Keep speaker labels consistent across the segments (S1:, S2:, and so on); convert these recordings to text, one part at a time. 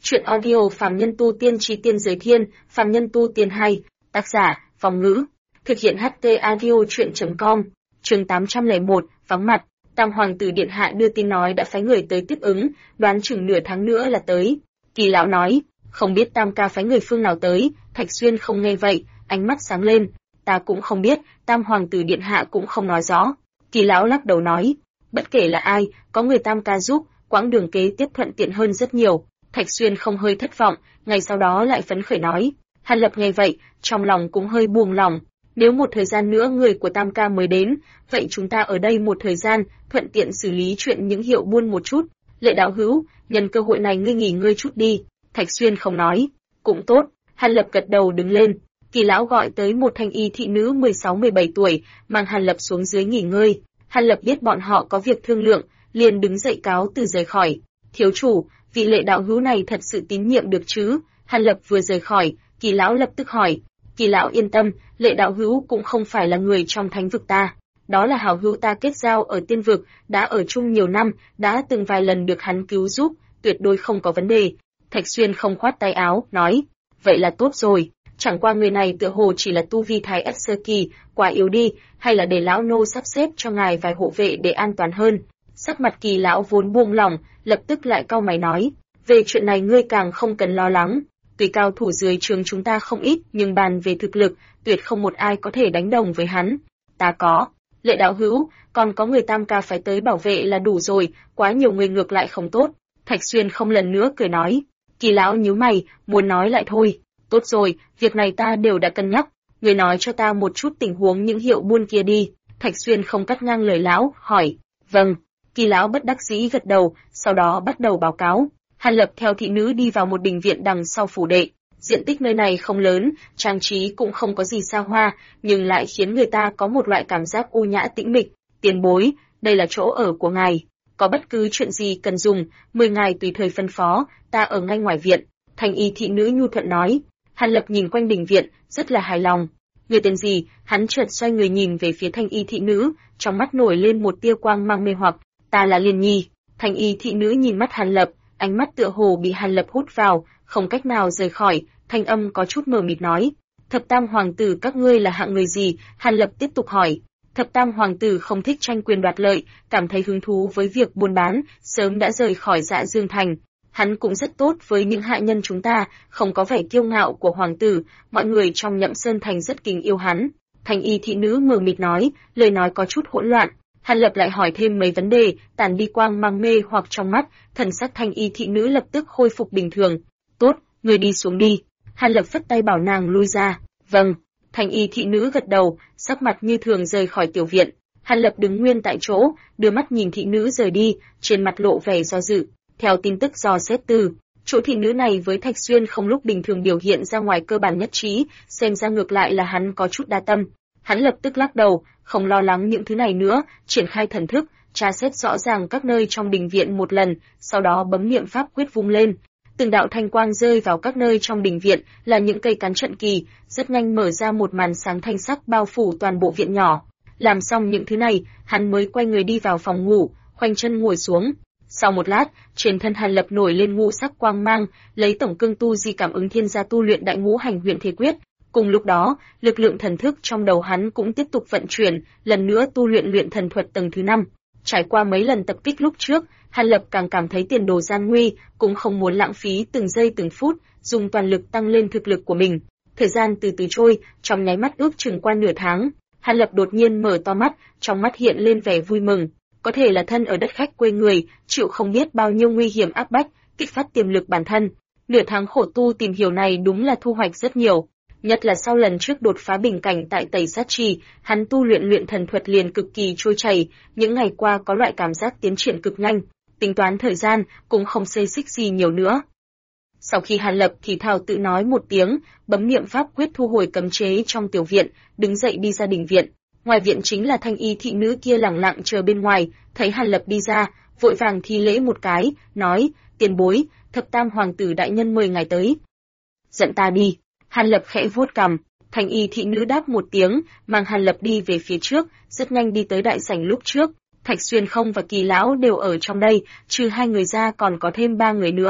S1: Chuyện audio Phàm Nhân Tu Tiên Chí Tiên Giới Thiên, Phàm Nhân Tu Tiên 2, tác giả, Phong Ngữ. Thực hiện HT Audio Chuyện.com, chương 801, vắng mặt. Tam Hoàng tử Điện Hạ đưa tin nói đã phái người tới tiếp ứng, đoán chừng nửa tháng nữa là tới. Kỳ lão nói, không biết Tam ca phái người phương nào tới. Thạch Xuyên không nghe vậy, ánh mắt sáng lên. Ta cũng không biết, Tam Hoàng tử Điện Hạ cũng không nói rõ. Kỳ lão lắc đầu nói, bất kể là ai, có người Tam ca giúp, quãng đường kế tiếp thuận tiện hơn rất nhiều. Thạch Xuyên không hơi thất vọng, ngày sau đó lại phấn khởi nói. Hàn Lập nghe vậy, trong lòng cũng hơi buông lòng. Nếu một thời gian nữa người của Tam ca mới đến, vậy chúng ta ở đây một thời gian, thuận tiện xử lý chuyện những hiệu buôn một chút. Lệ đạo hữu, nhân cơ hội này ngươi nghỉ ngơi chút đi. Thạch Xuyên không nói. Cũng tốt. Hàn Lập gật đầu đứng lên. Kỳ lão gọi tới một thanh y thị nữ 16-17 tuổi, mang Hàn Lập xuống dưới nghỉ ngơi. Hàn Lập biết bọn họ có việc thương lượng, liền đứng dậy cáo từ rời khỏi. Thiếu chủ, vị Lệ đạo hữu này thật sự tín nhiệm được chứ? Hàn Lập vừa rời khỏi, Kỳ lão lập tức hỏi. Kỳ lão yên tâm, Lệ đạo hữu cũng không phải là người trong thánh vực ta. Đó là hảo hữu ta kết giao ở tiên vực, đã ở chung nhiều năm, đã từng vài lần được hắn cứu giúp, tuyệt đối không có vấn đề. Thạch Xuyên không khoát tay áo, nói. Vậy là tốt rồi, chẳng qua người này tựa hồ chỉ là tu vi thái ất sơ kỳ, quá yếu đi, hay là để lão nô sắp xếp cho ngài vài hộ vệ để an toàn hơn. Sắc mặt Kỳ lão vốn buông lỏng, lập tức lại cau mày nói, về chuyện này ngươi càng không cần lo lắng. Tuy cao thủ dưới trường chúng ta không ít, nhưng bàn về thực lực, tuyệt không một ai có thể đánh đồng với hắn. Ta có. Lệ đạo hữu, còn có người Tam ca phải tới bảo vệ là đủ rồi, quá nhiều người ngược lại không tốt. Thạch Xuyên không lần nữa cười nói. Kỳ lão nhíu mày, muốn nói lại thôi. Tốt rồi, việc này ta đều đã cân nhắc. Người nói cho ta một chút tình huống những hiệu buôn kia đi. Thạch Xuyên không cắt ngang lời lão, hỏi. Vâng. Kỳ lão bất đắc dĩ gật đầu, sau đó bắt đầu báo cáo. Hàn Lập theo thị nữ đi vào một đình viện đằng sau phủ đệ. Diện tích nơi này không lớn, trang trí cũng không có gì xa hoa, nhưng lại khiến người ta có một loại cảm giác u nhã tĩnh mịch. Tiền bối, đây là chỗ ở của ngài. Có bất cứ chuyện gì cần dùng, mời ngài tùy thời phân phó, ta ở ngay ngoài viện. Thanh y thị nữ nhu thuận nói. Hàn Lập nhìn quanh đình viện, rất là hài lòng. Người tên gì? Hắn chợt xoay người nhìn về phía thanh y thị nữ, trong mắt nổi lên một tia quang mang mê hoặc. Ta là Liên Nhi. Thanh y thị nữ nhìn mắt Hàn Lập, ánh mắt tựa hồ bị Hàn Lập hút vào, không cách nào rời khỏi, thanh âm có chút mờ mịt nói. Thập Tam hoàng tử các ngươi là hạng người gì? Hàn Lập tiếp tục hỏi. Thập Tam hoàng tử không thích tranh quyền đoạt lợi, cảm thấy hứng thú với việc buôn bán, sớm đã rời khỏi Dạ Dương thành. Hắn cũng rất tốt với những hạ nhân chúng ta, không có vẻ kiêu ngạo của hoàng tử, mọi người trong Nhậm Sơn thành rất kính yêu hắn. Thanh y thị nữ mờ mịt nói, lời nói có chút hỗn loạn. Hàn Lập lại hỏi thêm mấy vấn đề, tàn đi quang mang mê hoặc trong mắt, thần sắc thanh y thị nữ lập tức khôi phục bình thường. Tốt, người đi xuống đi. Hàn Lập phất tay bảo nàng lui ra. Vâng. Thanh y thị nữ gật đầu, sắc mặt như thường rời khỏi tiểu viện. Hàn Lập đứng nguyên tại chỗ, đưa mắt nhìn thị nữ rời đi, trên mặt lộ vẻ do dự. Theo tin tức do xét từ, chỗ thị nữ này với Thạch Xuyên không lúc bình thường biểu hiện ra ngoài cơ bản nhất trí, xem ra ngược lại là hắn có chút đa tâm. Hắn lập tức lắc đầu, không lo lắng những thứ này nữa, triển khai thần thức, tra xét rõ ràng các nơi trong đình viện một lần, sau đó bấm niệm pháp quyết vung lên. Từng đạo thanh quang rơi vào các nơi trong đình viện, là những cây cán trận kỳ, rất nhanh mở ra một màn sáng thanh sắc bao phủ toàn bộ viện nhỏ. Làm xong những thứ này, hắn mới quay người đi vào phòng ngủ, khoanh chân ngồi xuống. Sau một lát, trên thân Hàn Lập nổi lên ngũ sắc quang mang, lấy tổng cương tu di cảm ứng thiên gia tu luyện đại ngũ hành huyền thế quyết. Cùng lúc đó, lực lượng thần thức trong đầu hắn cũng tiếp tục vận chuyển, lần nữa tu luyện luyện thần thuật tầng thứ 5. Trải qua mấy lần tập kích lúc trước, Hàn Lập càng cảm thấy tiền đồ gian nguy, cũng không muốn lãng phí từng giây từng phút, dùng toàn lực tăng lên thực lực của mình. Thời gian từ từ trôi, trong nháy mắt ước chừng qua nửa tháng, Hàn Lập đột nhiên mở to mắt, trong mắt hiện lên vẻ vui mừng. Có thể là thân ở đất khách quê người, chịu không biết bao nhiêu nguy hiểm áp bách, kích phát tiềm lực bản thân. Nửa tháng khổ tu tìm hiểu này đúng là thu hoạch rất nhiều. Nhất là sau lần trước đột phá bình cảnh tại Tẩy Sát Trì, hắn tu luyện luyện thần thuật liền cực kỳ trôi chảy, những ngày qua có loại cảm giác tiến triển cực nhanh, tính toán thời gian cũng không xê xích gì nhiều nữa. Sau khi Hàn Lập thì thào tự nói một tiếng, bấm niệm pháp quyết thu hồi cấm chế trong tiểu viện, đứng dậy đi ra đình viện. Ngoài viện chính là thanh y thị nữ kia lẳng lặng chờ bên ngoài, thấy Hàn Lập đi ra, vội vàng thi lễ một cái, nói: "Tiền bối, Thập Tam hoàng tử đại nhân mời ngài tới." "Dẫn ta đi." Hàn Lập khẽ vuốt cằm, thanh y thị nữ đáp một tiếng, mang Hàn Lập đi về phía trước, rất nhanh đi tới đại sảnh lúc trước. Thạch Xuyên không và Kỳ lão đều ở trong đây, trừ hai người ra còn có thêm 3 người nữa.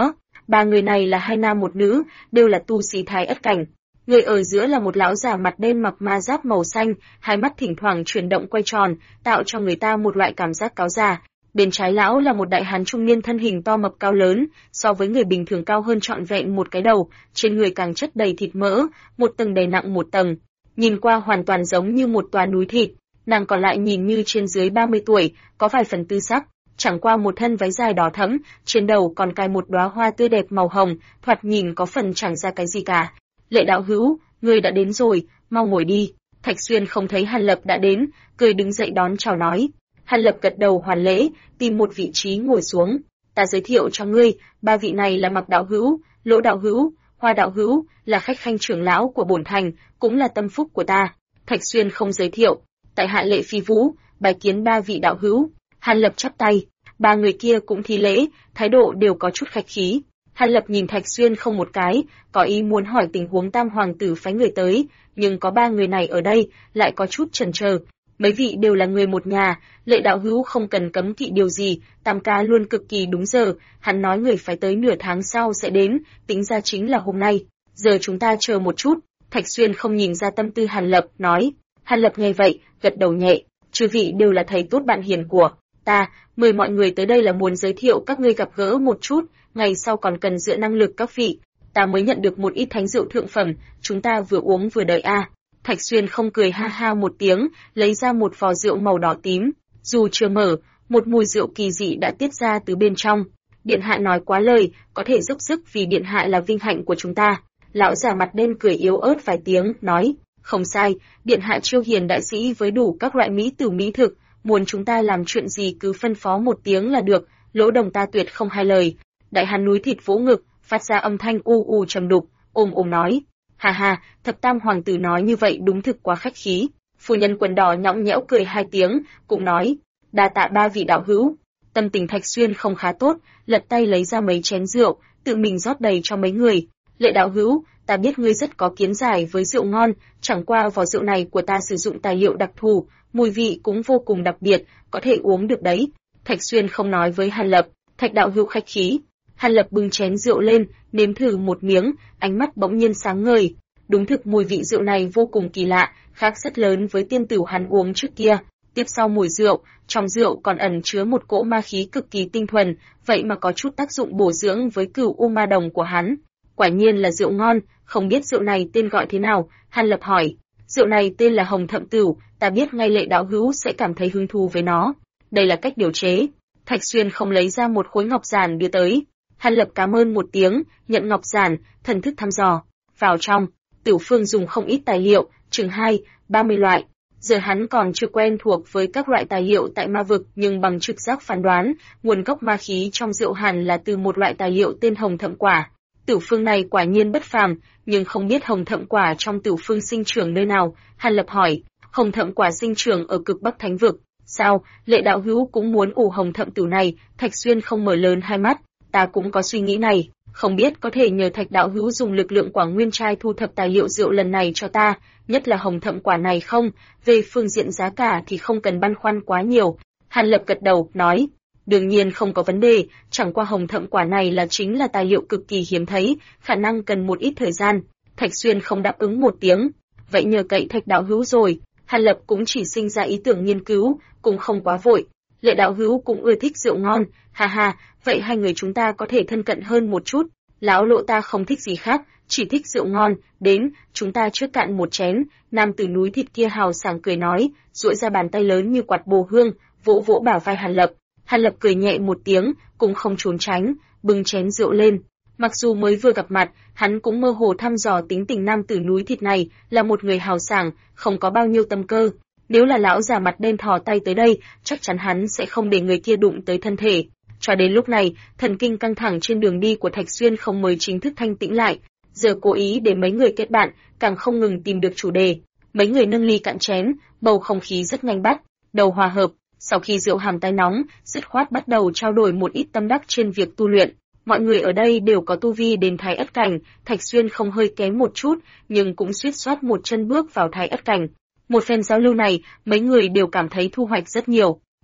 S1: Ba người này là hai nam một nữ, đều là tu sĩ Thái Ất cảnh. Người ở giữa là một lão già mặt đen mặc ma giáp màu xanh, hai mắt thỉnh thoảng chuyển động quay tròn, tạo cho người ta một loại cảm giác cáo già. Bên trái lão là một đại hán trung niên thân hình to mập cao lớn, so với người bình thường cao hơn trọn vẹn một cái đầu, trên người càng chất đầy thịt mỡ, một tầng đầy nặng một tầng. Nhìn qua hoàn toàn giống như một toà núi thịt, nàng còn lại nhìn như trên dưới 30 tuổi, có vài phần tư sắc, chẳng qua một thân váy dài đỏ thẫm, trên đầu còn cài một đóa hoa tươi đẹp màu hồng, thoạt nhìn có phần chẳng ra cái gì cả. Lệ đạo hữu, ngươi đã đến rồi, mau ngồi đi. Thạch Xuyên không thấy Hàn Lập đã đến, cười đứng dậy đón chào nói. Hàn Lập gật đầu hoàn lễ, tìm một vị trí ngồi xuống. Ta giới thiệu cho ngươi, ba vị này là Mặc đạo hữu, Lỗ đạo hữu, Hoa đạo hữu, là khách khanh trưởng lão của bổn thành, cũng là tâm phúc của ta. Thạch Xuyên không giới thiệu. Tại hạ Lệ Phi Vũ, bái kiến ba vị đạo hữu. Hàn Lập chắp tay, ba người kia cũng thi lễ, thái độ đều có chút khách khí. Hàn Lập nhìn Thạch Xuyên không một cái, có ý muốn hỏi tình huống Tam hoàng tử phái người tới, nhưng có ba người này ở đây, lại có chút chần chờ. Mấy vị đều là người một nhà, Lệ đạo hữu không cần cấm kỵ điều gì, Tam ca luôn cực kỳ đúng giờ, hắn nói người phải tới nửa tháng sau sẽ đến, tính ra chính là hôm nay. Giờ chúng ta chờ một chút. Thạch Xuyên không nhìn ra tâm tư Hàn Lập, nói. Hàn Lập nghe vậy, gật đầu nhẹ, chư vị đều là thầy tốt bạn hiền của ta, mời mọi người tới đây là muốn giới thiệu các ngươi gặp gỡ một chút, ngày sau còn cần dựa năng lực các vị. Ta mới nhận được một ít thánh rượu thượng phẩm, chúng ta vừa uống vừa đợi a. Thạch Xuyên không cười ha ha một tiếng, lấy ra một vò rượu màu đỏ tím, dù chưa mở, một mùi rượu kỳ dị đã tiết ra từ bên trong. Điện hạ nói quá lời, có thể giúp sức vì điện hạ là vinh hạnh của chúng ta. Lão già mặt đen cười yếu ớt vài tiếng, nói, không sai, điện hạ chiêu hiền đại sĩ với đủ các loại mỹ tử mỹ thực, muốn chúng ta làm chuyện gì cứ phân phó một tiếng là được. Lỗ Đồng ta tuyệt không hai lời. Đại hán núi thịt vỗ ngực, phát ra âm thanh u u trầm đục, ôm nói, ha ha, thập tam hoàng tử nói như vậy đúng thực quá khách khí. Phu nhân quần đỏ nhõng nhẽo cười hai tiếng, cũng nói, đa tạ ba vị đạo hữu. Tâm tình Thạch Xuyên không khá tốt, lật tay lấy ra mấy chén rượu, tự mình rót đầy cho mấy người. Lệ đạo hữu, ta biết ngươi rất có kiến giải với rượu ngon, chẳng qua vò rượu này của ta sử dụng tài liệu đặc thù, mùi vị cũng vô cùng đặc biệt, có thể uống được đấy. Thạch Xuyên không nói với Hàn Lập, Thạch đạo hữu khách khí. Hàn Lập bưng chén rượu lên, nếm thử một miếng, ánh mắt bỗng nhiên sáng ngời. Đúng thực mùi vị rượu này vô cùng kỳ lạ, khác rất lớn với tiên tửu hắn uống trước kia. Tiếp sau mùi rượu, trong rượu còn ẩn chứa một cỗ ma khí cực kỳ tinh thuần, vậy mà có chút tác dụng bổ dưỡng với cửu u ma đồng của hắn. Quả nhiên là rượu ngon, không biết rượu này tên gọi thế nào, Hàn Lập hỏi. Rượu này tên là Hồng Thậm Tửu, ta biết ngay Lệ đạo hữu sẽ cảm thấy hứng thú với nó. Đây là cách điều chế. Thạch Xuyên không lấy ra một khối ngọc giản đưa tới. Hàn Lập cảm ơn một tiếng, nhận ngọc giản, thần thức thăm dò. Vào trong, Tửu Phương dùng không ít tài liệu, chừng 30 loại. Giờ hắn còn chưa quen thuộc với các loại tài liệu tại ma vực, nhưng bằng trực giác phán đoán, nguồn gốc ma khí trong rượu hẳn là từ một loại tài liệu tên Hồng Thậm Quả. Tửu Phương này quả nhiên bất phàm, nhưng không biết Hồng Thậm Quả trong Tửu Phương sinh trưởng nơi nào. Hàn Lập hỏi, Hồng Thậm Quả sinh trưởng ở cực Bắc Thánh vực. Sao, Lệ đạo hữu cũng muốn ủ Hồng Thậm Tửu này? Thạch Xuyên không mở lớn hai mắt. Ta cũng có suy nghĩ này, không biết có thể nhờ Thạch đạo hữu dùng lực lượng Quảng Nguyên trai thu thập tài liệu rượu lần này cho ta, nhất là Hồng Thậm Quả này không? Về phương diện giá cả thì không cần băn khoăn quá nhiều. Hàn Lập gật đầu, nói, đương nhiên không có vấn đề, chẳng qua Hồng Thậm Quả này chính là tài liệu cực kỳ hiếm thấy, khả năng cần một ít thời gian. Thạch Xuyên không đáp ứng một tiếng, vậy nhờ cậy Thạch đạo hữu rồi. Hàn Lập cũng chỉ sinh ra ý tưởng nghiên cứu, cũng không quá vội. Lệ đạo hữu cũng ưa thích rượu ngon, ha ha, vậy hai người chúng ta có thể thân cận hơn một chút. Lão Lộ ta không thích gì khác, chỉ thích rượu ngon, đến, chúng ta trước cạn một chén. Nam tử núi thịt kia hào sảng cười nói, duỗi ra bàn tay lớn như quạt bồ hương, vỗ vỗ bả vai Hàn Lập. Hàn Lập cười nhẹ một tiếng, cũng không trốn tránh, bưng chén rượu lên. Mặc dù mới vừa gặp mặt, hắn cũng mơ hồ thăm dò tính tình nam tử núi thịt này, là một người hào sảng, không có bao nhiêu tâm cơ. Nếu là lão già mặt đen thò tay tới đây, chắc chắn hắn sẽ không để người kia đụng tới thân thể. Cho đến lúc này, thần kinh căng thẳng trên đường đi của Thạch Xuyên không mới chính thức thanh tĩnh lại. Giờ cố ý để mấy người kết bạn, càng không ngừng tìm được chủ đề. Mấy người nâng ly cạn chén, bầu không khí rất nhanh bắt đầu hòa hợp. Sau khi rượu hàm tay nóng, dứt khoát bắt đầu trao đổi một ít tâm đắc trên việc tu luyện. Mọi người ở đây đều có tu vi đến Thái Ất cảnh, Thạch Xuyên không hơi kém một chút, nhưng cũng suýt soát một chân bước vào Thái Ất cảnh. Một phen giao lưu này, mấy người đều cảm thấy thu hoạch rất nhiều.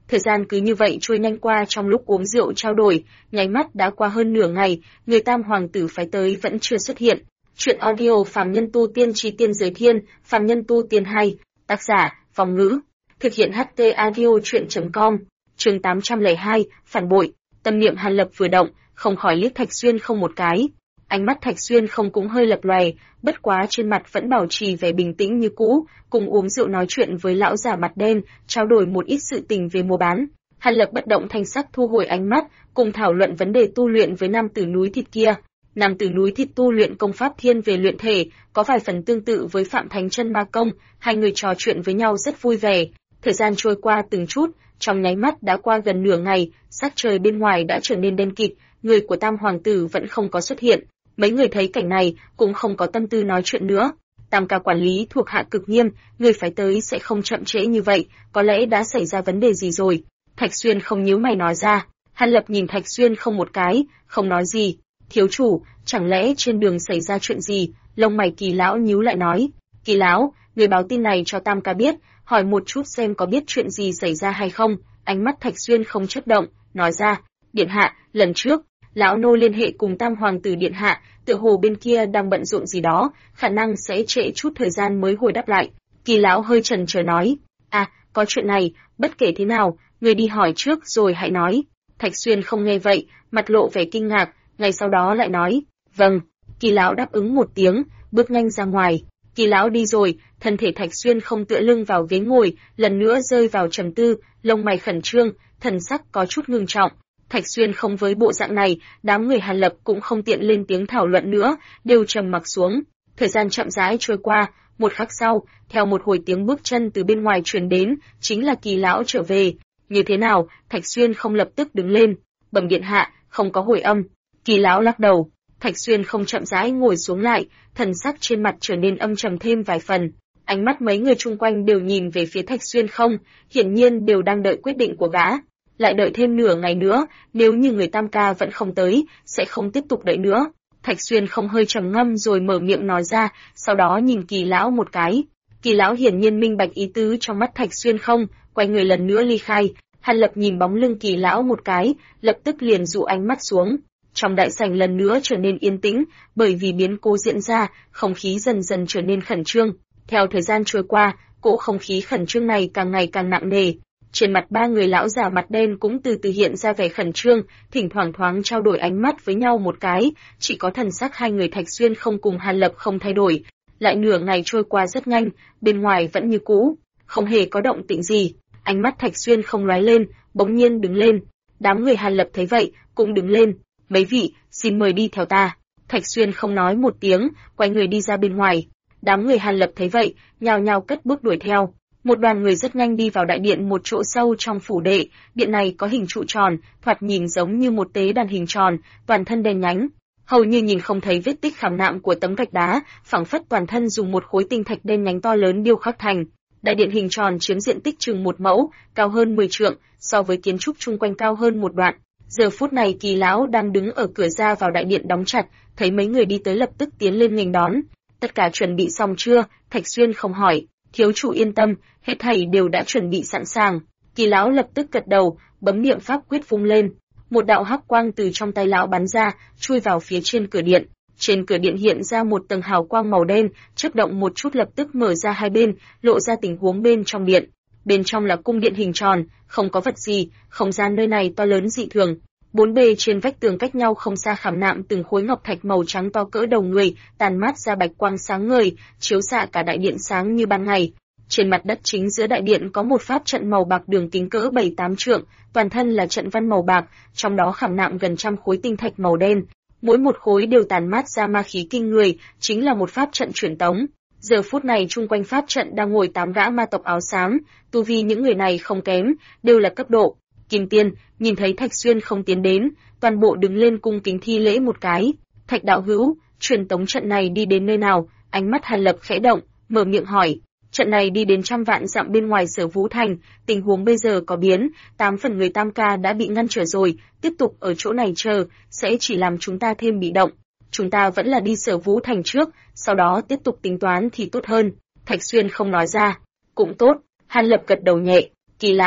S1: Thời gian cứ như vậy trôi nhanh qua, trong lúc uống rượu trao đổi, nháy mắt đã qua hơn nửa ngày, người Tam hoàng tử phái tới vẫn chưa xuất hiện. Chuyện audio Phàm Nhân Tu Tiên Chí Tiên Giới Thiên, Phàm Nhân Tu Tiên 2, tác giả, Phong Ngữ. Thực hiện HT Audio Chuyện.com, chương 802, phản bội. Tâm niệm Hàn Lập vừa động, không khỏi liếc Thạch Xuyên không một cái. Ánh mắt Thạch Xuyên không cũng hơi lập lòe, bất quá trên mặt vẫn bảo trì vẻ bình tĩnh như cũ, cùng uống rượu nói chuyện với lão già mặt đen, trao đổi một ít sự tình về mua bán. Hàn Lập bất động thanh sắc thu hồi ánh mắt, cùng thảo luận vấn đề tu luyện với nam tử núi thịt kia. Nam tử núi thịt tu luyện công pháp thiên về luyện thể, có vài phần tương tự với Phạm Thánh Chân Ma Công, hai người trò chuyện với nhau rất vui vẻ. Thời gian trôi qua từng chút, trong nháy mắt đã qua gần nửa ngày, sắc trời bên ngoài đã trở nên đen kịt, người của Tam hoàng tử vẫn không có xuất hiện. Mấy người thấy cảnh này cũng không có tâm tư nói chuyện nữa. Tam ca quản lý thuộc hạ cực nghiêm, người phải tới sẽ không chậm trễ như vậy, có lẽ đã xảy ra vấn đề gì rồi. Thạch Xuyên không nhíu mày nói ra. Hàn Lập nhìn Thạch Xuyên không một cái, không nói gì. Thiếu chủ, chẳng lẽ trên đường xảy ra chuyện gì? Lông mày Kỳ lão nhíu lại nói. Kỳ lão, người báo tin này cho Tam ca biết, hỏi một chút xem có biết chuyện gì xảy ra hay không. Ánh mắt Thạch Xuyên không chớp động, nói ra. Điện hạ, lần trước, lão nô liên hệ cùng Tam hoàng tử điện hạ, tựa hồ bên kia đang bận rộn gì đó, khả năng sẽ trễ chút thời gian mới hồi đáp lại. Kỳ lão hơi chần chờ nói, có chuyện này, bất kể thế nào, người đi hỏi trước rồi hãy nói. Thạch Xuyên không nghe vậy, mặt lộ vẻ kinh ngạc, ngay sau đó lại nói, vâng. Kỳ lão đáp ứng một tiếng, bước nhanh ra ngoài. Kỳ lão đi rồi, thân thể Thạch Xuyên không tựa lưng vào ghế ngồi, lần nữa rơi vào trầm tư, lông mày khẩn trương, thần sắc có chút ngưng trọng. Thạch Xuyên không với bộ dạng này, đám người Hàn Lập cũng không tiện lên tiếng thảo luận nữa, đều trầm mặc xuống. Thời gian chậm rãi trôi qua, một khắc sau, theo một hồi tiếng bước chân từ bên ngoài truyền đến, chính là Kỳ lão trở về. Như thế nào? Thạch Xuyên không lập tức đứng lên. Bẩm điện hạ, không có hồi âm. Kỳ lão lắc đầu. Thạch Xuyên không chậm rãi ngồi xuống lại, thần sắc trên mặt trở nên âm trầm thêm vài phần. Ánh mắt mấy người chung quanh đều nhìn về phía Thạch Xuyên không, hiển nhiên đều đang đợi quyết định của gã. Lại đợi thêm nửa ngày nữa, nếu như người Tam ca vẫn không tới, sẽ không tiếp tục đợi nữa. Thạch Xuyên không hơi trầm ngâm rồi mở miệng nói ra, sau đó nhìn Kỳ lão một cái. Kỳ lão hiển nhiên minh bạch ý tứ trong mắt Thạch Xuyên không, quay người lần nữa ly khai. Hàn Lập nhìn bóng lưng Kỳ lão một cái, lập tức liền dụ ánh mắt xuống. Trong đại sảnh lần nữa trở nên yên tĩnh, bởi vì biến cố diễn ra, không khí dần dần trở nên khẩn trương. Theo thời gian trôi qua, cỗ không khí khẩn trương này càng ngày càng nặng nề. Trên mặt ba người lão già mặt đen cũng từ từ hiện ra vẻ khẩn trương, thỉnh thoảng thoáng trao đổi ánh mắt với nhau một cái, chỉ có thần sắc hai người Thạch Xuyên không cùng Hàn Lập không thay đổi. Lại nửa ngày trôi qua rất nhanh, bên ngoài vẫn như cũ, không hề có động tĩnh gì. Ánh mắt Thạch Xuyên không lóe lên, bỗng nhiên đứng lên. Đám người Hàn Lập thấy vậy, cũng đứng lên. Mấy vị, xin mời đi theo ta. Thạch Xuyên không nói một tiếng, quay người đi ra bên ngoài. Đám người Hàn Lập thấy vậy, nhao nhao cất bước đuổi theo. Một đoàn người rất nhanh đi vào đại điện một chỗ sâu trong phủ đệ, điện này có hình trụ tròn, thoạt nhìn giống như một tế đàn hình tròn, toàn thân đen nhánh. Hầu như nhìn không thấy vết tích khảm nạm của tấm gạch đá, phảng phất toàn thân dùng một khối tinh thạch đen nhánh to lớn điêu khắc thành. Đại điện hình tròn chiếm diện tích chừng 1 mẫu, cao hơn 10 trượng, so với kiến trúc chung quanh cao hơn một đoạn. Giờ phút này Kỳ lão đang đứng ở cửa ra vào đại điện đóng chặt, thấy mấy người đi tới lập tức tiến lên nghênh đón. Tất cả chuẩn bị xong chưa? Thạch Xuyên không hỏi. Thiếu chủ yên tâm, hết thảy đều đã chuẩn bị sẵn sàng. Kỳ lão lập tức gật đầu, bấm niệm pháp quyết vung lên. Một đạo hắc quang từ trong tay lão bắn ra, chui vào phía trên cửa điện. Trên cửa điện hiện ra một tầng hào quang màu đen, chớp động một chút lập tức mở ra hai bên, lộ ra tình huống bên trong điện. Bên trong là cung điện hình tròn, không có vật gì, không gian nơi này to lớn dị thường. Bốn bề trên vách tường cách nhau không xa khảm nạm từng khối ngọc thạch màu trắng to cỡ đầu người, tàn mát ra bạch quang sáng ngời, chiếu xạ cả đại điện sáng như ban ngày. Trên mặt đất chính giữa đại điện có một pháp trận màu bạc đường kính cỡ 7-8 trượng, toàn thân là trận văn màu bạc, trong đó khảm nạm gần trăm khối tinh thạch màu đen. Mỗi một khối đều tàn mát ra ma khí kinh người, chính là một pháp trận truyền tống. Giờ phút này chung quanh pháp trận đang ngồi 8 gã ma tộc áo xám, tu vi những người này không kém, đều là cấp độ Kim Tiên. Nhìn thấy Thạch Xuyên không tiến đến, toàn bộ đứng lên cung kính thi lễ một cái. Thạch đạo hữu, truyền tống trận này đi đến nơi nào? Ánh mắt Hàn Lập khẽ động, mở miệng hỏi. Trận này đi đến 100 vạn dặm bên ngoài Sở Vũ Thành, tình huống bây giờ có biến, 8 phần người Tam ca đã bị ngăn trở rồi, tiếp tục ở chỗ này chờ, sẽ chỉ làm chúng ta thêm bị động. Chúng ta vẫn là đi Sở Vũ Thành trước, sau đó tiếp tục tính toán thì tốt hơn. Thạch Xuyên không nói ra. Cũng tốt, Hàn Lập gật đầu nhẹ. Kỳ lão,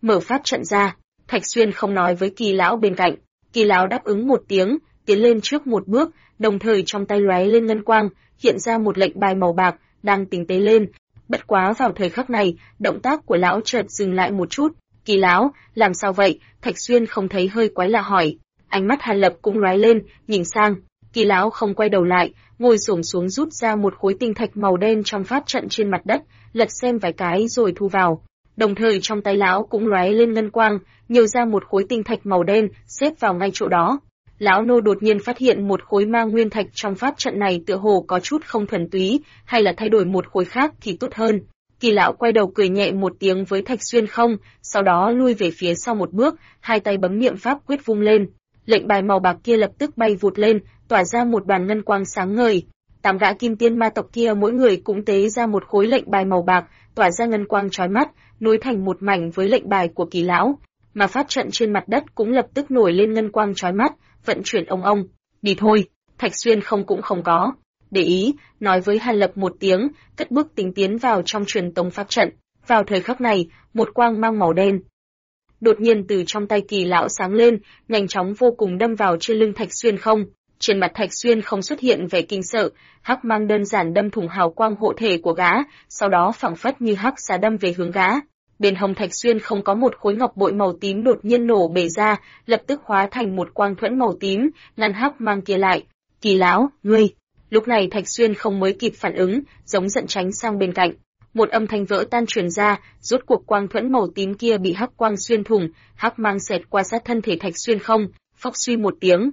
S1: mở pháp trận ra. Thạch Xuyên không nói với Kỳ lão bên cạnh. Kỳ lão đáp ứng một tiếng, tiến lên trước một bước, đồng thời trong tay lóe lên ngân quang, hiện ra một lệnh bài màu bạc, đang tinh tế lên. Bất quá vào thời khắc này, động tác của lão chợt dừng lại một chút. Kỳ lão, làm sao vậy? Thạch Xuyên không thấy hơi quái lạ hỏi. Ánh mắt Hàn Lập cũng lóe lên, nhìn sang. Kỳ lão không quay đầu lại, ngồi xổm xuống rút ra một khối tinh thạch màu đen trong pháp trận trên mặt đất, lật xem vài cái rồi thu vào. Đồng thời trong tay lão cũng lóe lên ngân quang, nhiều ra một khối tinh thạch màu đen, xếp vào ngay chỗ đó. Lão nô đột nhiên phát hiện một khối ma nguyên thạch trong pháp trận này tựa hồ có chút không thuần túy, hay là thay đổi một khối khác thì tốt hơn. Kỳ lão quay đầu cười nhẹ một tiếng với Thạch Xuyên không, sau đó lui về phía sau một bước, hai tay bấm niệm pháp quyết vung lên. Lệnh bài màu bạc kia lập tức bay vụt lên, tỏa ra một đoàn ngân quang sáng ngời. 8 gã kim tiên ma tộc kia mỗi người cũng tế ra một khối lệnh bài màu bạc, tỏa ra ngân quang chói mắt, nối thành một mảnh với lệnh bài của Kỳ lão. Mà pháp trận trên mặt đất cũng lập tức nổi lên ngân quang chói mắt, vận chuyển ông ông. Đi thôi, Thạch Xuyên không cũng không có để ý, nói với Hàn Lập một tiếng, cất bước tính tiến vào trong truyền tống pháp trận. Vào thời khắc này, một quang mang màu đen đột nhiên từ trong tay Kỳ lão sáng lên, nhanh chóng vô cùng đâm vào trên lưng Thạch Xuyên không. Trên mặt Thạch Xuyên không xuất hiện vẻ kinh sợ, hắc mang đơn giản đâm thủng hào quang hộ thể của gã, sau đó phảng phất như hắc xà đâm về hướng gã. Bên hông Thạch Xuyên không có một khối ngọc bội màu tím đột nhiên nổ bể ra, lập tức hóa thành một quang thuẫn màu tím, ngăn hắc mang kia lại. Kỳ lão, ngươi! Lúc này Thạch Xuyên không mới kịp phản ứng, giống giận tránh sang bên cạnh. Một âm thanh vỡ tan truyền ra, rốt cuộc quang thuẫn màu tím kia bị hắc quang xuyên thủng, hắc mang xẹt qua sát thân thể Thạch Xuyên không, phốc suy một tiếng.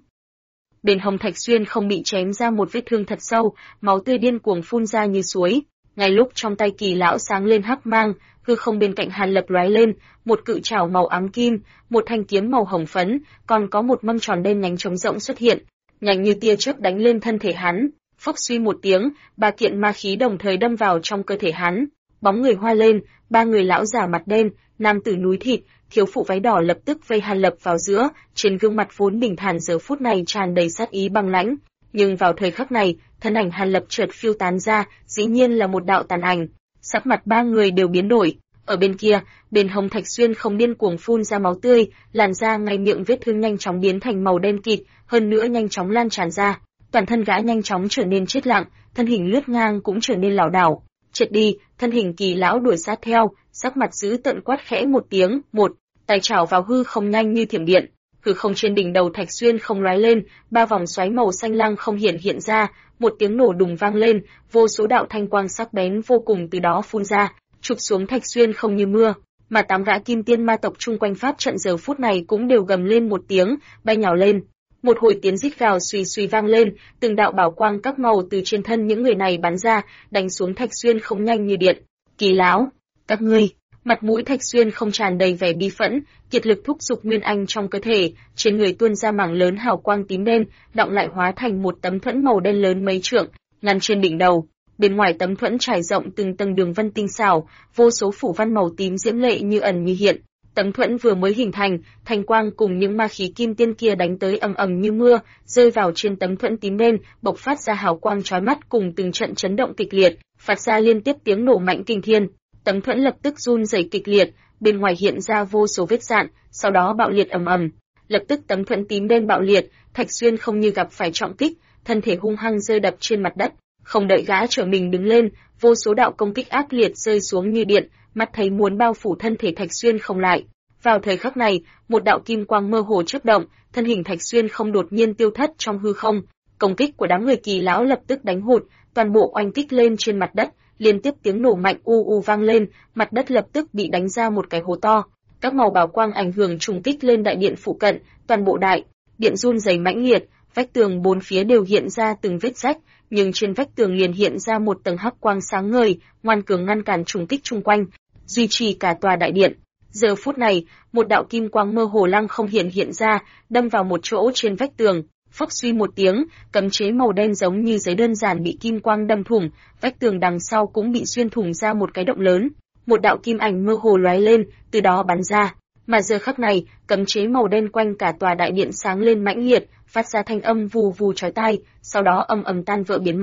S1: Bên hông Thạch Xuyên không bị chém ra một vết thương thật sâu, máu tươi điên cuồng phun ra như suối. Ngay lúc trong tay Kỳ lão sáng lên hắc mang, hư không bên cạnh Hàn Lập lóe lên, một cự trảo màu ám kim, một thanh kiếm màu hồng phấn, còn có một mâm tròn đen nhánh trống rỗng xuất hiện, nhanh như tia chớp đánh lên thân thể hắn. Phốc suy một tiếng, ba kiện ma khí đồng thời đâm vào trong cơ thể hắn. Bóng người hoa lên, ba người lão già mặt đen, nam tử núi thịt, thiếu phụ váy đỏ lập tức vây Hàn Lập vào giữa, trên gương mặt vốn bình thản giờ phút này tràn đầy sát ý băng lãnh. Nhưng vào thời khắc này, thân ảnh Hàn Lập chợt phiêu tán ra, dĩ nhiên là một đạo tàn ảnh. Sắc mặt ba người đều biến đổi. Ở bên kia, bên hông Thạch Xuyên không điên cuồng phun ra máu tươi, làn da ngay miệng vết thương nhanh chóng biến thành màu đen kịt, hơn nữa nhanh chóng lan tràn ra. Toàn thân gã nhanh chóng trở nên chết lặng, thân hình lướt ngang cũng trở nên lảo đảo. Trượt đi, thân hình Kỳ lão đuổi sát theo, sắc mặt dữ tợn quát khẽ một tiếng, một tay chảo vào hư không nhanh như thiểm điện. Hư không trên đỉnh đầu Thạch Xuyên không lóe lên, ba vòng xoáy màu xanh lăng không hiện ra, một tiếng nổ đùng vang lên, vô số đạo thanh quang sắc bén vô cùng từ đó phun ra, chụp xuống Thạch Xuyên không như mưa. Mà 8 gã kim tiên ma tộc chung quanh pháp trận giờ phút này cũng đều gầm lên một tiếng, bay nhào lên. Một hồi tiếng rít gào suy suy vang lên, từng đạo bảo quang các màu từ trên thân những người này bắn ra, đánh xuống Thạch Xuyên không nhanh như điện. Kỳ lão, các ngươi! Mặt mũi Thạch Xuyên không tràn đầy vẻ bi phẫn, kiệt lực thúc giục nguyên anh trong cơ thể, trên người tuôn ra mảng lớn hào quang tím đen, đọng lại hóa thành một tấm thuẫn màu đen lớn mấy trượng, ngăn trên đỉnh đầu. Bên ngoài tấm thuẫn trải rộng từng tầng đường vân tinh xảo, vô số phủ văn màu tím diễm lệ như ẩn như hiện. Tấm thuẫn vừa mới hình thành, thanh quang cùng những ma khí kim tiên kia đánh tới ầm ầm như mưa, rơi vào trên tấm thuẫn tím đen, bộc phát ra hào quang chói mắt cùng từng trận chấn động kịch liệt, phát ra liên tiếp tiếng nổ mạnh kinh thiên. Tấm thuẫn lập tức run rẩy kịch liệt, bên ngoài hiện ra vô số vết rạn, sau đó bạo liệt ầm ầm. Lập tức tấm thuẫn tím đen bạo liệt, Thạch Xuyên không như gặp phải trọng kích, thân thể hung hăng rơi đập trên mặt đất. Không đợi gã trở mình đứng lên, vô số đạo công kích ác liệt rơi xuống như điện, mắt thấy muốn bao phủ thân thể Thạch Xuyên không lại. Vào thời khắc này, một đạo kim quang mơ hồ chớp động, thân hình Thạch Xuyên không đột nhiên tiêu thất trong hư không. Công kích của đám người Kỳ lão lập tức đánh hụt, toàn bộ oanh kích lên trên mặt đất, liên tiếp tiếng nổ mạnh vang lên, mặt đất lập tức bị đánh ra một cái hố to. Các màu bảo quang ảnh hưởng trùng kích lên đại điện phụ cận, toàn bộ đại điện run rẩy mãnh liệt, vách tường bốn phía đều hiện ra từng vết rách, nhưng trên vách tường liền hiện ra một tầng hắc quang sáng ngời, ngoan cường ngăn cản trùng kích chung quanh, duy trì cả tòa đại điện. Giờ phút này, một đạo kim quang mơ hồ lăng không hiện ra, đâm vào một chỗ trên vách tường. Phốc suy một tiếng, cấm chế màu đen giống như giấy đơn giản bị kim quang đâm thủng, vách tường đằng sau cũng bị xuyên thủng ra một cái động lớn. Một đạo kim ảnh mơ hồ lóe lên, từ đó bắn ra. Mà giờ khắc này, cấm chế màu đen quanh cả tòa đại điện sáng lên mãnh liệt, phát ra thanh âm vù vù chói tai, sau đó ầm ầm tan vỡ biến mất.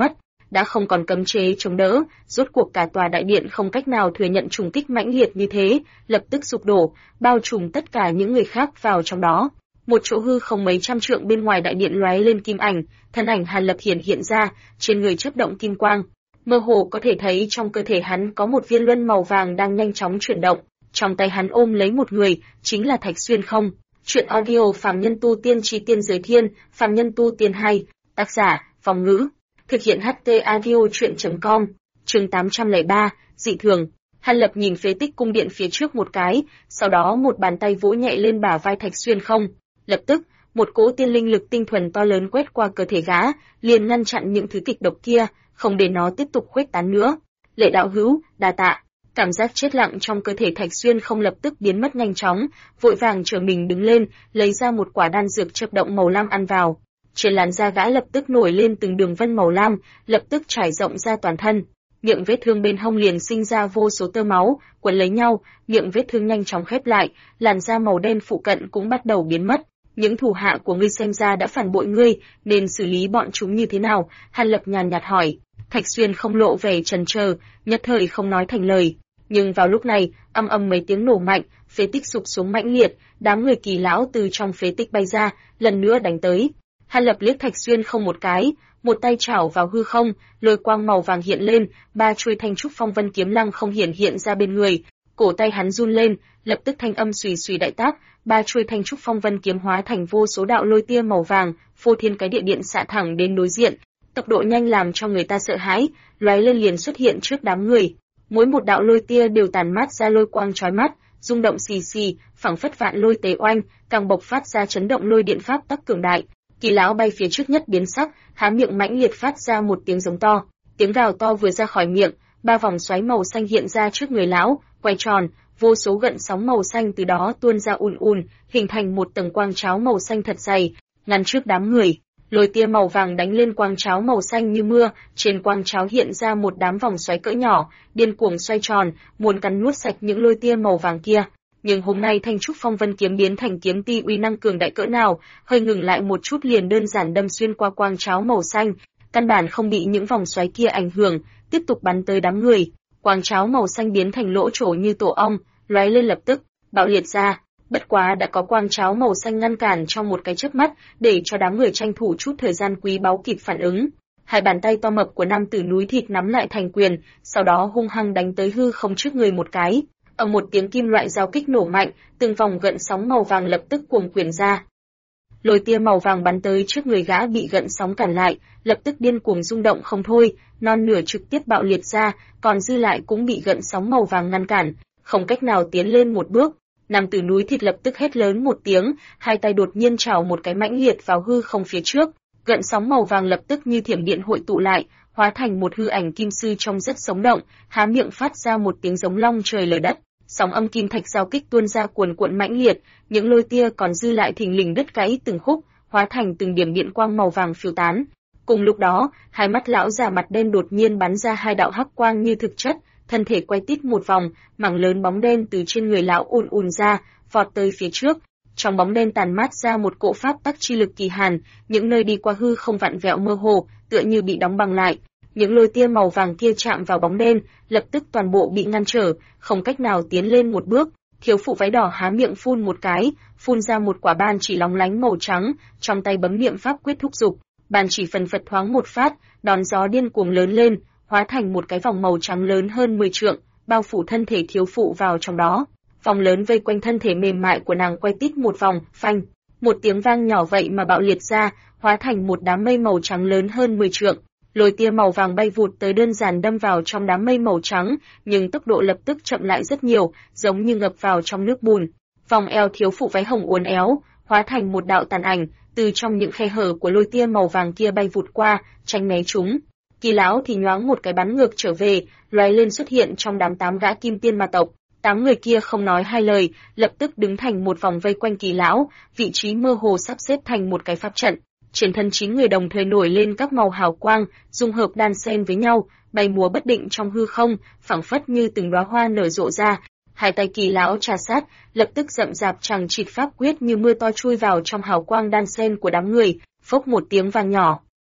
S1: đã không còn cấm chế chống đỡ, rốt cuộc cả tòa đại điện không cách nào thừa nhận trùng kích mãnh liệt như thế, lập tức sụp đổ, bao trùm tất cả những người khác vào trong đó. Một chỗ hư không mấy trăm trượng bên ngoài đại điện lóe lên kim ảnh, thân ảnh Hàn Lập hiện ra, trên người chớp động kim quang. Mơ hồ có thể thấy trong cơ thể hắn có một viên luân màu vàng đang nhanh chóng chuyển động, trong tay hắn ôm lấy một người, chính là Thạch Xuyên không. Chuyện audio Phàm Nhân Tu Tiên Chí Tiên Giới Thiên, Phàm Nhân Tu Tiên 2, tác giả, Phong Ngữ. Thực hiện HT Audio Chuyện.com, chương 803, dị thường. Hàn Lập nhìn phế tích cung điện phía trước một cái, sau đó một bàn tay vỗ nhẹ lên bả vai Thạch Xuyên không. Lập tức, một cỗ tiên linh lực tinh thuần to lớn quét qua cơ thể gã, liền ngăn chặn những thứ kịch độc kia, không để nó tiếp tục khuếch tán nữa. Lệ đạo hữu, đa tạ. Cảm giác chết lặng trong cơ thể Thạch Xuyên không lập tức biến mất nhanh chóng, vội vàng trở mình đứng lên, lấy ra một quả đan dược chớp động màu lam ăn vào. Trên làn da gã lập tức nổi lên từng đường vân màu lam, lập tức trải rộng ra toàn thân. Miệng vết thương bên hông liền sinh ra vô số tơ máu, quấn lấy nhau, miệng vết thương nhanh chóng khép lại, làn da màu đen phụ cận cũng bắt đầu biến mất. Những thủ hạ của ngươi xem ra đã phản bội ngươi, nên xử lý bọn chúng như thế nào? Hàn Lập nhàn nhạt hỏi. Thạch Xuyên không lộ vẻ chần chờ, nhất thời không nói thành lời. Nhưng vào lúc này, âm âm mấy tiếng nổ mạnh, phế tích sụp xuống mãnh liệt, đám người Kỳ lão từ trong phế tích bay ra, lần nữa đánh tới. Hàn Lập liếc Thạch Xuyên không một cái, một tay chảo vào hư không, lôi quang màu vàng hiện lên, ba chuôi thanh trúc phong vân kiếm lăng không hiện ra bên người. Cổ tay hắn run lên, lập tức thanh âm xùy xùy đại tác, ba chuôi thanh trúc phong vân kiếm hóa thành vô số đạo lôi tia màu vàng, phô thiên cái địa điện xạ thẳng đến đối diện. Tốc độ nhanh làm cho người ta sợ hãi, lóe lên liền xuất hiện trước đám người. Mỗi một đạo lôi tia đều tàn mát ra lôi quang chói mắt, rung động xì xì, phảng phất vạn lôi tế oanh, càng bộc phát ra chấn động lôi điện pháp tắc cường đại. Kỳ lão bay phía trước nhất biến sắc, há miệng mãnh liệt phát ra một tiếng giống to. Tiếng gào to vừa ra khỏi miệng, ba vòng xoáy màu xanh hiện ra trước người lão, quay tròn, vô số gợn sóng màu xanh từ đó tuôn ra ùn, hình thành một tầng quang cháo màu xanh thật dày, ngăn trước đám người. Lôi tia màu vàng đánh lên quang cháo màu xanh như mưa, trên quang cháo hiện ra một đám vòng xoáy cỡ nhỏ, điên cuồng xoay tròn, muốn cắn nuốt sạch những lôi tia màu vàng kia. Nhưng hôm nay thanh trúc phong vân kiếm biến thành kiếm ti uy năng cường đại cỡ nào, hơi ngừng lại một chút liền đơn giản đâm xuyên qua quang cháo màu xanh, căn bản không bị những vòng xoáy kia ảnh hưởng, tiếp tục bắn tới đám người. Quang cháo màu xanh biến thành lỗ trổ như tổ ong, lóe lên lập tức bạo liệt ra. Bất quá đã có quang cháo màu xanh ngăn cản trong một cái chớp mắt, để cho đám người tranh thủ chút thời gian quý báu kịp phản ứng. Hai bàn tay to mập của nam tử núi thịt nắm lại thành quyền, sau đó hung hăng đánh tới hư không trước người một cái. Ở một tiếng kim loại giao kích nổ mạnh, từng vòng gợn sóng màu vàng lập tức cuồng quyển ra. Lôi tia màu vàng bắn tới trước người gã bị gợn sóng cản lại, lập tức điên cuồng rung động không thôi, non nửa trực tiếp bạo liệt ra, còn dư lại cũng bị gợn sóng màu vàng ngăn cản, không cách nào tiến lên một bước. Nam tử núi thịt lập tức hét lớn một tiếng, hai tay đột nhiên chảo một cái mãnh liệt vào hư không phía trước, gợn sóng màu vàng lập tức như thiểm điện hội tụ lại, hóa thành một hư ảnh kim sư trông rất sống động, há miệng phát ra một tiếng giống long trời lở đất. Sóng âm kim thạch giao kích tuôn ra cuồn cuộn mãnh liệt, những lôi tia còn dư lại thình lình đứt gãy từng khúc, hóa thành từng điểm điện quang màu vàng phiêu tán. Cùng lúc đó, hai mắt lão già mặt đen đột nhiên bắn ra hai đạo hắc quang như thực chất, thân thể quay tít một vòng, mảng lớn bóng đen từ trên người lão ùn ra, vọt tới phía trước. Trong bóng đen tàn mát ra một cỗ pháp tắc chi lực kỳ hàn, những nơi đi qua hư không vặn vẹo mơ hồ, tựa như bị đóng băng lại. Những lôi tia màu vàng kia chạm vào bóng đen, lập tức toàn bộ bị ngăn trở, không cách nào tiến lên một bước. Thiếu phụ váy đỏ há miệng phun một cái, phun ra một quả ban chỉ lóng lánh màu trắng, trong tay bấm niệm pháp quyết thúc giục, ban chỉ phần phật thoáng một phát, đón gió điên cuồng lớn lên, hóa thành một cái vòng màu trắng lớn hơn 10 trượng, bao phủ thân thể thiếu phụ vào trong đó. Vòng lớn vây quanh thân thể mềm mại của nàng quay tít một vòng, phanh, một tiếng vang nhỏ vậy mà bạo liệt ra, hóa thành một đám mây màu trắng lớn hơn 10 trượng. Lôi tia màu vàng bay vụt tới đơn giản đâm vào trong đám mây màu trắng, nhưng tốc độ lập tức chậm lại rất nhiều, giống như ngập vào trong nước bùn. Vòng eo thiếu phụ váy hồng uốn éo, hóa thành một đạo tàn ảnh, từ trong những khe hở của lôi tia màu vàng kia bay vụt qua, tránh né chúng. Kỳ lão thì nhoáng một cái bắn ngược trở về, lóe lên xuất hiện trong đám 8 gã kim tiên ma tộc. 8 người kia không nói hai lời, lập tức đứng thành một vòng vây quanh Kỳ lão, vị trí mơ hồ sắp xếp thành một cái pháp trận. Trên thân 9 người đồng thời nổi lên các màu hào quang, dung hợp đan xen với nhau, bay múa bất định trong hư không, phảng phất như từng đóa hoa nở rộ ra. Hai tay Kỳ lão trà sát, lập tức rậm rạp chằng chịt pháp quyết như mưa to chui vào trong hào quang đan xen của đám người, phốc một tiếng vang nhỏ.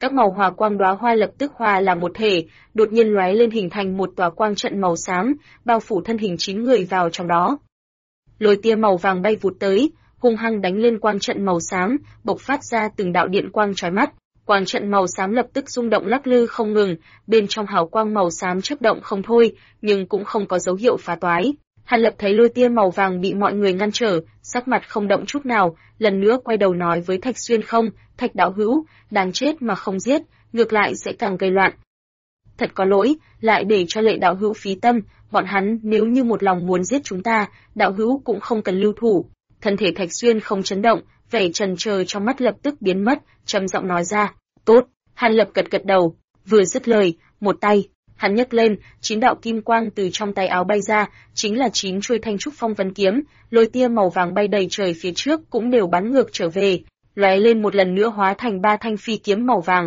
S1: Các màu hòa quang đóa hoa lập tức hòa làm một thể, đột nhiên lóe lên hình thành một tòa quang trận màu xám, bao phủ thân hình 9 người vào trong đó. Lôi tia màu vàng bay vụt tới, hung hăng đánh lên quang trận màu xám, bộc phát ra từng đạo điện quang chói mắt. Quang trận màu xám lập tức rung động lắc lư không ngừng, bên trong hào quang màu xám chớp động không thôi, nhưng cũng không có dấu hiệu phá toái. Hàn Lập thấy lôi tia màu vàng bị mọi người ngăn trở, sắc mặt không động chút nào, lần nữa quay đầu nói với Thạch Xuyên không, Thạch đạo hữu, đáng chết mà không giết, ngược lại sẽ càng gây loạn. Thật có lỗi, lại để cho Lệ đạo hữu phí tâm, bọn hắn nếu như một lòng muốn giết chúng ta, đạo hữu cũng không cần lưu thủ. Thân thể Thạch Xuyên không chấn động, vẻ chần chờ trong mắt lập tức biến mất, trầm giọng nói ra, tốt. Hàn Lập gật gật đầu, vừa dứt lời, một tay, hắn nhấc lên, 9 đạo kim quang từ trong tay áo bay ra, chính là 9 chuôi thanh trúc phong vân kiếm, lôi tia màu vàng bay đầy trời phía trước cũng đều bắn ngược trở về, lóe lên một lần nữa hóa thành 3 thanh phi kiếm màu vàng.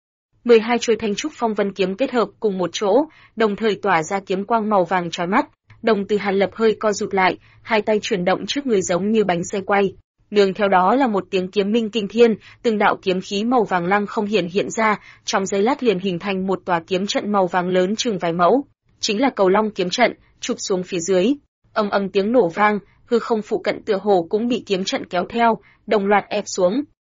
S1: 12 chuôi thanh trúc phong vân kiếm kết hợp cùng một chỗ, đồng thời tỏa ra kiếm quang màu vàng chói mắt. Đồng từ Hàn Lập hơi co rụt lại, hai tay chuyển động trước người giống như bánh xe quay. Nương theo đó là một tiếng kiếm minh kinh thiên, từng đạo kiếm khí màu vàng lăng không hiện ra, trong giây lát liền hình thành một tòa kiếm trận màu vàng lớn chừng vài mẫu, chính là Cầu Long kiếm trận, chụp xuống phía dưới. Ầm ầm tiếng nổ vang, hư không phụ cận tựa hồ cũng bị kiếm trận kéo theo, đồng loạt ép xuống.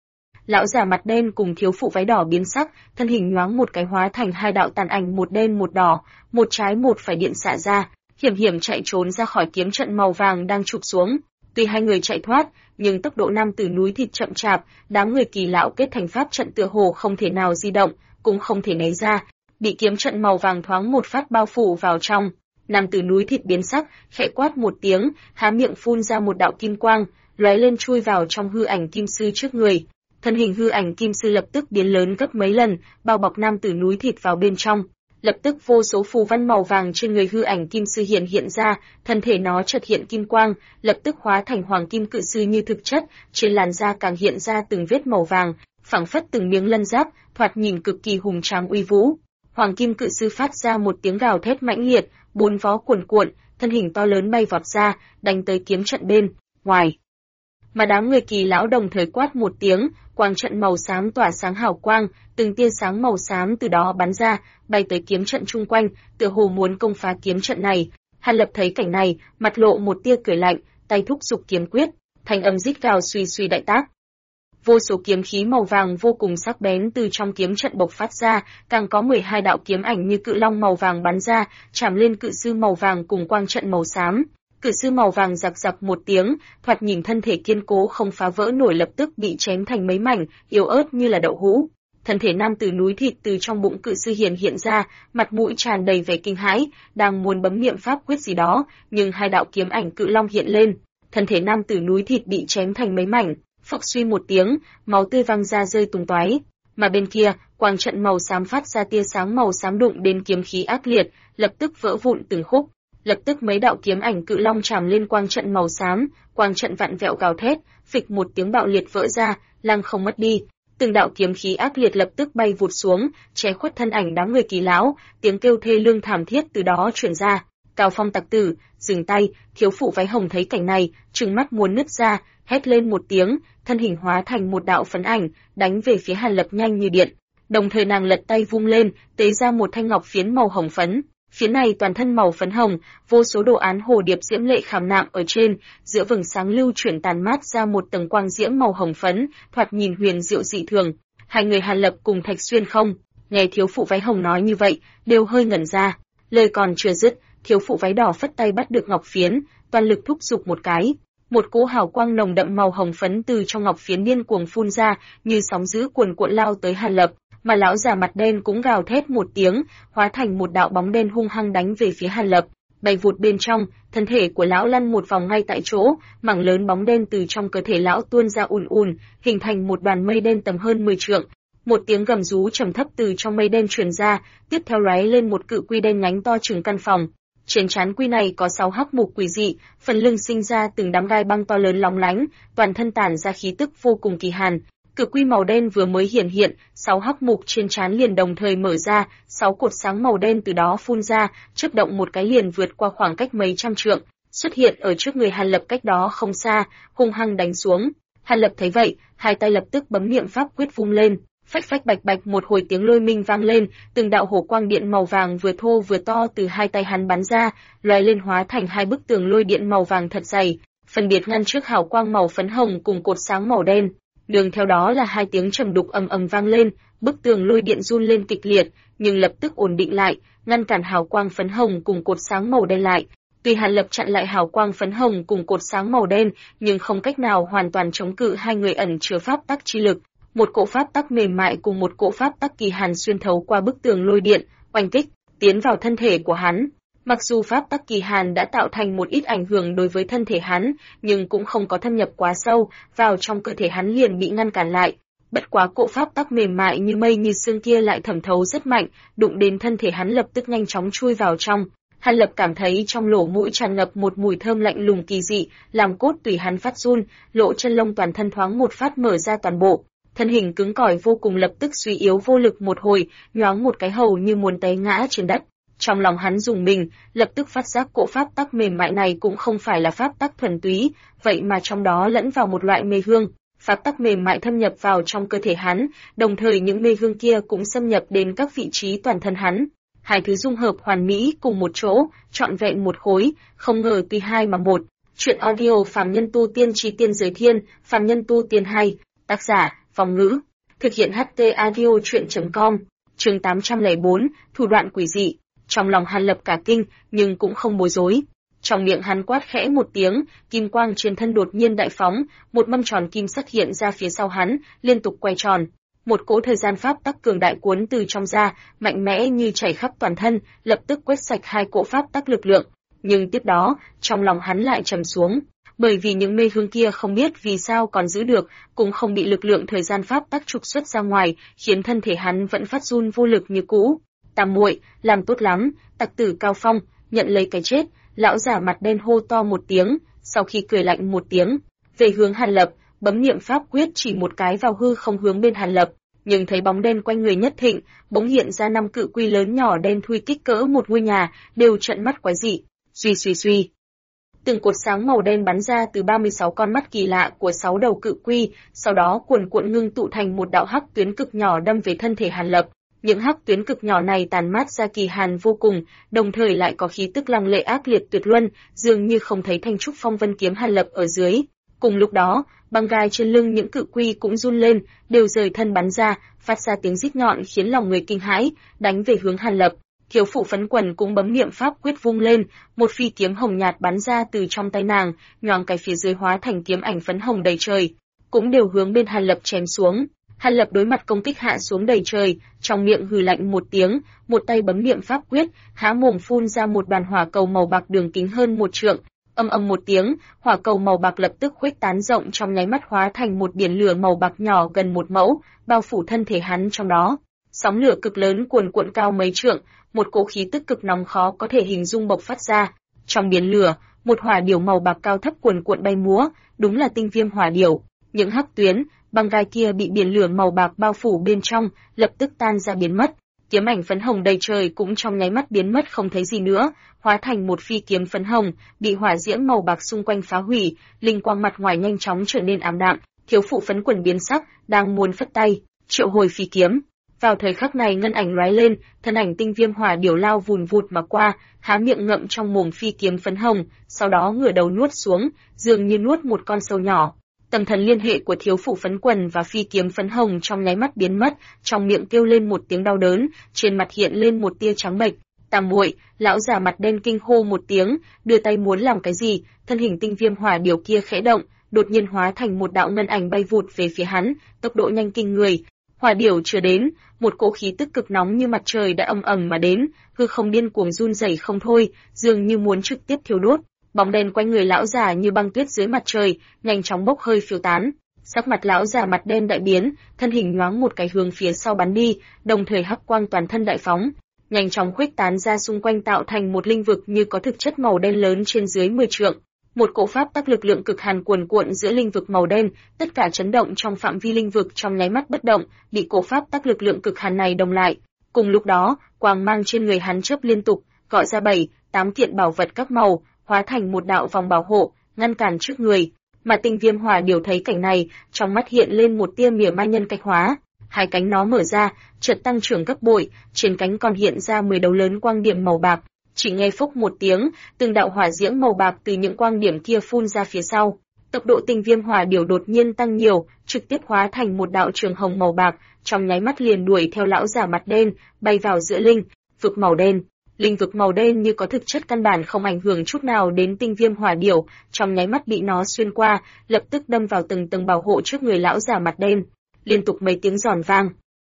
S1: Lão già mặt đen cùng thiếu phụ váy đỏ biến sắc, thân hình nhoáng một cái hóa thành hai đạo tàn ảnh một đen một đỏ, một trái một phải điện xạ ra, hiểm hiểm chạy trốn ra khỏi kiếm trận màu vàng đang chụp xuống. Tuy hai người chạy thoát, nhưng tốc độ nam tử núi thịt chậm chạp, đám người Kỳ lão kết thành pháp trận tựa hồ không thể nào di động, cũng không thể né ra, bị kiếm trận màu vàng thoáng một phát bao phủ vào trong. Nam tử núi thịt biến sắc, khẽ quát một tiếng, há miệng phun ra một đạo kim quang, lóe lên chui vào trong hư ảnh kim sư trước người. Thân hình hư ảnh kim sư lập tức biến lớn gấp mấy lần, bao bọc nam tử núi thịt vào bên trong. Lập tức vô số phù văn màu vàng trên người hư ảnh kim sư hiện ra, thân thể nó chợt hiện kim quang, lập tức hóa thành hoàng kim cự sư như thực chất, trên làn da càng hiện ra từng vết màu vàng, phảng phất từng miếng lân giáp, thoạt nhìn cực kỳ hùng tráng uy vũ. Hoàng kim cự sư phát ra một tiếng gào thét mãnh liệt, bốn vó cuồn cuộn, thân hình to lớn bay vọt ra, đánh tới kiếm trận bên ngoài. Mà đám người Kỳ lão đồng thời quát một tiếng, quang trận màu xám tỏa sáng hào quang, từng tia sáng màu xám từ đó bắn ra, bay tới kiếm trận chung quanh, tựa hồ muốn công phá kiếm trận này. Hàn Lập thấy cảnh này, mặt lộ một tia cười lạnh, tay thúc giục kiếm quyết, thanh âm rít gào suy suy đại tác. Vô số kiếm khí màu vàng vô cùng sắc bén từ trong kiếm trận bộc phát ra, càng có 12 đạo kiếm ảnh như cự long màu vàng bắn ra, chạm lên cự sư màu vàng cùng quang trận màu xám. Cự sư màu vàng giặc giặc một tiếng, thoạt nhìn thân thể kiên cố không phá vỡ nổi lập tức bị chém thành mấy mảnh, yếu ớt như là đậu hũ. Thân thể nam tử núi thịt từ trong bụng cự sư hiện ra, mặt mũi tràn đầy vẻ kinh hãi, đang muốn bấm niệm pháp quyết gì đó, nhưng hai đạo kiếm ảnh cự long hiện lên, thân thể nam tử núi thịt bị chém thành mấy mảnh, phốc suy một tiếng, máu tươi văng ra rơi tung tóe. Mà bên kia, quang trận màu xám phát ra tia sáng màu xám đụng đến kiếm khí ác liệt, lập tức vỡ vụn từng khúc. Lập tức mấy đạo kiếm ảnh cự long chạm lên quang trận màu xám, quang trận vặn vẹo gào thét, phịch một tiếng bạo liệt vỡ ra, lăng không mất đi. Từng đạo kiếm khí ác liệt lập tức bay vụt xuống, che khuất thân ảnh đám người Kỳ lão, tiếng kêu thê lương thảm thiết từ đó truyền ra. Cao Phong tặc tử, dừng tay, thiếu phụ váy hồng thấy cảnh này, trừng mắt muốn nứt ra, hét lên một tiếng, thân hình hóa thành một đạo phấn ảnh, đánh về phía Hàn Lập nhanh như điện. Đồng thời nàng lật tay vung lên, tế ra một thanh ngọc phiến màu hồng phấn. Phiến này toàn thân màu phấn hồng, vô số đồ án hồ điệp diễm lệ khảm nạm ở trên, giữa vầng sáng lưu chuyển tàn mát ra một tầng quang diễm màu hồng phấn, thoạt nhìn huyền diệu dị thường. Hai người Hàn Lập cùng Thạch Xuyên không, nghe thiếu phụ váy hồng nói như vậy, đều hơi ngẩn ra. Lời còn chưa dứt, thiếu phụ váy đỏ phất tay bắt được ngọc phiến, toàn lực thúc giục một cái. Một cỗ hào quang nồng đậm màu hồng phấn từ trong ngọc phiến điên cuồng phun ra, như sóng dữ cuồn cuộn lao tới Hàn Lập. Mà lão già mặt đen cũng gào thét một tiếng, hóa thành một đạo bóng đen hung hăng đánh về phía Hàn Lập, bay vụt bên trong, thân thể của lão lăn một vòng ngay tại chỗ, mảng lớn bóng đen từ trong cơ thể lão tuôn ra ùn ùn, hình thành một đoàn mây đen tầm hơn 10 trượng. Một tiếng gầm rú trầm thấp từ trong mây đen truyền ra, tiếp theo lóe lên một cự quy đen nhánh to chừng căn phòng. Trên trán quy này có 6 hắc mục quỷ dị, phần lưng sinh ra từng đám gai băng to lớn lóng lánh, toàn thân tản ra khí tức vô cùng kỳ hàn. Cự quy màu đen vừa mới hiện, 6 hắc mục trên trán liền đồng thời mở ra, 6 cột sáng màu đen từ đó phun ra, chớp động một cái liền vượt qua khoảng cách mấy trăm trượng, xuất hiện ở trước người Hàn Lập cách đó không xa, hung hăng đánh xuống. Hàn Lập thấy vậy, hai tay lập tức bấm niệm pháp quyết vung lên, Phách phách bạch bạch một hồi tiếng lôi minh vang lên, từng đạo hổ quang điện màu vàng vừa thô vừa to từ hai tay hắn bắn ra, lóe lên hóa thành hai bức tường lôi điện màu vàng thật dày, phân biệt ngăn trước hào quang màu phấn hồng cùng cột sáng màu đen. Đường theo đó là hai tiếng trầm đục ầm ầm vang lên, bức tường lôi điện run lên kịch liệt, nhưng lập tức ổn định lại, ngăn cản hào quang phấn hồng cùng cột sáng màu đen lại. Tuy Hàn Lập chặn lại hào quang phấn hồng cùng cột sáng màu đen, nhưng không cách nào hoàn toàn chống cự hai người ẩn chứa pháp tắc chi lực. Một cỗ pháp tắc mềm mại cùng một cỗ pháp tắc kỳ hàn xuyên thấu qua bức tường lôi điện, oanh kích, tiến vào thân thể của hắn. Mặc dù pháp tắc kỳ hàn đã tạo thành một ít ảnh hưởng đối với thân thể hắn, nhưng cũng không có thâm nhập quá sâu, vào trong cơ thể hắn liền bị ngăn cản lại. Bất quá cỗ pháp tắc mềm mại như mây như sương kia lại thẩm thấu rất mạnh, đụng đến thân thể hắn lập tức nhanh chóng chui vào trong. Hàn Lập cảm thấy trong lỗ mũi tràn ngập một mùi thơm lạnh lùng kỳ dị, làm cốt tủy hắn phát run, lỗ chân lông toàn thân thoáng một phát mở ra toàn bộ. Thân hình cứng cỏi vô cùng lập tức suy yếu vô lực một hồi, nhoáng một cái hầu như muốn té ngã trên đất. Trong lòng hắn rùng mình, lập tức phát giác cỗ pháp tắc mềm mại này cũng không phải là pháp tắc thuần túy, vậy mà trong đó lẫn vào một loại mê hương. Pháp tắc mềm mại thâm nhập vào trong cơ thể hắn, đồng thời những mê hương kia cũng xâm nhập đến các vị trí toàn thân hắn. Hai thứ dung hợp hoàn mỹ cùng một chỗ, trọn vẹn một khối, không ngờ tuy hai mà một. Chuyện audio Phàm Nhân Tu Tiên Chí Tiên Giới Thiên, Phàm Nhân Tu Tiên hay, tác giả, Phong Ngữ. Thực hiện HT audio chuyện.com, chương 804, thủ đoạn quỷ dị. Trong lòng Hàn Lập cả kinh, nhưng cũng không bối rối. Trong miệng hắn quát khẽ một tiếng, kim quang trên thân đột nhiên đại phóng, một mâm tròn kim sắc hiện ra phía sau hắn, liên tục quay tròn. Một cỗ thời gian pháp tắc cường đại cuốn từ trong ra, mạnh mẽ như chảy khắp toàn thân, lập tức quét sạch hai cỗ pháp tắc lực lượng. Nhưng tiếp đó, trong lòng hắn lại trầm xuống, bởi vì những mê hương kia không biết vì sao còn giữ được, cũng không bị lực lượng thời gian pháp tắc trục xuất ra ngoài, khiến thân thể hắn vẫn phát run vô lực như cũ. Tam muội, làm tốt lắm, tặc tử Cao Phong, nhận lấy cái chết. Lão giả mặt đen hô to một tiếng, sau khi cười lạnh một tiếng, về hướng Hàn Lập, bấm niệm pháp quyết chỉ một cái vào hư không hướng bên Hàn Lập, nhưng thấy bóng đen quanh người nhất thịnh, bỗng hiện ra 5 cự quy lớn nhỏ đen thui kích cỡ một ngôi nhà, đều trợn mắt quái dị. Suy suy suy. Từng cột sáng màu đen bắn ra từ 36 con mắt kỳ lạ của 6 đầu cự quy, sau đó cuồn cuộn ngưng tụ thành một đạo hắc tuyến cực nhỏ đâm về thân thể Hàn Lập. Những hắc tuyến cực nhỏ này tàn mát ra kỳ hàn vô cùng, đồng thời lại có khí tức lăng lệ ác liệt tuyệt luân, dường như không thấy thanh trúc phong vân kiếm Hàn Lập ở dưới. Cùng lúc đó, băng gai trên lưng những cự quy cũng run lên, đều rời thân bắn ra, phát ra tiếng rít nhọn khiến lòng người kinh hãi, đánh về hướng Hàn Lập. Thiếu phụ Phấn Quần cũng bấm niệm pháp quyết vung lên, một phi kiếm hồng nhạt bắn ra từ trong tay nàng, nhoáng cái phía dưới hóa thành kiếm ảnh phấn hồng đầy trời, cũng đều hướng bên Hàn Lập chém xuống. Hàn Lập đối mặt công kích hạ xuống đầy trời, trong miệng hừ lạnh một tiếng, một tay bấm niệm pháp quyết, há mồm phun ra một đoàn hỏa cầu màu bạc đường kính hơn 1 trượng. Âm ầm một tiếng, hỏa cầu màu bạc lập tức khuếch tán rộng trong nháy mắt hóa thành một biển lửa màu bạc nhỏ gần 1 mẫu, bao phủ thân thể hắn trong đó. Sóng lửa cực lớn cuồn cuộn cao mấy trượng, một cỗ khí tức cực nóng khó có thể hình dung bộc phát ra. Trong biển lửa, một hỏa điểu màu bạc cao thấp cuồn cuộn bay múa, đúng là tinh viêm hỏa điểu. Những hắc tuyến, băng gai kia bị biển lửa màu bạc bao phủ bên trong, lập tức tan ra biến mất. Kiếm ảnh phấn hồng đầy trời cũng trong nháy mắt biến mất không thấy gì nữa, hóa thành một phi kiếm phấn hồng, bị hỏa diễm màu bạc xung quanh phá hủy, linh quang mặt ngoài nhanh chóng trở nên ảm đạm. Thiếu phụ Phấn Quần biến sắc, đang muốn phất tay, triệu hồi phi kiếm. Vào thời khắc này ngân ảnh lóe lên, thân ảnh tinh viêm hỏa điểu lao vùn vụt mà qua, há miệng ngậm trong mồm phi kiếm phấn hồng, sau đó ngửa đầu nuốt xuống, dường như nuốt một con sâu nhỏ. Tâm thần liên hệ của thiếu phụ Phấn Quần và phi kiếm phấn hồng trong nháy mắt biến mất, trong miệng kêu lên một tiếng đau đớn, trên mặt hiện lên một tia trắng bệch. Tam muội, lão già mặt đen kinh hô một tiếng, đưa tay muốn làm cái gì, thân hình tinh viêm hỏa điểu kia khẽ động, đột nhiên hóa thành một đạo ngân ảnh bay vụt về phía hắn, tốc độ nhanh kinh người. Hỏa điểu chưa đến, một cỗ khí tức cực nóng như mặt trời đã ầm ầm mà đến, hư không điên cuồng run rẩy không thôi, dường như muốn trực tiếp thiêu đốt. Bóng đen quanh người lão già như băng tuyết dưới mặt trời, nhanh chóng bốc hơi phiêu tán. Sắc mặt lão già mặt đen đại biến, thân hình nhoáng một cái hướng phía sau bắn đi, đồng thời hắc quang toàn thân đại phóng, nhanh chóng khuếch tán ra xung quanh tạo thành một linh vực như có thực chất màu đen lớn trên dưới 10 trượng. Một cỗ pháp tắc lực lượng cực hàn cuồn cuộn giữa linh vực màu đen, tất cả chấn động trong phạm vi linh vực trong nháy mắt bất động, bị cỗ pháp tắc lực lượng cực hàn này đồng lại. Cùng lúc đó, quang mang trên người hắn chớp liên tục, gọi ra 7-8 kiện bảo vật các màu, hóa thành một đạo vòng bảo hộ, ngăn cản trước người. Mà tinh viêm hỏa điểu thấy cảnh này, trong mắt hiện lên một tia mỉa mai nhân cách hóa. Hai cánh nó mở ra, chợt tăng trưởng gấp bội, trên cánh còn hiện ra 10 đầu lớn quang điểm màu bạc. Chỉ nghe phốc một tiếng, từng đạo hỏa diễm màu bạc từ những quang điểm kia phun ra phía sau. Tốc độ tinh viêm hỏa điểu đột nhiên tăng nhiều, trực tiếp hóa thành một đạo trường hồng màu bạc, trong nháy mắt liền đuổi theo lão giả mặt đen, bay vào giữa linh vực màu đen. Linh vực màu đen như có thực chất căn bản không ảnh hưởng chút nào đến tinh viêm hỏa điểu, trong nháy mắt bị nó xuyên qua, lập tức đâm vào từng tầng bảo hộ trước người lão giả mặt đen. Liên tục mấy tiếng giòn vang.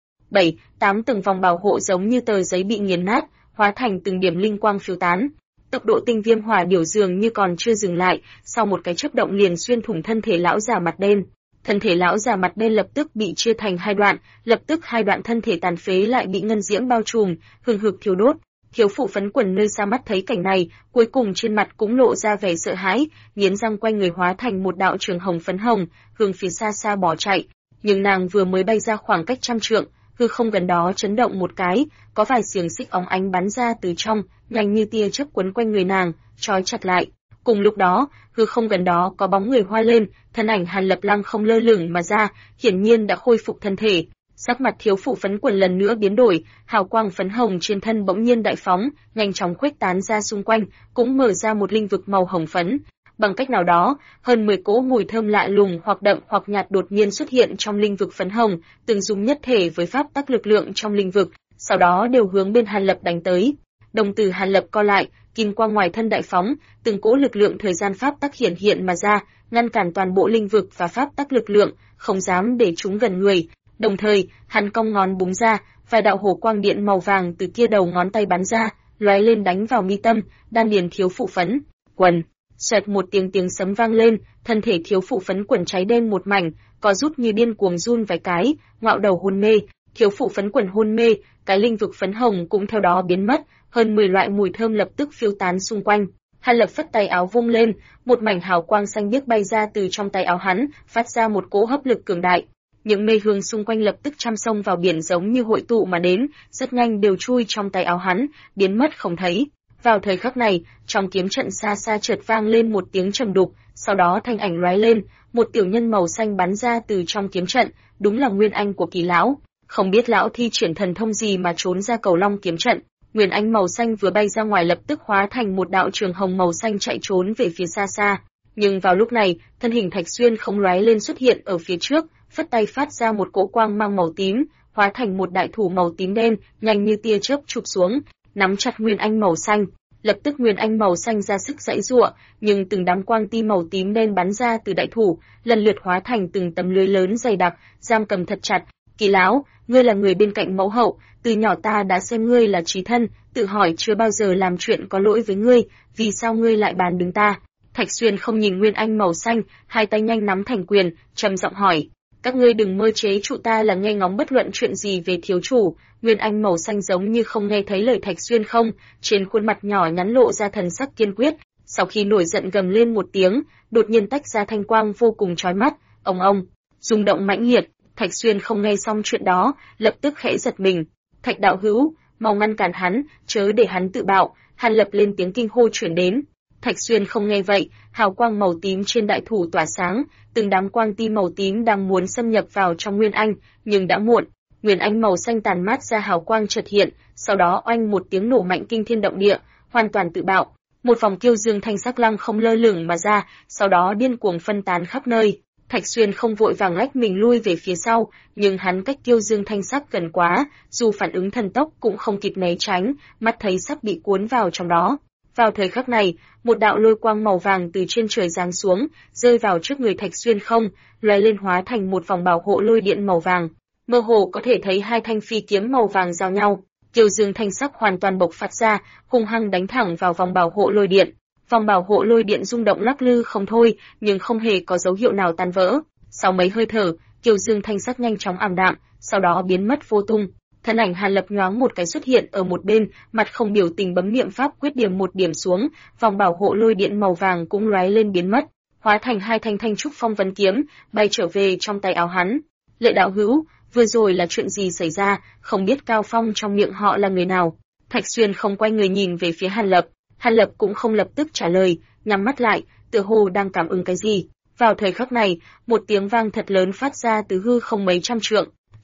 S1: 7, 8 tầng vòng bảo hộ giống như tờ giấy bị nghiền nát, hóa thành từng điểm linh quang phiêu tán. Tốc độ tinh viêm hỏa điểu dường như còn chưa dừng lại, sau một cái chớp động liền xuyên thủng thân thể lão già mặt đen. Thân thể lão già mặt đen lập tức bị chia thành hai đoạn, lập tức hai đoạn thân thể tàn phế lại bị ngân diễm bao trùm, hừng hực thiêu đốt. Thiếu phụ Phấn Quần nơi xa mắt thấy cảnh này, cuối cùng trên mặt cũng lộ ra vẻ sợ hãi, nghiến răng quanh người hóa thành một đạo trường hồng phấn hồng, hướng phía xa xa bỏ chạy. Nhưng nàng vừa mới bay ra khoảng cách trăm trượng, hư không gần đó chấn động một cái, có vài xiềng xích óng ánh bắn ra từ trong, nhanh như tia chớp quấn quanh người nàng, trói chặt lại. Cùng lúc đó, hư không gần đó có bóng người hoa lên, thân ảnh Hàn Lập Lăng không lơ lửng mà ra, hiển nhiên đã khôi phục thân thể. Sắc mặt thiếu phụ Phấn Quần lần nữa biến đổi, hào quang phấn hồng trên thân bỗng nhiên đại phóng, nhanh chóng khuếch tán ra xung quanh, cũng mở ra một linh vực màu hồng phấn. Bằng cách nào đó, hơn 10 cỗ mùi thơm lạ lùng hoặc đậm hoặc nhạt đột nhiên xuất hiện trong linh vực phấn hồng, từng dùng nhất thể với pháp tắc lực lượng trong linh vực, sau đó đều hướng bên Hàn Lập đánh tới. Đồng tử Hàn Lập co lại, kim quang ngoài thân đại phóng, từng cỗ lực lượng thời gian pháp tắc hiển hiện mà ra, ngăn cản toàn bộ linh vực và pháp tắc lực lượng, không dám để chúng gần người. Đồng thời, hắn cong ngón búng ra, vài đạo hổ quang điện màu vàng từ kia đầu ngón tay bắn ra, lóe lên đánh vào mi tâm, đan điền thiếu phụ Phấn Quần. Xoẹt một tiếng sấm vang lên, thân thể thiếu phụ Phấn Quần cháy đen một mảnh, có rút như điên cuồng run vài cái, ngạo đầu hôn mê. Thiếu phụ Phấn Quần hôn mê, cái linh vực phấn hồng cũng theo đó biến mất, hơn 10 loại mùi thơm lập tức phiêu tán xung quanh. Hàn Lập phất tay áo vung lên, một mảnh hào quang xanh biếc bay ra từ trong tay áo hắn, phát ra một cỗ hấp lực cường đại. Những mê hương xung quanh lập tức chăm sông vào biển giống như hội tụ mà đến, rất nhanh đều chui trong tay áo hắn, biến mất không thấy. Vào thời khắc này, trong kiếm trận xa xa chợt vang lên một tiếng trầm đục, sau đó thanh ảnh lóe lên, một tiểu nhân màu xanh bắn ra từ trong kiếm trận, đúng là Nguyên Anh của Kỳ lão. Không biết lão thi triển thần thông gì mà trốn ra cầu long kiếm trận. Nguyên Anh màu xanh vừa bay ra ngoài lập tức hóa thành một đạo trường hồng màu xanh chạy trốn về phía xa xa. Nhưng vào lúc này, thân hình Thạch Xuyên không lóe lên xuất hiện ở phía trước, phất tay phát ra một cỗ quang mang màu tím, hóa thành một đại thủ màu tím đen, nhanh như tia chớp chụp xuống, nắm chặt Nguyên Anh màu xanh. Lập tức Nguyên Anh màu xanh ra sức giãy giụa, nhưng từng đám quang ti màu tím đen bắn ra từ đại thủ, lần lượt hóa thành từng tấm lưới lớn dày đặc, giam cầm thật chặt. Kỳ lão, ngươi là người bên cạnh mẫu hậu, từ nhỏ ta đã xem ngươi là chí thân, tự hỏi chưa bao giờ làm chuyện có lỗi với ngươi, vì sao ngươi lại bàn đứng ta? Thạch Xuyên không nhìn Nguyên Anh màu xanh, hai tay nhanh nắm thành quyền, trầm giọng hỏi: các ngươi đừng mơ chế trụ ta là nghe ngóng bất luận chuyện gì về thiếu chủ. Nguyên Anh màu xanh giống như không nghe thấy lời Thạch Xuyên không, trên khuôn mặt nhỏ nhắn lộ ra thần sắc kiên quyết, sau khi nổi giận gầm lên một tiếng, đột nhiên tách ra thanh quang vô cùng chói mắt, ông, rung động mãnh liệt. Thạch Xuyên không nghe xong chuyện đó, lập tức khẽ giật mình. Thạch đạo hữu, mau ngăn cản hắn, chớ để hắn tự bạo. Hàn Lập lên tiếng kinh hô chuyển đến. Thạch Xuyên không nghe vậy, hào quang màu tím trên đại thủ tỏa sáng, từng đám quang ti màu tím đang muốn xâm nhập vào trong Nguyên Anh, nhưng đã muộn. Nguyên Anh màu xanh tàn mát ra hào quang chợt hiện, sau đó oanh một tiếng nổ mạnh kinh thiên động địa, hoàn toàn tự bạo. Một vòng kiêu dương thanh sắc lăng không lơ lửng mà ra, sau đó điên cuồng phân tán khắp nơi. Thạch Xuyên không vội vàng lách mình lui về phía sau, nhưng hắn cách kiêu dương thanh sắc gần quá, dù phản ứng thần tốc cũng không kịp né tránh, mắt thấy sắp bị cuốn vào trong đó. Vào thời khắc này, một đạo lôi quang màu vàng từ trên trời giáng xuống, rơi vào trước người Thạch Xuyên không, lóe lên hóa thành một vòng bảo hộ lôi điện màu vàng. Mơ hồ có thể thấy hai thanh phi kiếm màu vàng giao nhau, kiêu dương thanh sắc hoàn toàn bộc phát ra, hung hăng đánh thẳng vào vòng bảo hộ lôi điện. Vòng bảo hộ lôi điện rung động lắc lư không thôi, nhưng không hề có dấu hiệu nào tan vỡ. Sau mấy hơi thở, kiêu dương thanh sắc nhanh chóng ảm đạm, sau đó biến mất vô tung. Thân ảnh Hàn Lập nhoáng một cái xuất hiện ở một bên, mặt không biểu tình bấm niệm pháp quyết điểm một điểm xuống, vòng bảo hộ lôi điện màu vàng cũng lóe lên biến mất, hóa thành hai thanh trúc phong vấn kiếm, bay trở về trong tay áo hắn. Lệ đạo hữu, vừa rồi là chuyện gì xảy ra, không biết Cao Phong trong miệng họ là người nào? Thạch Xuyên không quay người nhìn về phía Hàn Lập. Hàn Lập cũng không lập tức trả lời, nhắm mắt lại, tựa hồ đang cảm ứng cái gì. Vào thời khắc này, một tiếng vang thật lớn phát ra từ hư không mấy trăm trượng.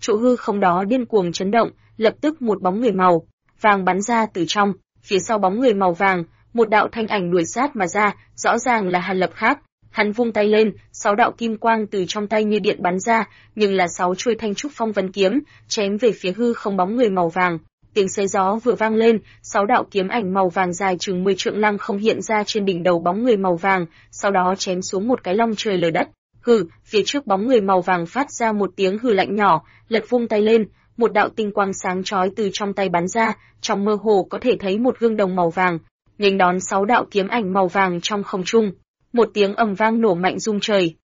S1: Trụ hư không đó điên cuồng chấn động, lập tức một bóng người màu vàng bắn ra từ trong, phía sau bóng người màu vàng, một đạo thanh ảnh đuổi sát mà ra, rõ ràng là Hàn Lập khác. Hắn vung tay lên, 6 đạo kim quang từ trong tay như điện bắn ra, nhưng là 6 chuôi thanh trúc phong vân kiếm, chém về phía hư không bóng người màu vàng. Tiếng xé gió vừa vang lên, 6 đạo kiếm ảnh màu vàng dài chừng 10 trượng lăng không hiện ra trên đỉnh đầu bóng người màu vàng, sau đó chém xuống một cái long trời lở đất. Hừ, phía trước bóng người màu vàng phát ra một tiếng hừ lạnh nhỏ, lật vung tay lên, một đạo tinh quang sáng chói từ trong tay bắn ra, trong mơ hồ có thể thấy một gương đồng màu vàng, nghênh đón 6 đạo kiếm ảnh màu vàng trong không trung. Một tiếng ầm vang nổ mạnh rung trời.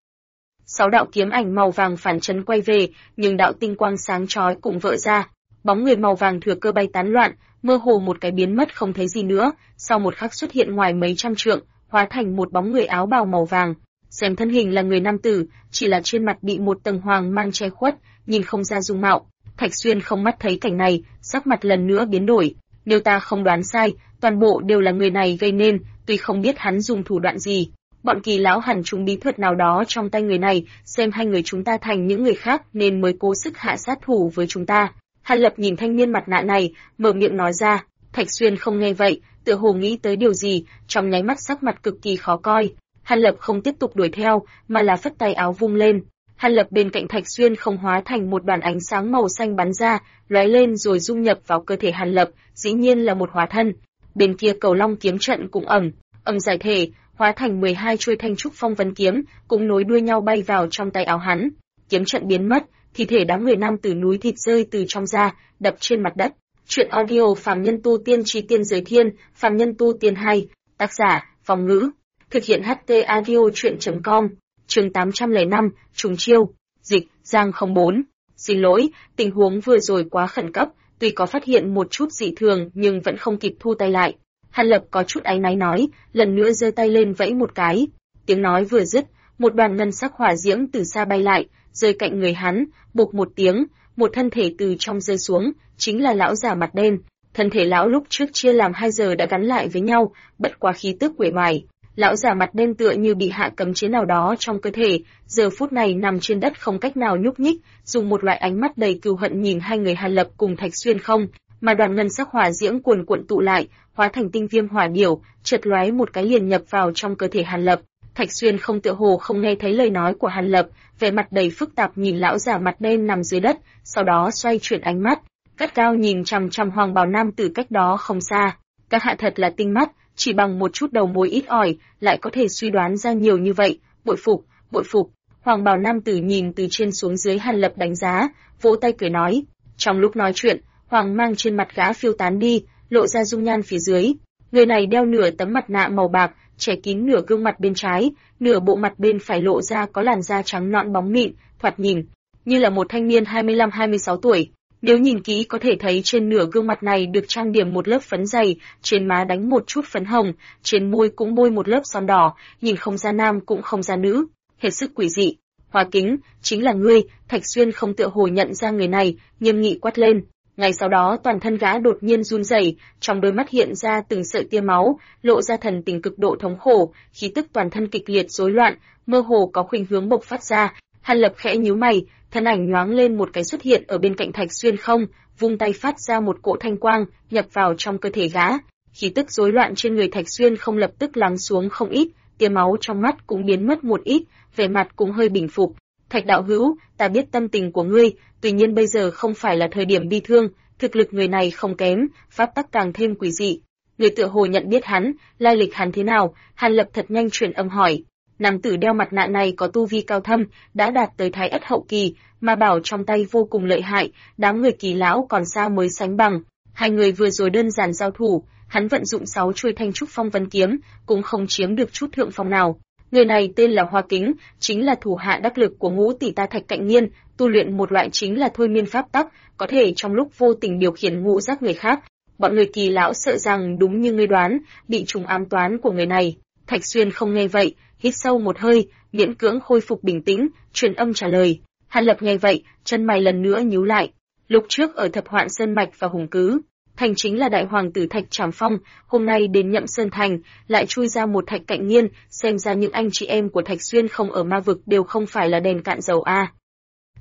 S1: 6 đạo kiếm ảnh màu vàng phản chấn quay về, nhưng đạo tinh quang sáng chói cũng vỡ ra. Bóng người màu vàng thừa cơ bay tán loạn, mơ hồ một cái biến mất không thấy gì nữa, sau một khắc xuất hiện ngoài mấy trăm trượng, hóa thành một bóng người áo bào màu vàng. Xem thân hình là người nam tử, chỉ là trên mặt bị một tầng hoàng mang che khuất, nhìn không ra dung mạo. Thạch Xuyên không mắt thấy cảnh này, sắc mặt lần nữa biến đổi. Nếu ta không đoán sai, toàn bộ đều là người này gây nên, tuy không biết hắn dùng thủ đoạn gì. Bọn Kỳ lão hẳn trúng bí thuật nào đó trong tay người này, xem hai người chúng ta thành những người khác nên mới cố sức hạ sát thủ với chúng ta. Hàn Lập nhìn thanh niên mặt nạ này, mở miệng nói ra. Thạch Xuyên không nghe vậy, tựa hồ nghĩ tới điều gì, trong nháy mắt sắc mặt cực kỳ khó coi. Hàn Lập không tiếp tục đuổi theo, mà là phất tay áo vung lên. Hàn Lập bên cạnh Thạch Xuyên không hóa thành một đoàn ánh sáng màu xanh bắn ra, lóe lên rồi dung nhập vào cơ thể Hàn Lập, dĩ nhiên là một hóa thân. Bên kia Cầu Long kiếm trận cũng giải thể, hóa thành 12 chuôi thanh trúc phong vân kiếm, cũng nối đuôi nhau bay vào trong tay áo hắn. Kiếm trận biến mất, thi thể đám người nam tử núi thịt rơi từ trong ra, đập trên mặt đất. Truyện audio Phàm Nhân Tu Tiên Chí Tiên Giới Thiên, Phàm Nhân Tu Tiên hay, tác giả, Phong Ngữ. Thực hiện HT audio chuyện.com, chương 805, trùng chiêu, dịch, Giang 04. Xin lỗi, tình huống vừa rồi quá khẩn cấp, tuy có phát hiện một chút dị thường nhưng vẫn không kịp thu tay lại. Hàn Lập có chút áy náy nói, lần nữa giơ tay lên vẫy một cái. Tiếng nói vừa dứt, một đoàn ngân sắc hỏa diễm từ xa bay lại, rơi cạnh người hắn, bụp một tiếng, một thân thể từ trong rơi xuống, chính là lão già mặt đen. Thân thể lão lúc trước chia làm 2 giờ đã gắn lại với nhau, bất quá khí tức uể oải. Lão già mặt đen tựa như bị hạ cấm chế nào đó trong cơ thể, giờ phút này nằm trên đất không cách nào nhúc nhích, dùng một loại ánh mắt đầy cừu hận nhìn hai người Hàn Lập cùng Thạch Xuyên không, mà đoàn ngân sắc hỏa diễm cuồn cuộn tụ lại, hóa thành tinh viêm hỏa điểu, chợt lóe một cái liền nhập vào trong cơ thể Hàn Lập. Thạch Xuyên không tựa hồ không nghe thấy lời nói của Hàn Lập, vẻ mặt đầy phức tạp nhìn lão già mặt đen nằm dưới đất, sau đó xoay chuyển ánh mắt, gắt gao nhìn chằm chằm hoàng bào nam tử cách đó không xa. Các hạ thật là tinh mắt, chỉ bằng một chút đầu mối ít ỏi, lại có thể suy đoán ra nhiều như vậy, bội phục, bội phục. Hoàng bào nam tử nhìn từ trên xuống dưới Hàn Lập đánh giá, vỗ tay cười nói. Trong lúc nói chuyện, hoàng mang trên mặt gã phiêu tán đi, lộ ra dung nhan phía dưới. Người này đeo nửa tấm mặt nạ màu bạc, che kín nửa gương mặt bên trái, nửa bộ mặt bên phải lộ ra có làn da trắng nõn bóng mịn, thoạt nhìn như là một thanh niên 25-26 tuổi. Nếu nhìn kỹ có thể thấy trên nửa gương mặt này được trang điểm một lớp phấn dày, trên má đánh một chút phấn hồng, trên môi cũng bôi một lớp son đỏ, nhìn không ra nam cũng không ra nữ, hết sức quỷ dị. Hoa Kính, chính là ngươi. Thạch Xuyên không tựa hồ nhận ra người này, nghiêm nghị quát lên. Ngay sau đó toàn thân gã đột nhiên run rẩy, trong đôi mắt hiện ra từng sợi tia máu, lộ ra thần tình cực độ thống khổ, khí tức toàn thân kịch liệt rối loạn, mơ hồ có khuynh hướng bộc phát ra. Hàn Lập khẽ nhíu mày, thân ảnh nhoáng lên một cái xuất hiện ở bên cạnh Thạch Xuyên không, vung tay phát ra một cỗ thanh quang, nhập vào trong cơ thể gã. Khí tức rối loạn trên người Thạch Xuyên không lập tức lắng xuống không ít, tia máu trong mắt cũng biến mất một ít, vẻ mặt cũng hơi bình phục. Thạch đạo hữu, ta biết tâm tình của ngươi, tuy nhiên bây giờ không phải là thời điểm bi thương, thực lực người này không kém, pháp tắc càng thêm quỷ dị. Người tựa hồ nhận biết hắn, lai lịch hắn thế nào? Hàn Lập thật nhanh truyền âm hỏi. Nam tử đeo mặt nạ này có tu vi cao thâm, đã đạt tới thái ất hậu kỳ, mà bảo trong tay vô cùng lợi hại, đám người Kỳ lão còn xa mới sánh bằng. Hai người vừa rồi đơn giản giao thủ, hắn vận dụng 6 chuôi thanh trúc phong vân kiếm, cũng không chiếm được chút thượng phong nào. Người này tên là Hoa Kính, chính là thủ hạ đắc lực của Ngũ tỷ ta Thạch Cạnh Nghiên, tu luyện một loại chính là thôi miên pháp tắc, có thể trong lúc vô tình điều khiển ngũ giác người khác. Bọn người Kỳ lão sợ rằng đúng như ngươi đoán, bị trùng ám toán của người này. Thạch Xuyên không nghe vậy, hít sâu một hơi, miễn cưỡng khôi phục bình tĩnh, truyền âm trả lời. Hàn Lập nghe vậy, chân mày lần nữa nhíu lại. Lúc trước ở Thập Hoạn Sơn Mạch và Hùng Cứ Thành chính là đại hoàng tử Thạch Trảm Phong, hôm nay đến Nhậm Sơn Thành, lại chui ra một Thạch Cạnh Nghiên, xem ra những anh chị em của Thạch Xuyên không ở ma vực đều không phải là đèn cạn dầu a.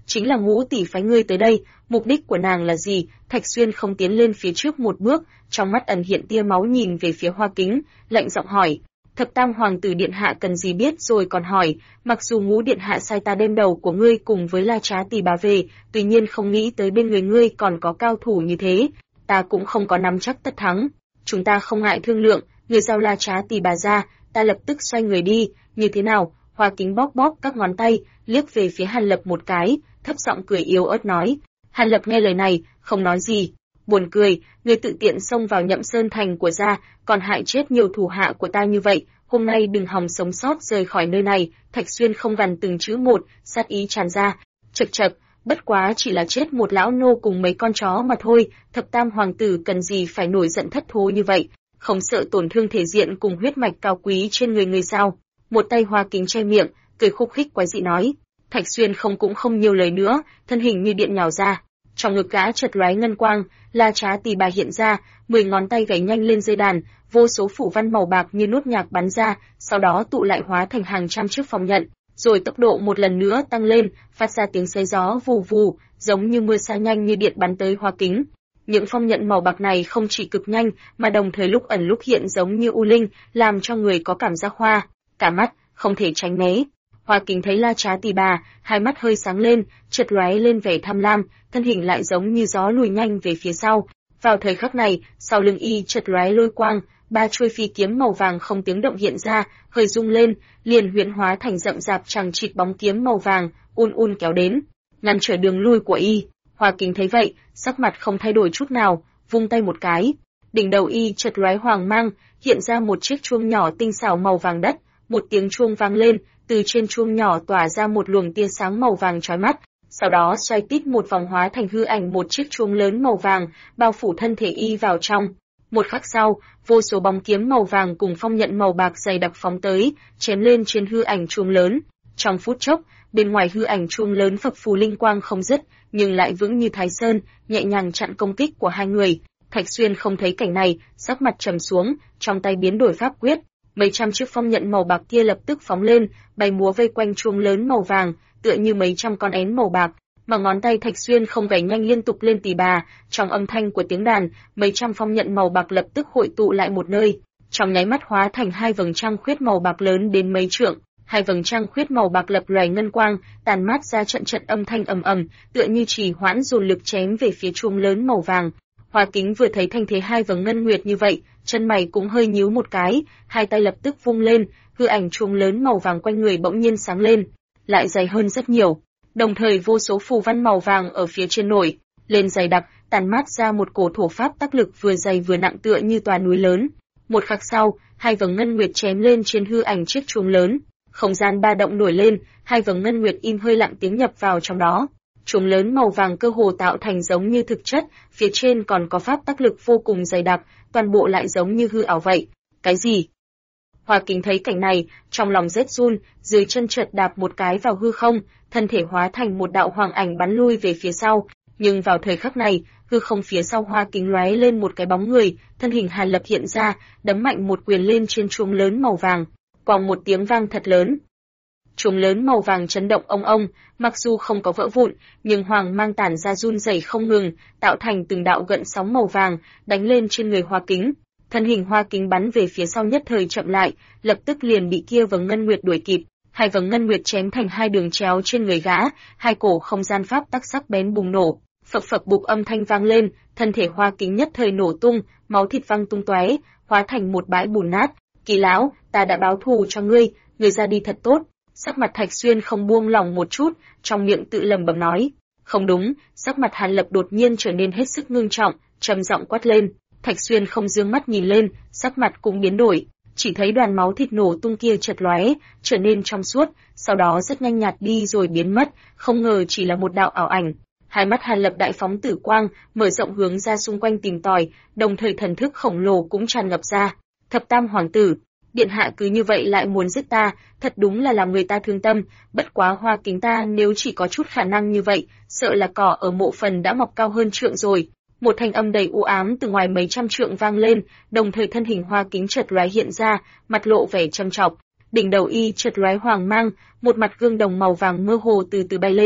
S1: chính là Ngũ tỷ phái ngươi tới đây, mục đích của nàng là gì? Thạch Xuyên không tiến lên phía trước một bước, trong mắt ẩn hiện tia máu nhìn về phía Hoa Kính, lạnh giọng hỏi. Thập Tam hoàng tử điện hạ cần gì biết rồi còn hỏi, mặc dù Ngũ điện hạ sai ta đem đầu của ngươi cùng với La Trá tỷ bà về, tuy nhiên không nghĩ tới bên người ngươi còn có cao thủ như thế, ta cũng không có nắm chắc tất thắng. Chúng ta không ngại thương lượng, người giao La Trá tỷ bà ra, ta lập tức xoay người đi, như thế nào? Hoa Kính bóp bóp các ngón tay, liếc về phía Hàn Lập một cái, thấp giọng cười yếu ớt nói. Hàn Lập nghe lời này, không nói gì. Buồn cười, người tự tiện xông vào Nhậm Sơn thành của gia, còn hại chết nhiều thủ hạ của ta như vậy, hôm nay đừng hòng sống sót rời khỏi nơi này. Thạch Xuyên không gằn từng chữ một, sát ý tràn ra. Chậc chậc, bất quá chỉ là chết một lão nô cùng mấy con chó mà thôi, Thập Tam hoàng tử cần gì phải nổi giận thất thố như vậy, không sợ tổn thương thể diện cùng huyết mạch cao quý trên người người sao? Một tay Hoa Kính che miệng, cười khúc khích quái dị nói. Thạch Xuyên cũng không nhiều lời nữa, thân hình như điện nhào ra, trong ngực gã chợt lóe ngân quang, La Trá tỷ bà hiện ra, 10 ngón tay gảy nhanh lên dây đàn, vô số phủ văn màu bạc như nốt nhạc bắn ra, sau đó tụ lại hóa thành hàng trăm chiếc phong nhận, rồi tốc độ một lần nữa tăng lên, phát ra tiếng xé gió vù vù, giống như mưa sa nhanh như điện bắn tới Hoa Kính. Những phong nhận màu bạc này không chỉ cực nhanh, mà đồng thời lúc ẩn lúc hiện giống như u linh, làm cho người có cảm giác hoa cả mắt, không thể tránh né. Hoa Kính thấy La Trá tỷ bà, hai mắt hơi sáng lên, chợt lóe lên vẻ tham lam, thân hình lại giống như gió lùi nhanh về phía sau. Vào thời khắc này, sau lưng y chợt lóe lôi quang, 3 chuôi phi kiếm màu vàng không tiếng động hiện ra, hơi rung lên, liền huyễn hóa thành rậm rạp chằng chịt bóng kiếm màu vàng, kéo đến, ngăn trở đường lui của y. Hoa Kính thấy vậy, sắc mặt không thay đổi chút nào, vung tay một cái, đỉnh đầu y chợt lóe hoàng mang, hiện ra một chiếc chuông nhỏ tinh xảo màu vàng đất, một tiếng chuông vang lên, từ trên chuông nhỏ tỏa ra một luồng tia sáng màu vàng chói mắt, sau đó xoay tít một vòng hóa thành hư ảnh một chiếc chuông lớn màu vàng, bao phủ thân thể y vào trong. Một khắc sau, vô số bóng kiếm màu vàng cùng phong nhận màu bạc dày đặc phóng tới, chém lên trên hư ảnh chuông lớn. Trong phút chốc, bên ngoài hư ảnh chuông lớn phập phù linh quang không dứt, nhưng lại vững như Thái Sơn, nhẹ nhàng chặn công kích của hai người. Thạch Xuyên không thấy cảnh này, sắc mặt trầm xuống, trong tay biến đổi pháp quyết. Mấy trăm chiếc phong nhận màu bạc kia lập tức phóng lên, bay múa vây quanh chuông lớn màu vàng, tựa như mấy trăm con én màu bạc, mà ngón tay Thạch Xuyên không gảy nhanh liên tục lên tỳ bà, trong âm thanh của tiếng đàn, mấy trăm phong nhận màu bạc lập tức hội tụ lại một nơi, trong nháy mắt hóa thành hai vầng trăng khuyết màu bạc lớn đến mấy trượng, hai vầng trăng khuyết màu bạc lập lòe ngân quang, tàn mát ra trận trận âm thanh ầm ầm, tựa như trì hoãn dồn lực chém về phía chuông lớn màu vàng. Hoa Kính vừa thấy thanh thế hai vầng ngân nguyệt như vậy, chân mày cũng hơi nhíu một cái, hai tay lập tức vung lên, hư ảnh chuông lớn màu vàng quanh người bỗng nhiên sáng lên, lại dày hơn rất nhiều. Đồng thời vô số phù văn màu vàng ở phía trên nổi lên dày đặc, tàn mát ra một cổ thổ pháp tác lực vừa dày vừa nặng tựa như tòa núi lớn. Một khắc sau, hai vầng ngân nguyệt chém lên trên hư ảnh chiếc chuông lớn, không gian ba động nổi lên, hai vầng ngân nguyệt im hơi lặng tiếng nhập vào trong đó. Chuông lớn màu vàng cơ hồ tạo thành giống như thực chất, phía trên còn có pháp tác lực vô cùng dày đặc, toàn bộ lại giống như hư ảo vậy. Cái gì? Hoa Kính thấy cảnh này, trong lòng rét run, dưới chân chợt đạp một cái vào hư không, thân thể hóa thành một đạo hoàng ảnh bắn lui về phía sau. Nhưng vào thời khắc này, hư không phía sau Hoa Kính lóe lên một cái bóng người, thân hình Hàn Lập hiện ra, đấm mạnh một quyền lên trên chuông lớn màu vàng. Quòng một tiếng vang thật lớn. Chuông lớn màu vàng chấn động ong ong, mặc dù không có vỡ vụn, nhưng hoàng mang tản ra run rẩy không ngừng, tạo thành từng đạo gợn sóng màu vàng, đánh lên trên người Hoa Kính. Thân hình Hoa Kính bắn về phía sau nhất thời chậm lại, lập tức liền bị kia vầng ngân nguyệt đuổi kịp. Hai vầng ngân nguyệt chém thành hai đường chéo trên người gã, hai cổ không gian pháp tắc sắc bén bùng nổ, phập phập bụp âm thanh vang lên, thân thể Hoa Kính nhất thời nổ tung, máu thịt văng tung tóe, hóa thành một bãi bùn nát. Kỳ lão, ta đã báo thù cho ngươi, ngươi ra đi thật tốt. Sắc mặt Thạch Xuyên không buông lỏng một chút, trong miệng tự lẩm bẩm nói. Không đúng, sắc mặt Hàn Lập đột nhiên trở nên hết sức ngưng trọng, trầm giọng quát lên. Thạch Xuyên không dương mắt nhìn lên, sắc mặt cũng biến đổi, chỉ thấy đoàn máu thịt nổ tung kia chợt lóe, trở nên trong suốt, sau đó rất nhanh nhạt đi rồi biến mất, không ngờ chỉ là một đạo ảo ảnh. Hai mắt Hàn Lập đại phóng tử quang, mở rộng hướng ra xung quanh tìm tòi, đồng thời thần thức khổng lồ cũng tràn ngập ra. Thập Tam hoàng tử, điện hạ cứ như vậy lại muốn giết ta, thật đúng là làm người ta thương tâm, bất quá Hoa Kính ta nếu chỉ có chút khả năng như vậy, sợ là cỏ ở mộ phần đã mọc cao hơn trượng rồi. Một thanh âm đầy u ám từ ngoài mấy trăm trượng vang lên, đồng thời thân hình Hoa Kính chợt lóe hiện ra, mặt lộ vẻ trầm trọng, đỉnh đầu y chợt lóe hoàng mang, một mặt gương đồng màu vàng mơ hồ từ từ bay lên,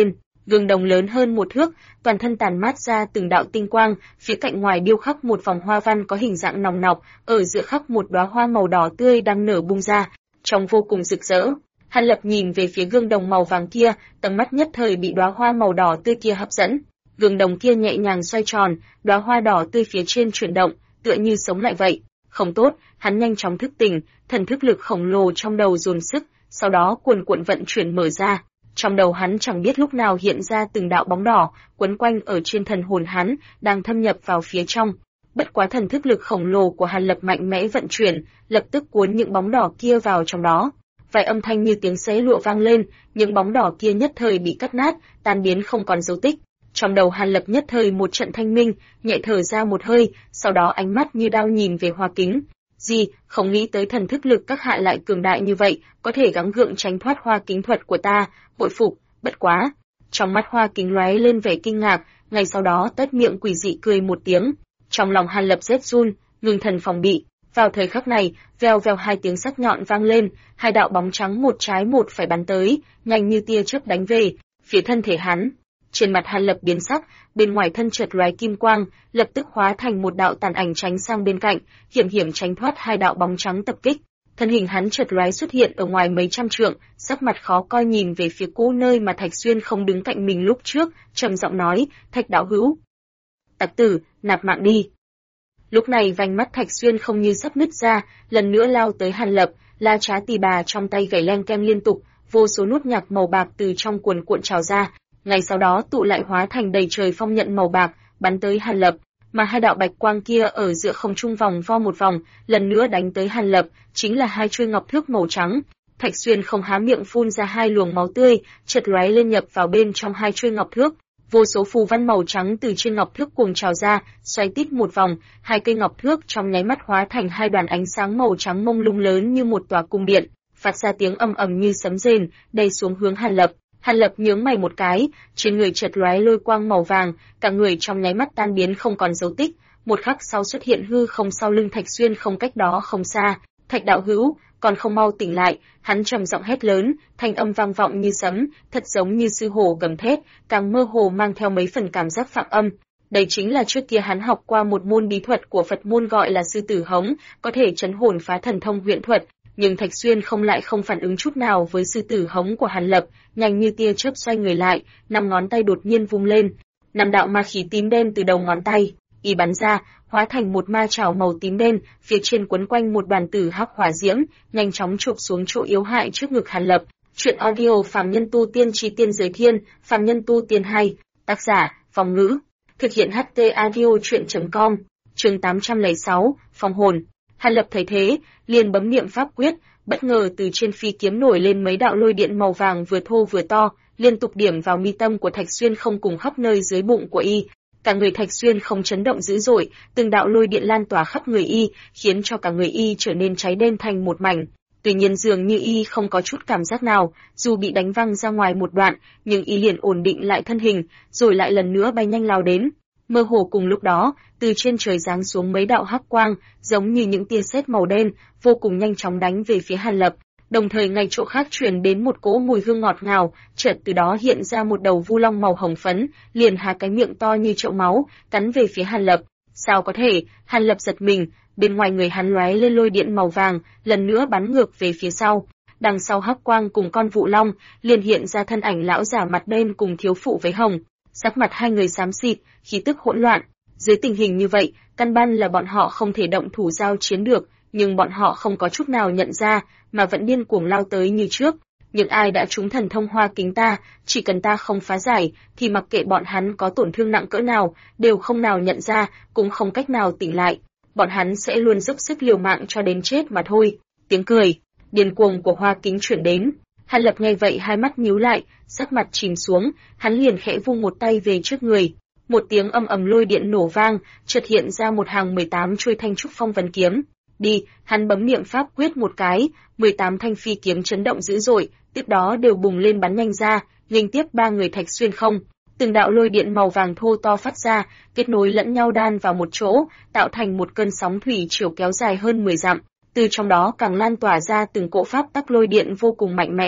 S1: Gương đồng lớn hơn 1 thước, toàn thân tàn mát ra từng đạo tinh quang, phía cạnh ngoài điêu khắc một vòng hoa văn có hình dạng nòng nọc, ở giữa khắc một đóa hoa màu đỏ tươi đang nở bung ra, trông vô cùng rực rỡ. Hàn Lập nhìn về phía gương đồng màu vàng kia, tầm mắt nhất thời bị đóa hoa màu đỏ tươi kia hấp dẫn. Gương đồng kia nhẹ nhàng xoay tròn, đóa hoa đỏ tươi phía trên chuyển động, tựa như sống lại vậy. Không tốt, hắn nhanh chóng thức tỉnh, thần thức lực khổng lồ trong đầu dồn sức, sau đó cuồn cuộn vận chuyển mở ra. Trong đầu hắn chẳng biết lúc nào hiện ra từng đạo bóng đỏ, quấn quanh ở trên thần hồn hắn, đang thâm nhập vào phía trong. Bất quá thần thức lực khổng lồ của Hàn Lập mạnh mẽ vận chuyển, lập tức cuốn những bóng đỏ kia vào trong đó. Vài âm thanh như tiếng xé lụa vang lên, những bóng đỏ kia nhất thời bị cắt nát, tan biến không còn dấu tích. Trong đầu Hàn Lập nhất thời một trận thanh minh, nhẹ thở ra một hơi, sau đó ánh mắt như đao nhìn về Hoa Kính. Gì, không nghĩ tới thần thức lực các hạ lại cường đại như vậy, có thể gắng gượng tránh thoát Hoa Kính thuật của ta, bội phục, bất quá. Trong mắt Hoa Kính lóe lên vẻ kinh ngạc, ngay sau đó tét miệng quỷ dị cười một tiếng. Trong lòng Hàn Lập rét run, ngưng thần phòng bị. Vào thời khắc này, vèo vèo 2 tiếng sắc nhọn vang lên, 2 đạo bóng trắng một trái một phải bắn tới, nhanh như tia chớp đánh về phía thân thể hắn. Trên mặt Hàn Lập biến sắc, bên ngoài thân chợt lóe kim quang, lập tức hóa thành một đạo tàn ảnh tránh sang bên cạnh, hiểm hiểm tránh thoát 2 đạo bóng trắng tập kích. Thân hình hắn chợt lóe xuất hiện ở ngoài mấy trăm trượng, sắc mặt khó coi nhìn về phía cũ nơi mà Thạch Xuyên không đứng cạnh mình lúc trước, trầm giọng nói: "Thạch đạo hữu, tặc tử, nạp mạng đi." Lúc này vành mắt Thạch Xuyên không như sắp nứt ra, lần nữa lao tới Hàn Lập, la trá tỳ bà trong tay gảy len ken liên tục, vô số nút nhạc màu bạc từ trong cuồn cuộn trào ra, ngay sau đó tụ lại hóa thành đầy trời phong nhận màu bạc, bắn tới Hàn Lập, mà 2 đạo bạch quang kia ở giữa không trung vòng vo một vòng, lần nữa đánh tới Hàn Lập, chính là 2 chuôi ngọc thước màu trắng. Thạch Xuyên không há miệng phun ra 2 luồng máu tươi, chợt lóe lên nhập vào bên trong 2 chuôi ngọc thước. Vô số phù văn màu trắng từ trên ngọc thước cuồng trào ra, xoay tít một vòng, 2 cây ngọc thước trong nháy mắt hóa thành 2 đoàn ánh sáng màu trắng mông lung lớn như một tòa cung điện, phát ra tiếng ầm ầm như sấm rền, đầy xuống hướng Hàn Lập. Hàn Lập nhướng mày một cái, trên người chợt lóe lôi quang màu vàng, cả người trong nháy mắt tan biến không còn dấu tích. Một khắc sau xuất hiện hư không sau lưng Thạch Xuyên không cách đó không xa. Thạch đạo hữu, còn không mau tỉnh lại, hắn trầm giọng hét lớn, thanh âm vang vọng như sấm, thật giống như sư hổ gầm thét, càng mơ hồ mang theo mấy phần cảm giác phạm âm. Đây chính là trước kia hắn học qua một môn bí thuật của Phật môn gọi là sư tử hống, có thể trấn hồn phá thần thông huyễn thuật, nhưng Thạch Xuyên không phản ứng chút nào với sư tử hống của Hàn Lập, nhanh như tia chớp xoay người lại, 5 ngón tay đột nhiên vung lên, 5 đạo ma khí tím đen từ đầu ngón tay y bắn ra, hóa thành một ma chảo màu tím đen, phía trên quấn quanh một đoàn tử hắc hỏa diễm, nhanh chóng chụp xuống chỗ yếu hại trước ngực Hàn Lập. Truyện audio Phàm Nhân Tu Tiên Chi Tiên Giới Thiên, Phàm Nhân Tu Tiên 2, tác giả, Phong Ngữ, thực hiện HT audio truyện.com, chương 806, Phong Hồn. Hàn Lập thấy thế, liền bấm niệm pháp quyết, bất ngờ từ trên phi kiếm nổi lên mấy đạo lôi điện màu vàng vừa thô vừa to, liên tục điểm vào mi tâm của Thạch Xuyên không cùng khắp nơi dưới bụng của y. Cả người Thạch Xuyên không chấn động dữ dội, từng đạo lôi điện lan tỏa khắp người y, khiến cho cả người y trở nên cháy đen thành một mảnh. Tuy nhiên dường như y không có chút cảm giác nào, dù bị đánh văng ra ngoài một đoạn, nhưng y liền ổn định lại thân hình, rồi lại lần nữa bay nhanh lao đến. Mơ hồ cùng lúc đó, từ trên trời giáng xuống mấy đạo hắc quang, giống như những tia sét màu đen, vô cùng nhanh chóng đánh về phía Hàn Lập. Đồng thời ngay chỗ khác truyền đến một cỗ mùi hương ngọt ngào, chợt từ đó hiện ra một đầu vu long màu hồng phấn, liền há cái miệng to như chậu máu, cắn về phía Hàn Lập. Sao có thể? Hàn Lập giật mình, bên ngoài người hắn lóe lên lôi điện màu vàng, lần nữa bắn ngược về phía sau. Đằng sau hắc quang cùng con vụ long, liền hiện ra thân ảnh lão giả mặt đen cùng thiếu phụ váy hồng. Sắc mặt hai người xám xịt, khí tức hỗn loạn. Dưới tình hình như vậy, căn bản là bọn họ không thể động thủ giao chiến được, nhưng bọn họ không có chút nào nhận ra, mà vẫn điên cuồng lao tới như trước. Nhưng ai đã trúng thần thông hoa kính ta, chỉ cần ta không phá giải, thì mặc kệ bọn hắn có tổn thương nặng cỡ nào, đều không nào nhận ra, cũng không cách nào tỉnh lại. Bọn hắn sẽ luôn dốc sức liều mạng cho đến chết mà thôi. Tiếng cười điên cuồng của Hoa Kính chuyển đến. Hàn Lập nghe vậy hai mắt nhíu lại, sắc mặt chìm xuống, hắn liền khẽ vung một tay về trước người. Một tiếng ầm ầm lôi điện nổ vang, chợt hiện ra một hàng 18 chuôi thanh trúc phong vân kiếm. Đi, hắn bấm niệm pháp quyết một cái, 18 thanh phi kiếm chấn động dữ dội, tiếp đó đều bùng lên bắn nhanh ra, nghênh tiếp ba người Thạch Xuyên không. Từng đạo lôi điện màu vàng thô to phát ra, kết nối lẫn nhau đan vào một chỗ, tạo thành một cơn sóng thủy triều kéo dài hơn 10 dặm. Từ trong đó càng lan tỏa ra từng cỗ pháp tắc lôi điện vô cùng mạnh mẽ.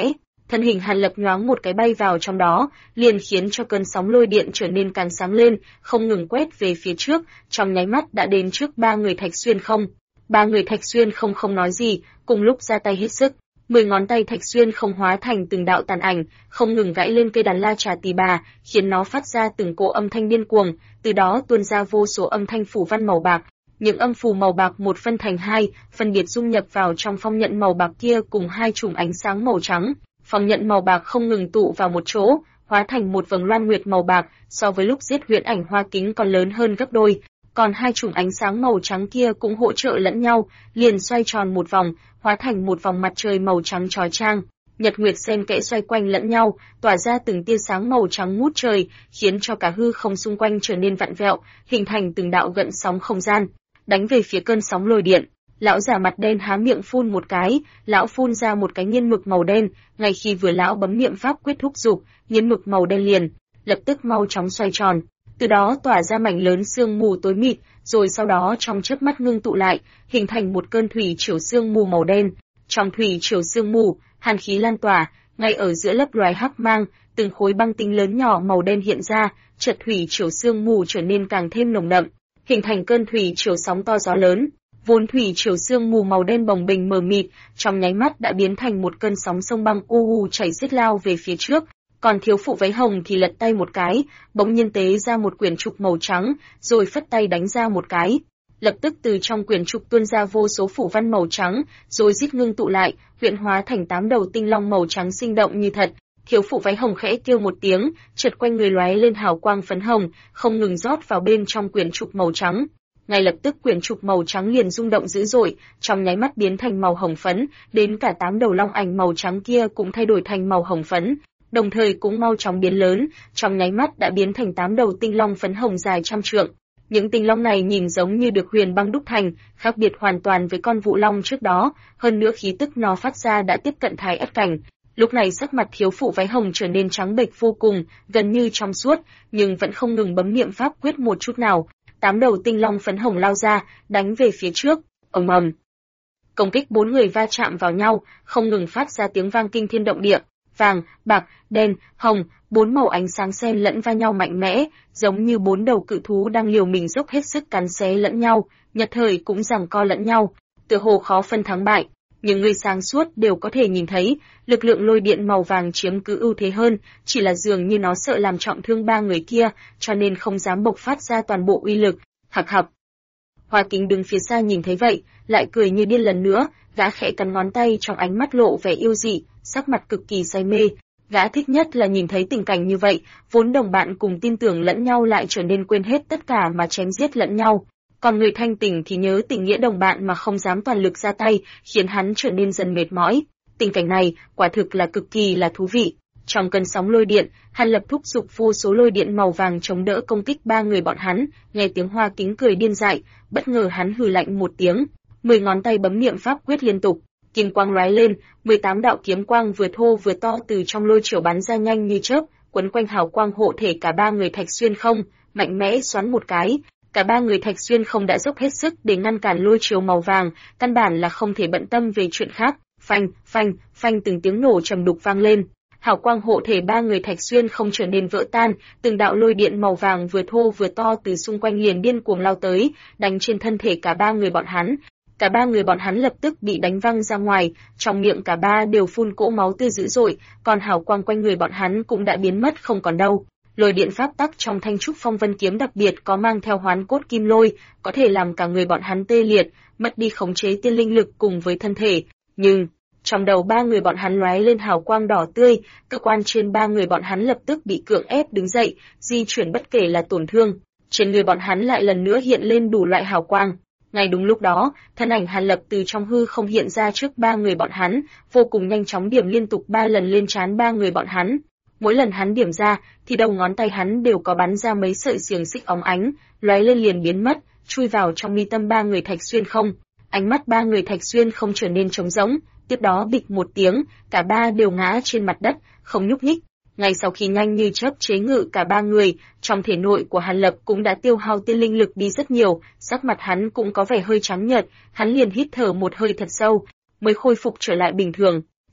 S1: thân hình Hàn Lập nhoáng một cái bay vào trong đó, liền khiến cho cơn sóng lôi điện trở nên càng sáng lên, không ngừng quét về phía trước, trong nháy mắt đã đến trước ba người Thạch Xuyên không. Ba người Thạch Xuyên không nói gì, cùng lúc ra tay hết sức. 10 ngón tay Thạch Xuyên không hóa thành từng đạo tàn ảnh, không ngừng gãy lên cây đàn la trà tỳ bà, khiến nó phát ra từng cỗ âm thanh điên cuồng, từ đó tuôn ra vô số âm thanh phù văn màu bạc. Những âm phù màu bạc một phân thành hai, phân biệt dung nhập vào trong phong nhận màu bạc kia cùng hai chùm ánh sáng màu trắng. Phong nhận màu bạc không ngừng tụ vào một chỗ, hóa thành một vầng loan nguyệt màu bạc, so với lúc giết Huyễn Ảnh Hoa Kính còn lớn hơn gấp đôi. Còn hai chùm ánh sáng màu trắng kia cũng hỗ trợ lẫn nhau, liền xoay tròn một vòng, hóa thành một vòng mặt trời màu trắng chói chang. Nhật nguyệt xen kẽ xoay quanh lẫn nhau, tỏa ra từng tia sáng màu trắng ngút trời, khiến cho cả hư không xung quanh trở nên vặn vẹo, hình thành từng đạo gợn sóng không gian, đánh về phía cơn sóng lôi điện. Lão giả mặt đen há miệng phun một cái, lão phun ra một cái nghiên mực màu đen, ngay khi vừa lão bấm niệm pháp quyết thúc dục, nghiên mực màu đen liền lập tức mau chóng xoay tròn, từ đó tỏa ra mảnh lớn sương mù tối mịt, rồi sau đó trong chớp mắt ngưng tụ lại, hình thành một cơn thủy triều sương mù màu đen. Trong thủy triều sương mù, hàn khí lan tỏa, ngay ở giữa lớp loài hắc mang, từng khối băng tinh lớn nhỏ màu đen hiện ra, chợt thủy triều sương mù trở nên càng thêm nồng đậm, hình thành cơn thủy triều sóng to gió lớn. Vốn thủy triều sương mù màu đen bồng bềnh mờ mịt, trong nháy mắt đã biến thành một cơn sóng sông băng u u chảy xiết lao về phía trước. Còn thiếu phụ váy hồng thì lật tay một cái, bỗng nhiên tế ra một quyển trục màu trắng, rồi phất tay đánh ra một cái. Lập tức từ trong quyển trục tuôn ra vô số phủ văn màu trắng, rồi rít ngưng tụ lại, huyện hóa thành 8 đầu tinh long màu trắng sinh động như thật. Thiếu phụ váy hồng khẽ kêu một tiếng, chợt quanh người lóe lên hào quang phấn hồng, không ngừng rót vào bên trong quyển trục màu trắng. Ngay lập tức quyển trục màu trắng liền rung động dữ dội, trong nháy mắt biến thành màu hồng phấn, đến cả 8 đầu long ảnh màu trắng kia cũng thay đổi thành màu hồng phấn, đồng thời cũng mau chóng biến lớn, trong nháy mắt đã biến thành 8 đầu tinh long phấn hồng dài trăm trượng. Những tinh long này nhìn giống như được huyền băng đúc thành, khác biệt hoàn toàn với con vụ long trước đó, hơn nữa khí tức nó phát ra đã tiếp cận thái ất cảnh. Lúc này sắc mặt thiếu phụ váy hồng trở nên trắng bệch vô cùng, gần như trong suốt, nhưng vẫn không ngừng bấm niệm pháp quyết một chút nào. 8 đầu tinh long phấn hồng lao ra, đánh về phía trước, ầm ầm. Công kích 4 người va chạm vào nhau, không ngừng phát ra tiếng vang kinh thiên động địa. Vàng, bạc, đen, hồng, 4 màu ánh sáng xen lẫn va nhau mạnh mẽ, giống như 4 đầu cự thú đang liều mình dốc hết sức cắn xé lẫn nhau, nhất thời cũng giằng co lẫn nhau, tựa hồ khó phân thắng bại. Nhưng người sáng suốt đều có thể nhìn thấy, lực lượng lôi điện màu vàng chiếm cứ ưu thế hơn, chỉ là dường như nó sợ làm trọng thương 3 người kia, cho nên không dám bộc phát ra toàn bộ uy lực. Hạc hạc. Hoa Kính đứng phía xa nhìn thấy vậy, lại cười như điên lần nữa, gã khẽ cắn ngón tay, trong ánh mắt lộ vẻ yêu dị, sắc mặt cực kỳ say mê. Gã thích nhất là nhìn thấy tình cảnh như vậy, vốn đồng bạn cùng tin tưởng lẫn nhau lại trở nên quên hết tất cả mà chém giết lẫn nhau. Còn người thanh tỉnh thì nhớ tình nghĩa đồng bạn mà không dám toàn lực ra tay, khiến hắn trở nên dần mệt mỏi. Tình cảnh này, quả thực là cực kỳ là thú vị. Trong cơn sóng lôi điện, Hàn Lập thúc giục vô số lôi điện màu vàng chống đỡ công kích 3 người bọn hắn, nghe tiếng Hoa Kính cười điên dại, bất ngờ hắn hừ lạnh một tiếng, 10 ngón tay bấm niệm pháp quyết liên tục, kim quang lóe lên, 18 đạo kiếm quang vừa thô vừa to từ trong lôi triều bắn ra nhanh như chớp, quấn quanh hào quang hộ thể cả 3 người Thạch Xuyên không, mạnh mẽ xoắn một cái. Cả 3 người Thạch Xuyên không đã dốc hết sức để ngăn cản lôi triều màu vàng, căn bản là không thể bận tâm về chuyện khác. Phanh, phanh, phanh, từng tiếng nổ trầm đục vang lên. Hào quang hộ thể 3 người Thạch Xuyên không trở nên vỡ tan, từng đạo lôi điện màu vàng vừa thô vừa to từ xung quanh liền điên cuồng lao tới, đánh trên thân thể cả 3 người bọn hắn. Cả 3 người bọn hắn lập tức bị đánh văng ra ngoài, trong miệng cả 3 đều phun cỗ máu tươi dữ dội, còn hào quang quanh người bọn hắn cũng đã biến mất không còn đâu. Lôi điện pháp tắc trong Thanh Trúc Phong Vân kiếm đặc biệt có mang theo hoán cốt kim lôi, có thể làm cả người bọn hắn tê liệt, mất đi khống chế tiên linh lực cùng với thân thể. Nhưng trong đầu 3 người bọn hắn lóe lên hào quang đỏ tươi, cơ quan trên 3 người bọn hắn lập tức bị cưỡng ép đứng dậy, di chuyển bất kể là tổn thương. Trên người bọn hắn lại lần nữa hiện lên đủ loại hào quang. Ngay đúng lúc đó, thân ảnh Hàn Lập từ trong hư không hiện ra trước 3 người bọn hắn, vô cùng nhanh chóng điểm liên tục 3 lần lên trán 3 người bọn hắn. Mỗi lần hắn điểm ra, thì đầu ngón tay hắn đều có bắn ra mấy sợi xiềng xích óng ánh, lóe lên liền biến mất, chui vào trong mi tâm 3 người Thạch Xuyên không. Ánh mắt 3 người Thạch Xuyên không trở nên trống rỗng, tiếp đó bịch một tiếng, cả 3 đều ngã trên mặt đất, không nhúc nhích. Ngay sau khi nhanh như chớp chế ngự cả 3 người, trong thể nội của Hàn Lập cũng đã tiêu hao tiên linh lực đi rất nhiều, sắc mặt hắn cũng có vẻ hơi trắng nhợt, hắn liền hít thở một hơi thật sâu, mới khôi phục trở lại bình thường.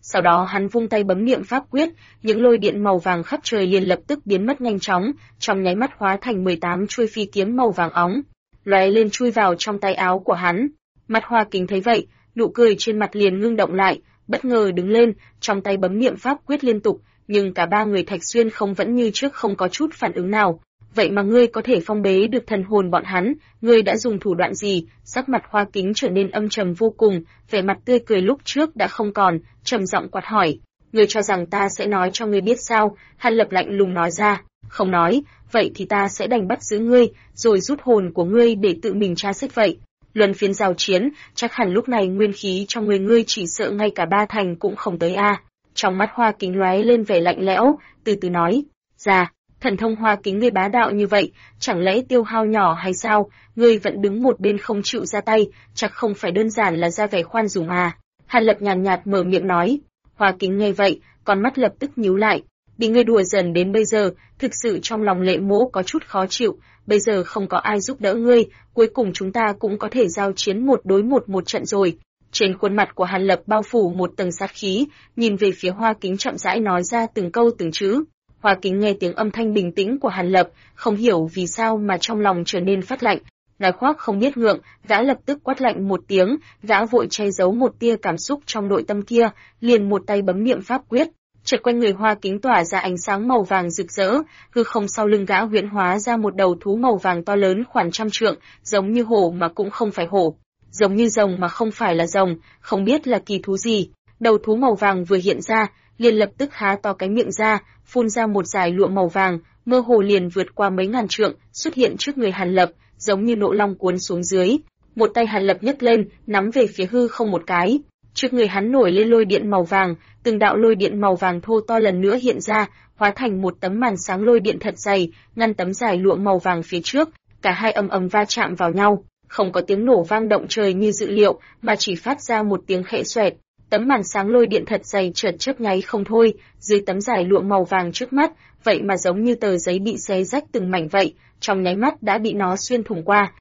S1: Sau đó hắn vung tay bấm niệm pháp quyết, những lôi điện màu vàng khắp trời liền lập tức biến mất nhanh chóng, trong nháy mắt hóa thành 18 chuôi phi kiếm màu vàng óng, lóe lên chui vào trong tay áo của hắn. Mặt Hoa Kính thấy vậy, nụ cười trên mặt liền ngưng động lại, bất ngờ đứng lên, trong tay bấm niệm pháp quyết liên tục, nhưng cả ba người Thạch Xuyên không vẫn như trước không có chút phản ứng nào. Vậy mà ngươi có thể phong bế được thần hồn bọn hắn, ngươi đã dùng thủ đoạn gì? Sắc mặt Hoa Kính trở nên âm trầm vô cùng, vẻ mặt tươi cười lúc trước đã không còn, trầm giọng quát hỏi: ngươi cho rằng ta sẽ nói cho ngươi biết sao? Hàn Lập lạnh lùng nói ra: không nói, vậy thì ta sẽ đành bắt giữ ngươi, rồi rút hồn của ngươi để tự mình tra xét vậy. Luân phiên giao chiến, chắc hẳn lúc này nguyên khí trong người ngươi chỉ sợ ngay cả 3 thành cũng không tới a. Trong mắt Hoa Kính lóe lên vẻ lạnh lẽo, từ từ nói: ra, thần thông Hoa Kính ngươi bá đạo như vậy, chẳng lẽ tiêu hao nhỏ hay sao? Ngươi vẫn đứng một bên không chịu ra tay, chắc không phải đơn giản là ra vẻ khoan dung à? Hàn Lập nhàn nhạt mở miệng nói. Hoa Kính nghe vậy, con mắt lập tức nhíu lại. Bị ngươi đùa dần đến bây giờ, thực sự trong lòng Lệ Mỗ có chút khó chịu. Bây giờ không có ai giúp đỡ ngươi, cuối cùng chúng ta cũng có thể giao chiến một đối một trận rồi. Trên khuôn mặt của Hàn Lập bao phủ một tầng sát khí, nhìn về phía Hoa Kính chậm rãi nói ra từng câu từng chữ. Hoa Kính nghe tiếng âm thanh bình tĩnh của Hàn Lập, không hiểu vì sao mà trong lòng trở nên phát lạnh. Nói khoác không biết ngượng, gã lập tức quát lạnh một tiếng, gã vội che giấu một tia cảm xúc trong nội tâm kia, liền một tay bấm niệm pháp quyết. Chợt quanh người Hoa Kính tỏa ra ánh sáng màu vàng rực rỡ, hư không sau lưng gã huyễn hóa ra một đầu thú màu vàng to lớn khoảng 100 trượng, giống như hổ mà cũng không phải hổ, giống như rồng mà không phải là rồng, không biết là kỳ thú gì. Đầu thú màu vàng vừa hiện ra, liền lập tức há to cái miệng ra, phun ra một dải lụa màu vàng, mơ hồ liền vượt qua mấy ngàn trượng, xuất hiện trước người Hàn Lập, giống như nộ long cuốn xuống dưới. Một tay Hàn Lập nhấc lên, nắm về phía hư không một cái. Trước người hắn nổi lên lôi điện màu vàng, từng đạo lôi điện màu vàng thô to lần nữa hiện ra, hóa thành một tấm màn sáng lôi điện thật dày, ngăn tấm dải lụa màu vàng phía trước. Cả hai ầm ầm va chạm vào nhau, không có tiếng nổ vang động trời như dự liệu, mà chỉ phát ra một tiếng khẽ xoẹt. Tấm màn sáng lôi điện thật dày chợt chớp nháy không thôi, dưới tấm dải lụa màu vàng trước mắt, vậy mà giống như tờ giấy bị xé rách từng mảnh vậy, trong nháy mắt đã bị nó xuyên thủng qua.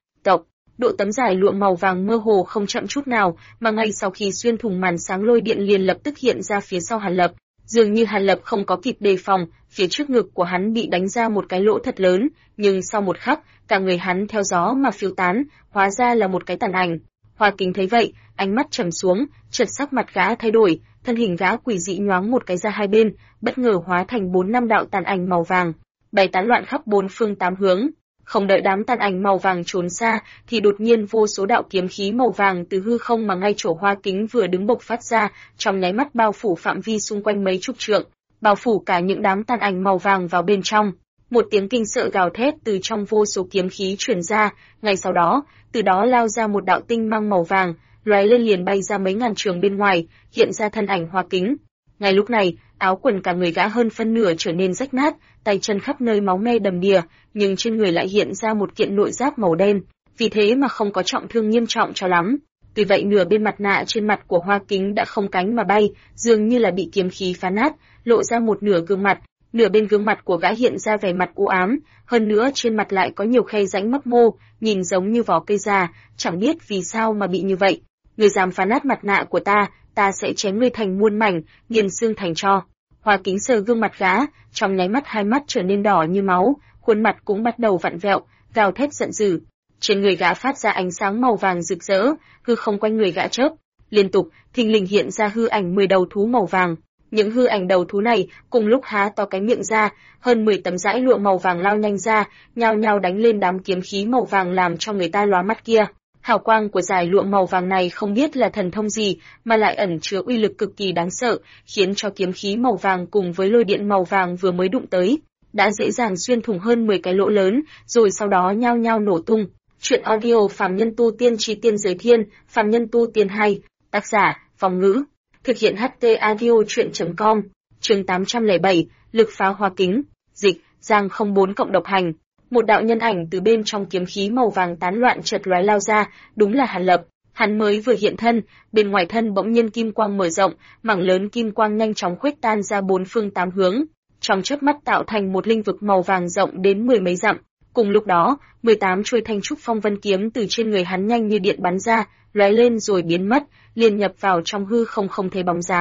S1: Độ tấm dải lụa màu vàng mơ hồ không chậm chút nào, mà ngay sau khi xuyên thủng màn sáng lôi điện liền lập tức hiện ra phía sau Hàn Lập. Dường như Hàn Lập không có kịp đề phòng, phía trước ngực của hắn bị đánh ra một cái lỗ thật lớn, nhưng sau một khắc, cả người hắn theo gió mà phiêu tán, hóa ra là một cái tàn ảnh. Hoa Kính thấy vậy, ánh mắt trầm xuống, chợt sắc mặt gã thay đổi, thân hình gã quỷ dị nhoáng một cái ra hai bên, bất ngờ hóa thành 4-5 đạo tàn ảnh màu vàng, bay tán loạn khắp 4 phương 8 hướng. Không đợi đám tàn ảnh màu vàng trốn xa, thì đột nhiên vô số đạo kiếm khí màu vàng từ hư không mà ngay chỗ Hoa Kính vừa đứng bộc phát ra, trong nháy mắt bao phủ phạm vi xung quanh mấy chục trượng, bao phủ cả những đám tàn ảnh màu vàng vào bên trong. Một tiếng kinh sợ gào thét từ trong vô số kiếm khí truyền ra, ngay sau đó, từ đó lao ra một đạo tinh mang màu vàng, lóe lên liền bay ra mấy ngàn trường bên ngoài, hiện ra thân ảnh Hoa Kính. Ngay lúc này, áo quần cả người gã hơn phân nửa trở nên rách nát, tay chân khắp nơi máu me đầm đìa, nhưng trên người lại hiện ra một kiện nội giáp màu đen, vì thế mà không có trọng thương nghiêm trọng cho lắm. Tuy vậy nửa bên mặt nạ trên mặt của Hoa Kính đã không cánh mà bay, dường như là bị kiếm khí phá nát, lộ ra một nửa gương mặt. Nửa bên gương mặt của gã hiện ra vẻ mặt u ám, hơn nữa trên mặt lại có nhiều khe rãnh mấp mô, nhìn giống như vỏ cây già, chẳng biết vì sao mà bị như vậy. Người dám phá nát mặt nạ của ta sẽ chém ngươi thành muôn mảnh, nghiền xương thành tro. Hoa Kính sờ gương mặt gã, trong nháy mắt hai mắt trở nên đỏ như máu, khuôn mặt cũng bắt đầu vặn vẹo, gào thét giận dữ. Trên người gã phát ra ánh sáng màu vàng rực rỡ, hư không quanh người gã chớp liên tục, thình lình hiện ra hư ảnh 10 đầu thú màu vàng. Những hư ảnh đầu thú này cùng lúc há to cái miệng ra, hơn 10 tấm dải lụa màu vàng lao nhanh ra, nhao nhao đánh lên đám kiếm khí màu vàng làm cho người ta lóa mắt kia. Hào quang của dải lụa màu vàng này không biết là thần thông gì, mà lại ẩn chứa uy lực cực kỳ đáng sợ, khiến cho kiếm khí màu vàng cùng với lôi điện màu vàng vừa mới đụng tới, đã dễ dàng xuyên thủng hơn 10 cái lỗ lớn, rồi sau đó nhao nhao nổ tung. Chuyện audio Phàm Nhân Tu Tiên Chí Tiên Giới Thiên, Phàm Nhân Tu Tiên 2, tác giả, Phong Ngữ. Thực hiện HT Audio Chuyện.com, chương 807, lực phá Hoa Kính, dịch, Giang 04 cộng độc hành. Một đạo nhân ảnh từ bên trong kiếm khí màu vàng tán loạn chợt lóe lao ra, đúng là Hàn Lập. Hắn mới vừa hiện thân, bên ngoài thân bỗng nhiên kim quang mở rộng, mảng lớn kim quang nhanh chóng khuếch tan ra 4 phương 8 hướng, trong chớp mắt tạo thành một linh vực màu vàng rộng đến 10 mấy dặm. Cùng lúc đó, 18 chuôi thanh trúc phong vân kiếm từ trên người hắn nhanh như điện bắn ra, lóe lên rồi biến mất, liền nhập vào trong hư không không thấy bóng dáng.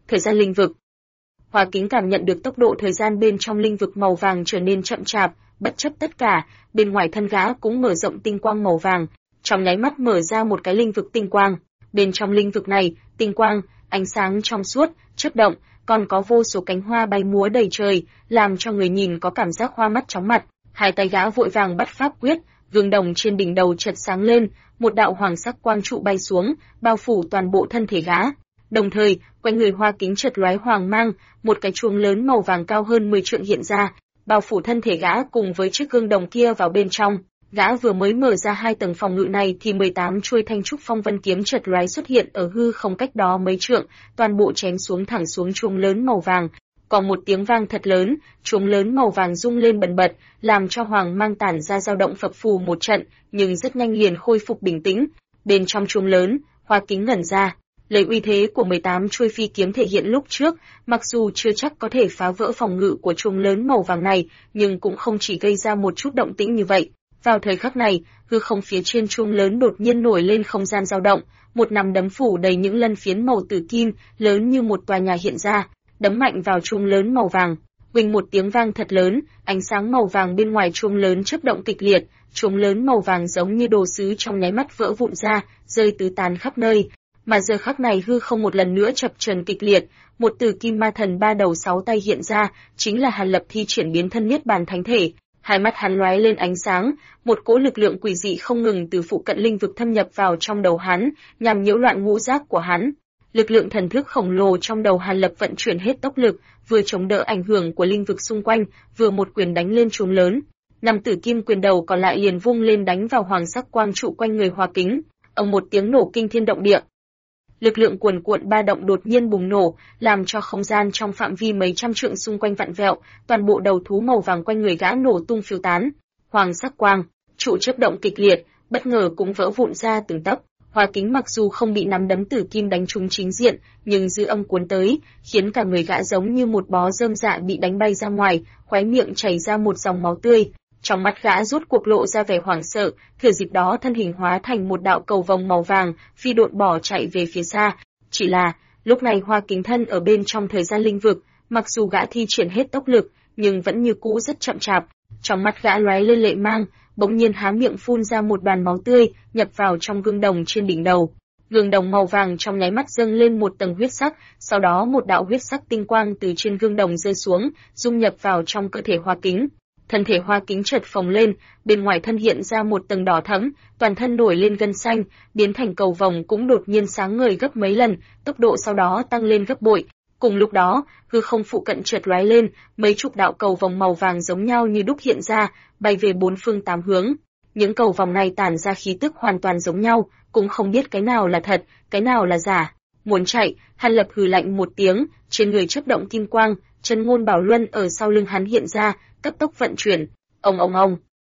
S1: Thời gian linh vực. Hoa Kính cảm nhận được tốc độ thời gian bên trong linh vực màu vàng trở nên chậm chạp, bất chấp tất cả, bên ngoài thân gã cũng mở rộng tinh quang màu vàng, trong nháy mắt mở ra một cái linh vực tinh quang. Bên trong linh vực này, tinh quang, ánh sáng trong suốt, chớp động, còn có vô số cánh hoa bay múa đầy trời, làm cho người nhìn có cảm giác hoa mắt chóng mặt. Hai tay gã vội vàng bắt pháp quyết, gương đồng trên đỉnh đầu chợt sáng lên, một đạo hoàng sắc quang trụ bay xuống, bao phủ toàn bộ thân thể gã. Đồng thời, quanh người Hoa Kính chợt lóe hoàng mang, một cái chuông lớn màu vàng cao hơn 10 trượng hiện ra, bao phủ thân thể gã cùng với chiếc gương đồng kia vào bên trong. Gã vừa mới mở ra 2 tầng phòng ngự này thì 18 chuôi thanh trúc phong vân kiếm chợt lóe xuất hiện ở hư không cách đó mấy trượng, toàn bộ chém xuống thẳng xuống chuông lớn màu vàng. Có một tiếng vang thật lớn, chuông lớn màu vàng rung lên bần bật, làm cho hoàng mang tản ra dao động phập phù một trận, nhưng rất nhanh liền khôi phục bình tĩnh. Bên trong chuông lớn, Hoa Kính ngẩn ra, lấy uy thế của 18 chuôi phi kiếm thể hiện lúc trước, mặc dù chưa chắc có thể phá vỡ phòng ngự của chuông lớn màu vàng này, nhưng cũng không chỉ gây ra một chút động tĩnh như vậy. Vào thời khắc này, hư không phía trên chuông lớn đột nhiên nổi lên không gian dao động, một nắm đấm phủ đầy những lân phiến màu tử kim, lớn như một tòa nhà hiện ra, đấm mạnh vào chuông lớn màu vàng. Huỳnh một tiếng vang thật lớn, ánh sáng màu vàng bên ngoài chuông lớn chớp động kịch liệt, chuông lớn màu vàng giống như đồ sứ trong nháy mắt vỡ vụn ra, rơi tứ tán khắp nơi. Mà giờ khắc này hư không một lần nữa chập chờn kịch liệt, một tử kim ma thần 3 đầu 6 tay hiện ra, chính là Hàn Lập thi triển biến thân niết bàn thánh thể. Hai mắt hắn lóe lên ánh sáng, một cỗ lực lượng quỷ dị không ngừng từ phụ cận linh vực thâm nhập vào trong đầu hắn, nhằm nhiễu loạn ngũ giác của hắn. Lực lượng thần thức khổng lồ trong đầu Hàn Lập vận chuyển hết tốc lực, vừa chống đỡ ảnh hưởng của linh vực xung quanh, vừa một quyền đánh lên chuông lớn. 5 tử kim quyền đầu còn lại liền vung lên đánh vào hoàng sắc quang trụ quanh người Hoa Kính. Ầm một tiếng nổ kinh thiên động địa. Lực lượng cuồn cuộn ba động đột nhiên bùng nổ, làm cho không gian trong phạm vi mấy trăm trượng xung quanh vặn vẹo, toàn bộ đầu thú màu vàng quanh người gã nổ tung phiêu tán. Hoàng sắc quang trụ chớp động kịch liệt, bất ngờ cũng vỡ vụn ra từng tấc. Hoa Kính mặc dù không bị nắm đấm tử kim đánh trúng chính diện, nhưng dư âm cuốn tới, khiến cả người gã giống như một bó rơm rạ bị đánh bay ra ngoài, khóe miệng chảy ra một dòng máu tươi. Trong mắt gã rút cuộc lộ ra vẻ hoảng sợ, thừa dịp đó thân hình hóa thành một đạo cầu vồng màu vàng, phi độn bỏ chạy về phía xa. Chỉ là, lúc này Hoa Kính thân ở bên trong thời gian linh vực, mặc dù gã thi triển hết tốc lực, nhưng vẫn như cũ rất chậm chạp. Trong mắt gã lóe lên lệ mang, bỗng nhiên há miệng phun ra một đoàn máu tươi, nhập vào trong gương đồng trên đỉnh đầu. Gương đồng màu vàng trong nháy mắt dâng lên một tầng huyết sắc, sau đó một đạo huyết sắc tinh quang từ trên gương đồng rơi xuống, dung nhập vào trong cơ thể Hoa Kính. Thân thể Hoa Kính chợt phồng lên, bên ngoài thân hiện ra một tầng đỏ thẫm, toàn thân nổi lên gân xanh, biến thành cầu vồng cũng đột nhiên sáng ngời gấp mấy lần, tốc độ sau đó tăng lên gấp bội. Cùng lúc đó, hư không phụ cận chợt lóe lên, mấy chục đạo cầu vồng màu vàng giống nhau như đúc hiện ra, bay về 4 phương 8 hướng. Những cầu vồng này tản ra khí tức hoàn toàn giống nhau, cũng không biết cái nào là thật, cái nào là giả. Muốn chạy, Hàn Lập hừ lạnh một tiếng, trên người chớp động kim quang, chân ngôn bảo luân ở sau lưng hắn hiện ra, cấp tốc vận chuyển. Ông.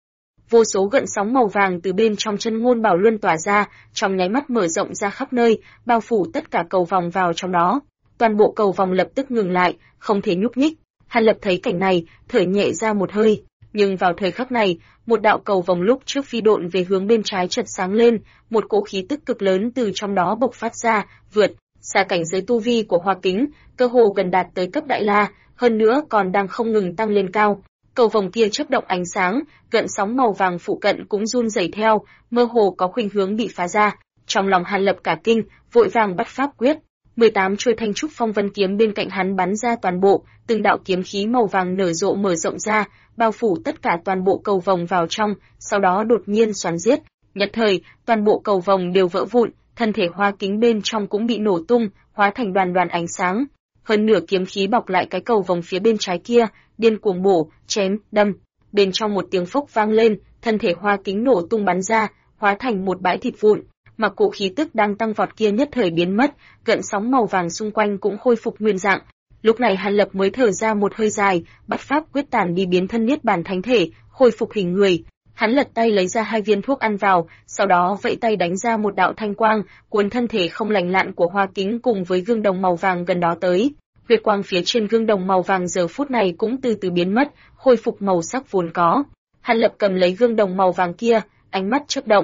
S1: Vô số gợn sóng màu vàng từ bên trong chân ngôn bảo luân tỏa ra, trong nháy mắt mở rộng ra khắp nơi, bao phủ tất cả cầu vồng vào trong đó. Toàn bộ cầu vồng lập tức ngừng lại, không thể nhúc nhích. Hàn Lập thấy cảnh này, thở nhẹ ra một hơi. Nhưng vào thời khắc này, một đạo cầu vồng lúc trước phi độn về hướng bên trái chợt sáng lên, một cỗ khí tức cực lớn từ trong đó bộc phát ra, vượt xa cảnh giới tu vi của Hoa Kính, cơ hồ gần đạt tới cấp đại la, hơn nữa còn đang không ngừng tăng lên cao. Cầu vồng kia chớp động ánh sáng, gợn sóng màu vàng phụ cận cũng run rẩy theo, mơ hồ có khuynh hướng bị phá ra. Trong lòng Hàn Lập cả kinh, vội vàng bắt pháp quyết. 18 chuôi thanh trúc phong vân kiếm bên cạnh hắn bắn ra toàn bộ, từng đạo kiếm khí màu vàng nở rộ mở rộng ra, bao phủ tất cả toàn bộ cầu vồng vào trong, sau đó đột nhiên xoắn giết. Nhất thời, toàn bộ cầu vồng đều vỡ vụn, thân thể Hoa Kính bên trong cũng bị nổ tung, hóa thành đoàn đoàn ánh sáng. Hơn nửa kiếm khí bọc lại cái cầu vồng phía bên trái kia, điên cuồng bổ, chém, đâm. Bên trong một tiếng phốc vang lên, thân thể Hoa Kính nổ tung bắn ra, hóa thành một bãi thịt vụn. Mà cổ khí tức đang tăng vọt kia nhất thời biến mất, gợn sóng màu vàng xung quanh cũng khôi phục nguyên dạng. Lúc này Hàn Lập mới thở ra một hơi dài, bắt pháp quyết tản đi biến thân niết bàn thánh thể, khôi phục hình người. Hắn lật tay lấy ra 2 viên thuốc ăn vào, sau đó vẫy tay đánh ra một đạo thanh quang, cuốn thân thể không lành lặn của Hoa Kính cùng với gương đồng màu vàng gần đó tới. Huyết quang phía trên gương đồng màu vàng giờ phút này cũng từ từ biến mất, khôi phục màu sắc vốn có. Hàn Lập cầm lấy gương đồng màu vàng kia, ánh mắt chớp động.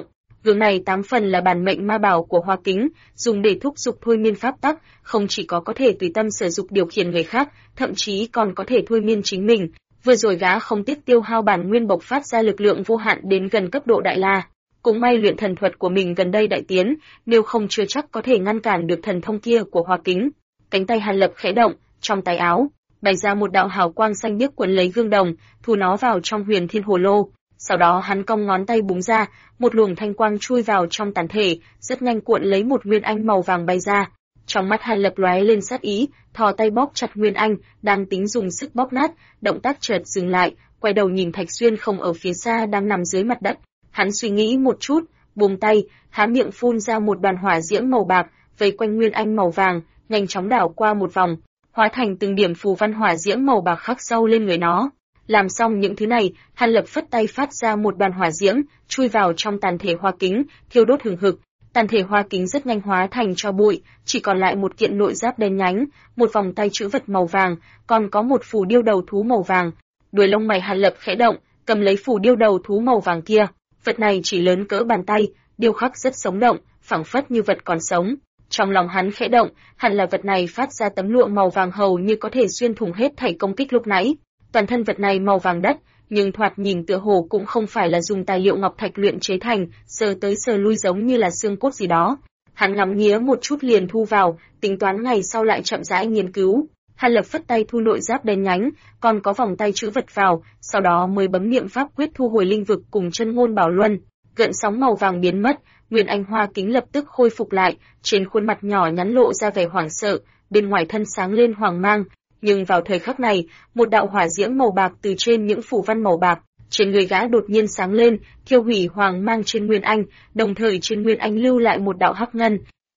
S1: Gương này 8 phần là bản mệnh ma bảo của Hoa Kính, dùng để thúc giục thôi miên pháp tắc, không chỉ có thể tùy tâm sử dụng điều khiển người khác, thậm chí còn có thể thôi miên chính mình. Vừa rồi gã không tiếc tiêu hao bản nguyên bộc phát ra lực lượng vô hạn đến gần cấp độ đại la. Cũng may luyện thần thuật của mình gần đây đại tiến, nếu không chưa chắc có thể ngăn cản được thần thông kia của Hoa Kính. Cánh tay Hàn Lập khẽ động, trong tay áo bày ra một đạo hào quang xanh biếc cuốn lấy gương đồng, thu nó vào trong Huyền Thiên Hồ Lô. Sau đó hắn cong ngón tay búng ra, một luồng thanh quang chui vào trong tàn thể, rất nhanh cuộn lấy một nguyên anh màu vàng bay ra. Trong mắt Hàn Lập lóe lên sát ý, thò tay bóp chặt nguyên anh, đang tính dùng sức bóp nát, động tác chợt dừng lại, quay đầu nhìn Thạch Xuyên không ở phía xa đang nằm dưới mặt đất. Hắn suy nghĩ một chút, buông tay, há miệng phun ra một đoàn hỏa diễm màu bạc, vây quanh nguyên anh màu vàng, nhanh chóng đảo qua một vòng, hóa thành từng điểm phù văn hỏa diễm màu bạc khắc sâu lên người nó. Làm xong những thứ này, Hàn Lập phất tay phát ra một đoàn hỏa diễm, chui vào trong tàn thể Hoa Kính, thiêu đốt hừng hực. Tàn thể Hoa Kính rất nhanh hóa thành tro bụi, chỉ còn lại một kiện nội giáp đen nhánh, một vòng tay chữ vật màu vàng, còn có một phù điêu đầu thú màu vàng. Đuôi lông mày Hàn Lập khẽ động, cầm lấy phù điêu đầu thú màu vàng kia. Vật này chỉ lớn cỡ bàn tay, điêu khắc rất sống động, phảng phất như vật còn sống. Trong lòng hắn khẽ động, hẳn là vật này phát ra tấm lụa màu vàng hầu như có thể xuyên thủng hết thảy công kích lúc nãy. Toàn thân vật này màu vàng đất, nhưng thoạt nhìn tựa hồ cũng không phải là dùng tài liệu ngọc thạch luyện chế thành, sờ tới sờ lui giống như là xương cốt gì đó. Hắn ngắm nghía một chút liền thu vào, tính toán ngày sau lại chậm rãi nghiên cứu. Hàn Lập phất tay thu nội giáp đen nhánh, còn có vòng tay chữ vật vào, sau đó mới bấm niệm pháp quyết thu hồi linh vực cùng chân ngôn bảo luân. Gợn sóng màu vàng biến mất, Nguyên Anh Hoa Kính lập tức khôi phục lại, trên khuôn mặt nhỏ nhắn lộ ra vẻ hoảng sợ, bên ngoài thân sáng lên hoàng mang. Nhưng vào thời khắc này, một đạo hỏa diễm màu bạc từ trên những phù văn màu bạc trên người gã đột nhiên sáng lên, thiêu hủy hoàng mang trên Nguyên Anh, đồng thời trên Nguyên Anh lưu lại một đạo hắc ngân.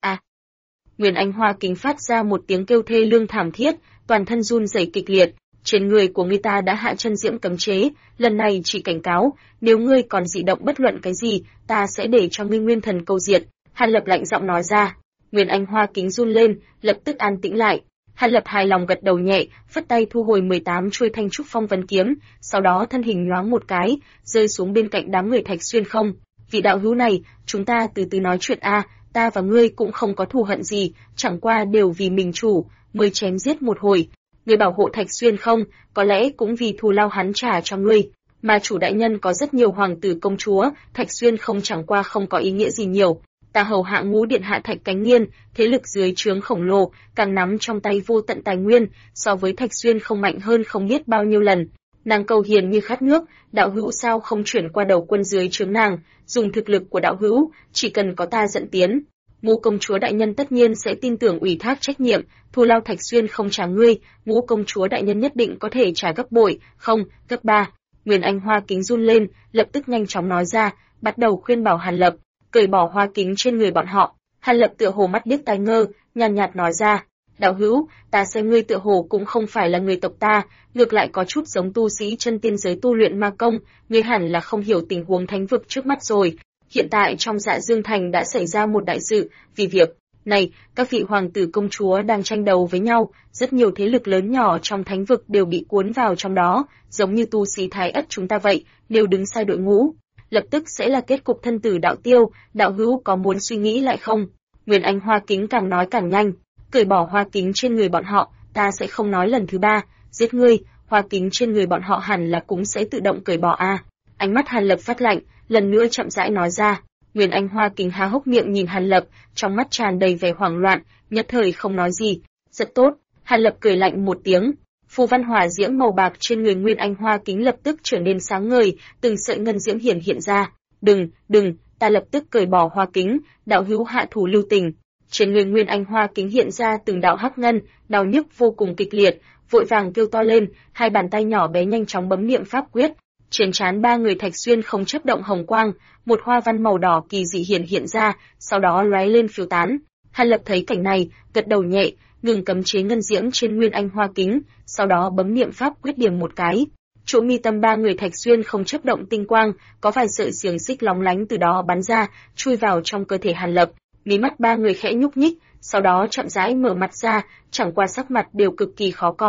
S1: Nguyên Anh Hoa Kính phát ra một tiếng kêu thê lương thảm thiết, toàn thân run rẩy kịch liệt. Trên người của người ta đã hạ chân diễm cấm chế, lần này chỉ cảnh cáo, nếu ngươi còn dị động bất luận cái gì, ta sẽ để cho ngươi nguyên thần câu diệt. Hàn Lập lạnh giọng nói ra. Nguyên Anh Hoa Kính run lên, lập tức an tĩnh lại. Hàn Lập hài lòng gật đầu nhẹ, phất tay thu hồi 18 chuôi thanh trúc phong vân kiếm, sau đó thân hình nhoáng một cái, rơi xuống bên cạnh đám người Thạch Xuyên không. Vị đạo hữu này, chúng ta từ từ nói chuyện a, ta và ngươi cũng không có thù hận gì, chẳng qua đều vì mình chủ, mới chém giết một hồi. Người bảo hộ Thạch Xuyên không, có lẽ cũng vì thù lao hắn trả cho ngươi. Mà chủ đại nhân có rất nhiều hoàng tử công chúa, Thạch Xuyên không chẳng qua không có ý nghĩa gì nhiều. Ta hầu hạ Ngũ điện hạ Thạch Cánh Nghiên, thế lực dưới trướng khổng lồ, càng nắm trong tay vô tận tài nguyên, so với Thạch Xuyên không mạnh hơn không biết bao nhiêu lần. Nàng cầu hiền như khát nước, đạo hữu sao không chuyển qua đầu quân dưới trướng nàng, dùng thực lực của đạo hữu, chỉ cần có ta dẫn tiến. Ngũ công chúa đại nhân tất nhiên sẽ tin tưởng ủy thác trách nhiệm, thù lao Thạch Xuyên không trả ngươi, Ngũ công chúa đại nhân nhất định có thể trả gấp bội, không, gấp 3. Nguyên Anh Hoa Kính run lên, lập tức nhanh chóng nói ra, bắt đầu khuyên bảo Hàn Lập, cởi bỏ hoa kính trên người bọn họ. Hàn Lập tựa hồ mắt điếc tai ngơ, nhàn nhạt nói ra, đạo hữu, ta xem ngươi tựa hồ cũng không phải là người tộc ta, ngược lại có chút giống tu sĩ chân tiên giới tu luyện ma công, ngươi hẳn là không hiểu tình huống thánh vực trước mắt rồi. Hiện tại trong Dạ Dương Thành đã xảy ra một đại sự, vì việc này, các vị hoàng tử công chúa đang tranh đấu với nhau, rất nhiều thế lực lớn nhỏ trong thánh vực đều bị cuốn vào trong đó, giống như tu sĩ Thái Ất chúng ta vậy, nếu đứng sai đội ngũ, lập tức sẽ là kết cục thân tử đạo tiêu, đạo hữu có muốn suy nghĩ lại không? Nguyên Anh Hoa Kính càng nói càng nhanh, cởi bỏ hoa kính trên người bọn họ, ta sẽ không nói lần thứ 3, giết ngươi, hoa kính trên người bọn họ hẳn là cũng sẽ tự động cởi bỏ a. Ánh mắt Hàn Lập phát lạnh, lần nữa chậm rãi nói ra. Nguyên Anh Hoa Kính há hốc miệng nhìn Hàn Lập, trong mắt tràn đầy vẻ hoảng loạn, nhất thời không nói gì. Rất tốt, Hàn Lập cười lạnh một tiếng. Phù văn hỏa diễm màu bạc trên người Nguyên Anh Hoa Kính lập tức trở nên sáng ngời, từng sợi ngân diễm hiện ra. Đừng, ta lập tức cởi bỏ hoa kính, đạo hữu hạ thủ lưu tình. Trên người Nguyên Anh Hoa Kính hiện ra từng đạo hắc ngân, đau nhức vô cùng kịch liệt, vội vàng kêu to lên, hai bàn tay nhỏ bé nhanh chóng bấm niệm pháp quyết. Trên trán ba người Thạch Xuyên không chớp động hồng quang, một hoa văn màu đỏ kỳ dị hiện ra, sau đó lóe lên phiêu tán. Hàn Lập thấy cảnh này, gật đầu nhẹ, ngừng cấm chế ngân diễm trên Nguyên Anh Hoa Kính, sau đó bấm niệm pháp quyết điểm một cái. Chỗ mi tâm ba người Thạch Xuyên không chớp động tinh quang, có vài sợi xiềng xích lóng lánh từ đó bắn ra, chui vào trong cơ thể Hàn Lập. Mí mắt ba người khẽ nhúc nhích, sau đó chậm rãi mở mặt ra, chẳng qua sắc mặt đều cực kỳ khó coi.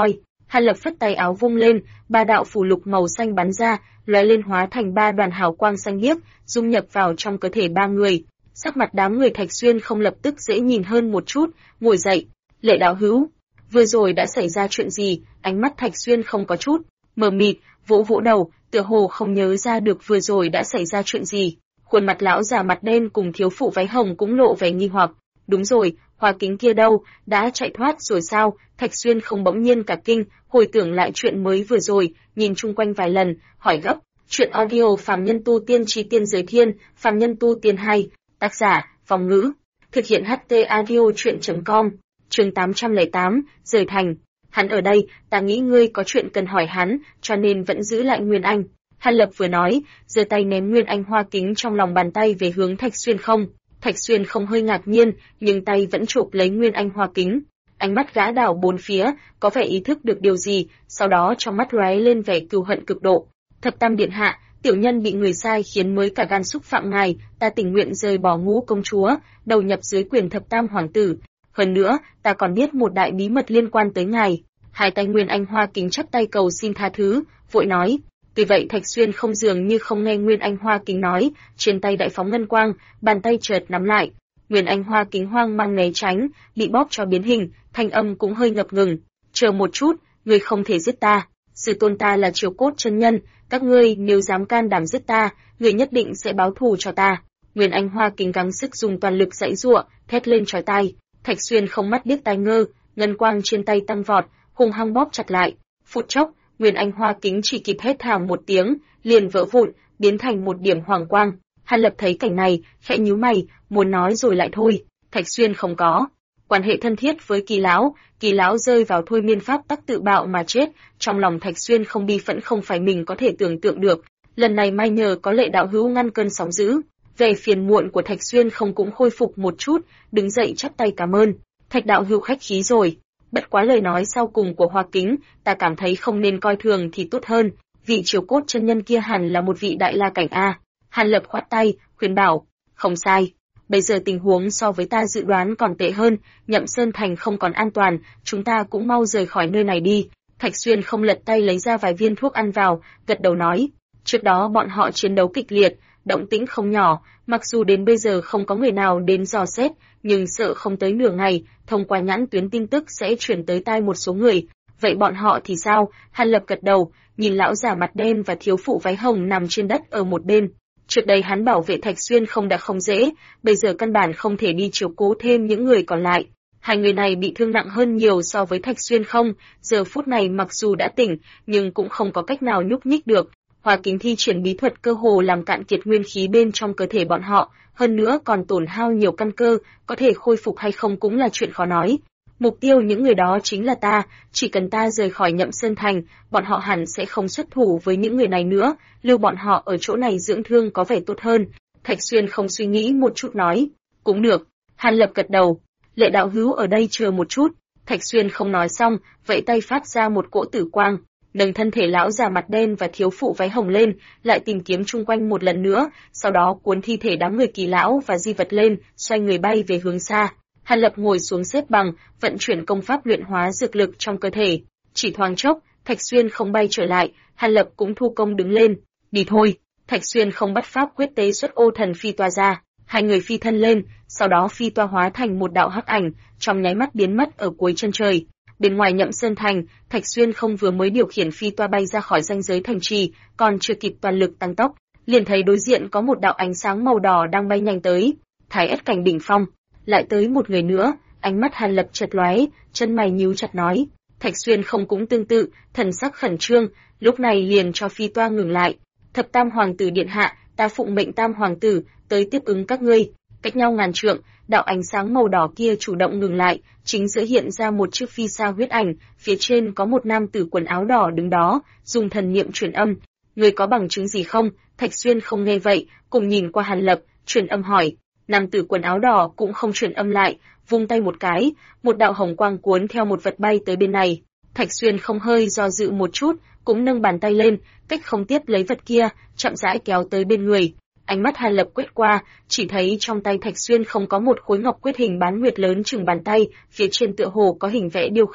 S1: Hàn Lập phất tay áo vung lên, ba đạo phù lục màu xanh bắn ra, lóe lên hóa thành ba đoàn hào quang xanh biếc, dung nhập vào trong cơ thể ba người. Sắc mặt đám người Thạch Xuyên không lập tức dễ nhìn hơn một chút, ngồi dậy. Lệ đạo hữu, vừa rồi đã xảy ra chuyện gì? Ánh mắt Thạch Xuyên không có chút mờ mịt, vỗ vỗ đầu, tựa hồ không nhớ ra được vừa rồi đã xảy ra chuyện gì. Khuôn mặt lão già mặt đen cùng thiếu phụ váy hồng cũng lộ vẻ nghi hoặc. Đúng rồi, Hoa Kính kia đâu, đã chạy thoát rồi sao? Thạch Xuyên không bỗng nhiên cả kinh, hồi tưởng lại chuyện mới vừa rồi, nhìn chung quanh vài lần, hỏi gấp. Chuyện audio Phàm Nhân Tu Tiên Chí Tiên Giới Thiên, Phàm Nhân Tu Tiên 2, tác giả, Phong Ngữ. Thực hiện HT audio chuyện.com, chương 808, rời thành. Hắn ở đây, ta nghĩ ngươi có chuyện cần hỏi hắn, cho nên vẫn giữ lại Nguyên Anh. Hàn Lập vừa nói, giơ tay ném Nguyên Anh Hoa Kính trong lòng bàn tay về hướng Thạch Xuyên không. Thạch Xuyên không hơi ngạc nhiên, nhưng tay vẫn chộp lấy Nguyên Anh Hoa Kính. Ánh mắt gã đảo bốn phía, có vẻ ý thức được điều gì, sau đó trong mắt lóe lên vẻ cừu hận cực độ. Thập Tam điện hạ, tiểu nhân bị người sai khiến mới cả gan xúc phạm ngài, ta tình nguyện rời bỏ Ngũ công chúa, đầu nhập dưới quyền Thập Tam hoàng tử. Hơn nữa, ta còn biết một đại bí mật liên quan tới ngài. Hai tay Nguyên Anh Hoa Kính chắp tay cầu xin tha thứ, vội nói. Tuy vậy Thạch Xuyên không dường như không nghe Nguyên Anh Hoa Kính nói, trên tay đại phóng ngân quang, bàn tay chợt nắm lại. Nguyên Anh Hoa Kính hoang mang né tránh, bị bóp cho biến hình, thanh âm cũng hơi ngập ngừng. Chờ một chút, ngươi không thể giết ta. Sư tôn ta là Triều Cốt chân nhân, các ngươi nếu dám can đảm giết ta, ngươi nhất định sẽ báo thù cho ta. Nguyên Anh Hoa Kính gắng sức dùng toàn lực giãy giụa, thét lên chói tai. Thạch Xuyên không mắt điếc tai ngơ, ngân quang trên tay tăng vọt, hung hăng bóp chặt lại. Phút chốc, Nguyên Anh Hoa Kính chỉ kịp hét thảm một tiếng, liền vỡ vụn, biến thành một điểm hoàng quang. Hàn Lập thấy cảnh này, khẽ nhíu mày, muốn nói rồi lại thôi. Thạch Xuyên không có quan hệ thân thiết với Kỳ lão rơi vào thôi miên pháp tắc tự bạo mà chết, trong lòng Thạch Xuyên không bi phẫn không phải mình có thể tưởng tượng được. Lần này may nhờ có Lệ đạo hữu ngăn cơn sóng dữ, vẻ phiền muộn của Thạch Xuyên không cũng khôi phục một chút, đứng dậy chắp tay cảm ơn. Thạch đạo hữu khách khí rồi. Bất quá lời nói sau cùng của Hoa Kính, ta cảm thấy không nên coi thường thì tốt hơn, vị Triều Cốt chân nhân kia hẳn là một vị đại la cảnh a. Hàn Lập khoát tay, khuyên bảo, không sai. Bây giờ tình huống so với ta dự đoán còn tệ hơn, Nhậm Sơn Thành không còn an toàn, chúng ta cũng mau rời khỏi nơi này đi. Thạch Xuyên không lật tay lấy ra vài viên thuốc ăn vào, gật đầu nói. Trước đó bọn họ chiến đấu kịch liệt, động tĩnh không nhỏ, mặc dù đến bây giờ không có người nào đến dò xét, nhưng sợ không tới nửa ngày, thông qua nhãn tuyến tin tức sẽ chuyển tới tai một số người. Vậy bọn họ thì sao? Hàn Lập gật đầu, nhìn lão già mặt đen và thiếu phụ váy hồng nằm trên đất ở một bên. Trước đây hắn bảo vệ Thạch Xuyên không đã không dễ, bây giờ căn bản không thể đi chiếu cố thêm những người còn lại. Hai người này bị thương nặng hơn nhiều so với Thạch Xuyên không, giờ phút này mặc dù đã tỉnh, nhưng cũng không có cách nào nhúc nhích được. Hoa Kính thi triển bí thuật cơ hồ làm cạn kiệt nguyên khí bên trong cơ thể bọn họ, hơn nữa còn tổn hao nhiều căn cơ, có thể khôi phục hay không cũng là chuyện khó nói. Mục tiêu những người đó chính là ta, chỉ cần ta rời khỏi Nhậm Sơn Thành, bọn họ hẳn sẽ không xuất thủ với những người này nữa, lưu bọn họ ở chỗ này dưỡng thương có vẻ tốt hơn. Thạch Xuyên không suy nghĩ một chút nói, cũng được. Hàn Lập gật đầu, Lệ đạo hữu ở đây chờ một chút. Thạch Xuyên không nói xong, vẫy tay phát ra một cỗ tử quang, nâng thân thể lão già mặt đen và thiếu phụ váy hồng lên, lại tìm kiếm chung quanh một lần nữa, sau đó cuốn thi thể đám người Kỳ lão và di vật lên, xoay người bay về hướng xa. Hàn Lập ngồi xuống xếp bằng, vận chuyển công pháp luyện hóa dược lực trong cơ thể. Chỉ thoáng chốc, Thạch Xuyên không bay trở lại, Hàn Lập cũng thu công đứng lên. Đi thôi. Thạch Xuyên không bắt pháp quyết tế xuất ô thần phi toa ra. Hai người phi thân lên, sau đó phi toa hóa thành một đạo hắc ảnh, trong nháy mắt biến mất ở cuối chân trời. Bên ngoài Nhậm Sơn Thành, Thạch Xuyên không vừa mới điều khiển phi toa bay ra khỏi ranh giới thành trì, còn chưa kịp toàn lực tăng tốc, liền thấy đối diện có một đạo ánh sáng màu đỏ đang bay nhanh tới. Thái Ất cảnh đỉnh phong. Lại tới một người nữa, ánh mắt Hàn Lập chợt lóe, chân mày nhíu chặt nói. Thạch Xuyên không cũng tương tự, thần sắc khẩn trương, lúc này liền cho phi toa ngừng lại. Thập Tam hoàng tử điện hạ, ta phụng mệnh Tam hoàng tử tới tiếp ứng các ngươi. Cách nhau ngàn trượng, đạo ánh sáng màu đỏ kia chủ động ngừng lại, chính giữa hiện ra một chiếc phi sa huyết ảnh, phía trên có một nam tử quần áo đỏ đứng đó, dùng thần niệm truyền âm. Ngươi có bằng chứng gì không? Thạch Xuyên không nghe vậy, cùng nhìn qua Hàn Lập, truyền âm hỏi. Nam tử quần áo đỏ cũng không truyền âm lại, vung tay một cái, một đạo hồng quang cuốn theo một vật bay tới bên này. Thạch Xuyên không hơi do dự một chút, cũng nâng bàn tay lên, cách không tiếp lấy vật kia, chậm rãi kéo tới bên người. Ánh mắt Hàn Lập quét qua, chỉ thấy trong tay Thạch Xuyên không có một khối ngọc quyết hình bán nguyệt lớn chừng bàn tay, phía trên tựa hồ có hình vẽ điêu khắc,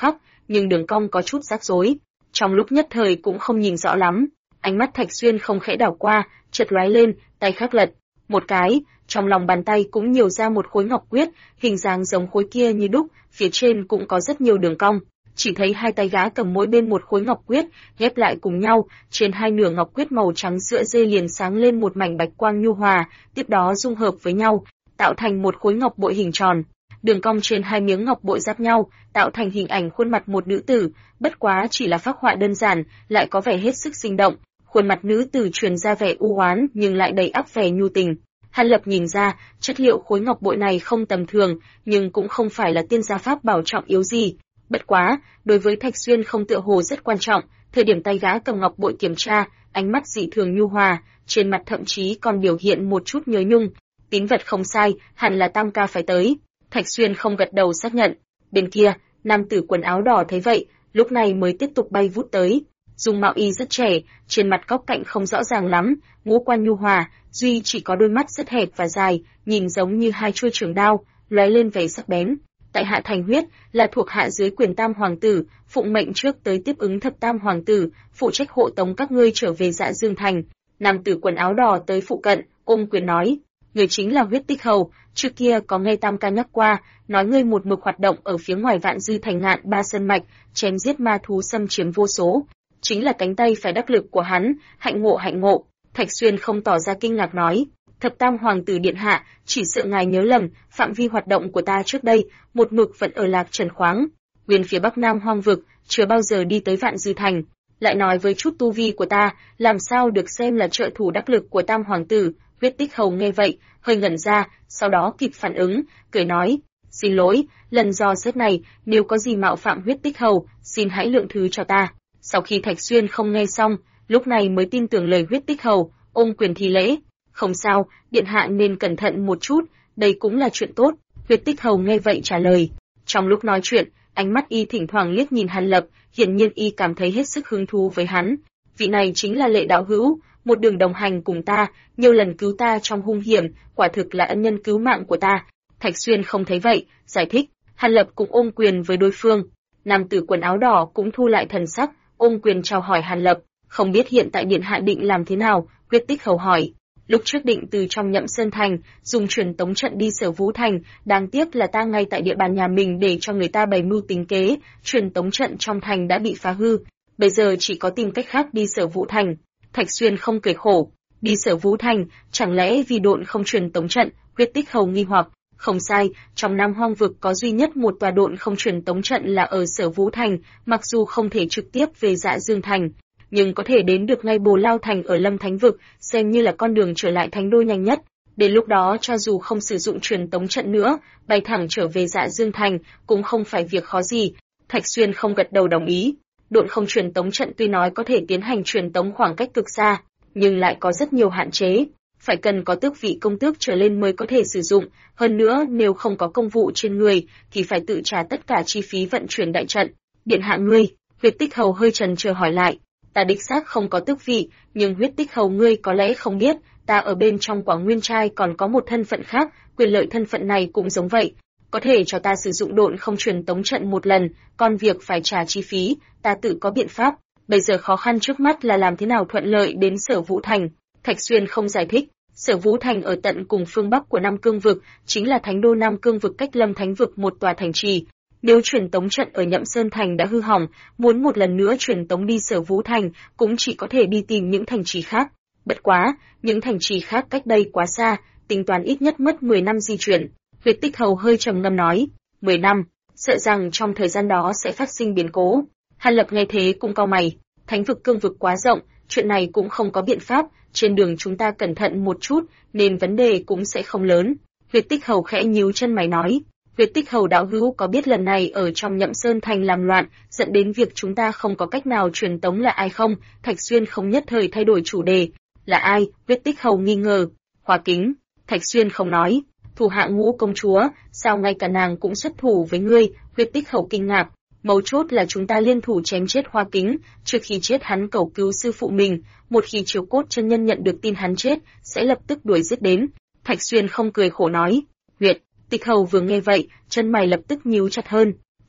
S1: nhưng đường cong có chút rắc rối. Trong lúc nhất thời cũng không nhìn rõ lắm, ánh mắt Thạch Xuyên không khẽ đảo qua, chợt lóe lên, tay khắc lật một cái, trong lòng bàn tay cũng nhiều ra một khối ngọc quyết, hình dáng giống khối kia như đúc, phía trên cũng có rất nhiều đường cong. Chỉ thấy hai tay gã cầm mỗi bên một khối ngọc quyết, ghép lại cùng nhau, trên hai nửa ngọc quyết màu trắng sữa dê liền sáng lên một mảnh bạch quang nhu hòa, tiếp đó dung hợp với nhau, tạo thành một khối ngọc bội hình tròn. Đường cong trên hai miếng ngọc bội giáp nhau, tạo thành hình ảnh khuôn mặt một nữ tử, bất quá chỉ là phác họa đơn giản, lại có vẻ hết sức sinh động. Khuôn mặt nữ tử truyền ra vẻ u oán nhưng lại đầy ắp vẻ nhu tình. Hàn Lập nhìn ra, chất liệu khối ngọc bội này không tầm thường, nhưng cũng không phải là tiên gia pháp bảo trọng yếu gì. Bất quá, đối với Thạch Xuyên không tựa hồ rất quan trọng, thời điểm tay gã cầm ngọc bội kiểm tra, ánh mắt dị thường nhu hòa, trên mặt thậm chí còn biểu hiện một chút nhớ nhung. Tín vật không sai, hẳn là Tam ca phải tới. Thạch Xuyên không gật đầu xác nhận. Bên kia, nam tử quần áo đỏ thấy vậy, lúc này mới tiếp tục bay vút tới. Dung mạo y rất trẻ, trên mặt góc cạnh không rõ ràng lắm, ngũ quan nhu hòa, duy chỉ có đôi mắt rất hẹp và dài, nhìn giống như hai chuôi trường đao, lóe lên vẻ sắc bén. Tại Hạ Thành Huyết là thuộc hạ dưới quyền Tam hoàng tử, phụng mệnh trước tới tiếp ứng Thập Tam hoàng tử, phụ trách hộ tống các ngươi trở về Dạ Dương thành. Nam tử quần áo đỏ tới phụ cận, ôm quyền nói: người chính là Huyết Tích Hầu, trước kia có nghe Tam ca nhắc qua, nói ngươi một mực hoạt động ở phía ngoài Vạn Dư thành Ngạn Ba Sơn mạch, chém giết ma thú xâm chiếm vô số, chính là cánh tay phải đắc lực của hắn, hạnh ngộ hạnh ngộ. Thạch Xuyên không tỏ ra kinh ngạc nói: Thập Tam hoàng tử điện hạ, chỉ sợ ngài nhớ lầm, phạm vi hoạt động của ta trước đây, một mực vẫn ở Lạc Trần khoáng, nguyên phía Bắc Nam hoang vực, chưa bao giờ đi tới Vạn Dư thành. Lại nói với chút tu vi của ta, làm sao được xem là trợ thủ đắc lực của Tam hoàng tử? Huyết Tích Hầu nghe vậy, hơi ngẩn ra, sau đó kịp phản ứng, cười nói: xin lỗi, lần dò xét này, nếu có gì mạo phạm Huyết Tích Hầu, xin hãy lượng thứ cho ta. Sau khi Thạch Xuyên không nghe xong, lúc này mới tin tưởng lời Huyết Tích Hầu, ôm quyền thi lễ. Không sao, điện hạ nên cẩn thận một chút, đây cũng là chuyện tốt. Huyết Tích Hầu nghe vậy trả lời. Trong lúc nói chuyện, ánh mắt y thỉnh thoảng liếc nhìn Hàn Lập, hiển nhiên y cảm thấy hết sức hứng thú với hắn. Vị này chính là Lệ đạo hữu, một đường đồng hành cùng ta, nhiều lần cứu ta trong hung hiểm, quả thực là ân nhân cứu mạng của ta. Thạch Xuyên không thấy vậy, giải thích. Hàn Lập cũng ôm quyền với đối phương. Nam tử quần áo đỏ cũng thu lại thần sắc, ôm quyền chào hỏi Hàn Lập. Không biết hiện tại điện hạ định làm thế nào? Huyết Tích Hầu hỏi. Lúc trước định từ trong Nhậm Sơn thành dùng truyền tống trận đi Sở Vũ thành, đáng tiếc là ta ngay tại địa bàn nhà mình để cho người ta bày mưu tính kế, truyền tống trận trong thành đã bị phá hư, bây giờ chỉ có tìm cách khác đi Sở Vũ thành. Thạch Xuyên không cười khổ, đi Sở Vũ thành, chẳng lẽ vì độn không truyền tống trận? Huyết Tích Hầu nghi hoặc. Không sai, trong Nam Hoang vực có duy nhất một tòa độn không truyền tống trận là ở Sở Vũ thành, mặc dù không thể trực tiếp về Dạ Dương thành, nhưng có thể đến được ngay Bồ Lao thành ở Lâm Thánh vực, xem như là con đường trở lại Thánh đô nhanh nhất. Đến lúc đó cho dù không sử dụng truyền tống trận nữa, bay thẳng trở về Dạ Dương thành cũng không phải việc khó gì. Thạch Xuyên không gật đầu đồng ý. Độn không truyền tống trận tuy nói có thể tiến hành truyền tống khoảng cách cực xa, nhưng lại có rất nhiều hạn chế, phải cần có tước vị công tước trở lên mới có thể sử dụng, hơn nữa nếu không có công vụ trên người thì phải tự trả tất cả chi phí vận chuyển đại trận. Điện hạ ngươi, Huyết Tích Hầu hơi chần chờ hỏi lại. Ta đích xác không có tước vị, nhưng Huyết Tích Hầu ngươi có lẽ không biết, ta ở bên trong Quảng Nguyên trai còn có một thân phận khác, quyền lợi thân phận này cũng giống vậy, có thể cho ta sử dụng độn không truyền tống trận một lần, còn việc phải trả chi phí, ta tự có biện pháp. Bây giờ khó khăn trước mắt là làm thế nào thuận lợi đến Sở Vũ thành. Thạch Xuyên không giải thích. Sở Vũ thành ở tận cùng phương bắc của Nam Cương vực, chính là Thánh đô Nam Cương vực cách Lâm Thánh vực một tòa thành trì. Nếu truyền tống trận ở Nhậm Sơn thành đã hư hỏng, muốn một lần nữa truyền tống đi Sở Vũ thành, cũng chỉ có thể đi tìm những thành trì khác. Bất quá, những thành trì khác cách đây quá xa, tính toán ít nhất mất 10 năm di chuyển. Huyết Tích Hầu hơi trầm ngâm nói, 10 năm, sợ rằng trong thời gian đó sẽ phát sinh biến cố. Hàn Lập nghe thế cũng cau mày, Thánh vực Cương vực quá rộng, chuyện này cũng không có biện pháp, trên đường chúng ta cẩn thận một chút, nên vấn đề cũng sẽ không lớn. Huyết Tích Hầu khẽ nhíu chân mày nói. Huyết Tích Hầu đạo hữu có biết lần này ở trong Nhậm Sơn thành làm loạn, dẫn đến việc chúng ta không có cách nào truyền tống là ai không? Thạch Xuyên không nhất thời thay đổi chủ đề. Là ai? Huyết Tích Hầu nghi ngờ. Hoa Kính. Thạch Xuyên không nói. Thủ hạ Ngũ công chúa, sao ngay cả nàng cũng xuất thủ với ngươi? Huyết Tích Hầu kinh ngạc. Mấu chốt là chúng ta liên thủ chém chết Hoa Kính, trước khi chết hắn cầu cứu sư phụ mình, một khi Chiếu Cốt chân nhân nhận được tin hắn chết, sẽ lập tức đuổi giết đến. Thạch Xuyên không cười khổ nói. Huyết Tích Hầu vừa nghe vậy, chân mày lập tức nhíu chặt hơn.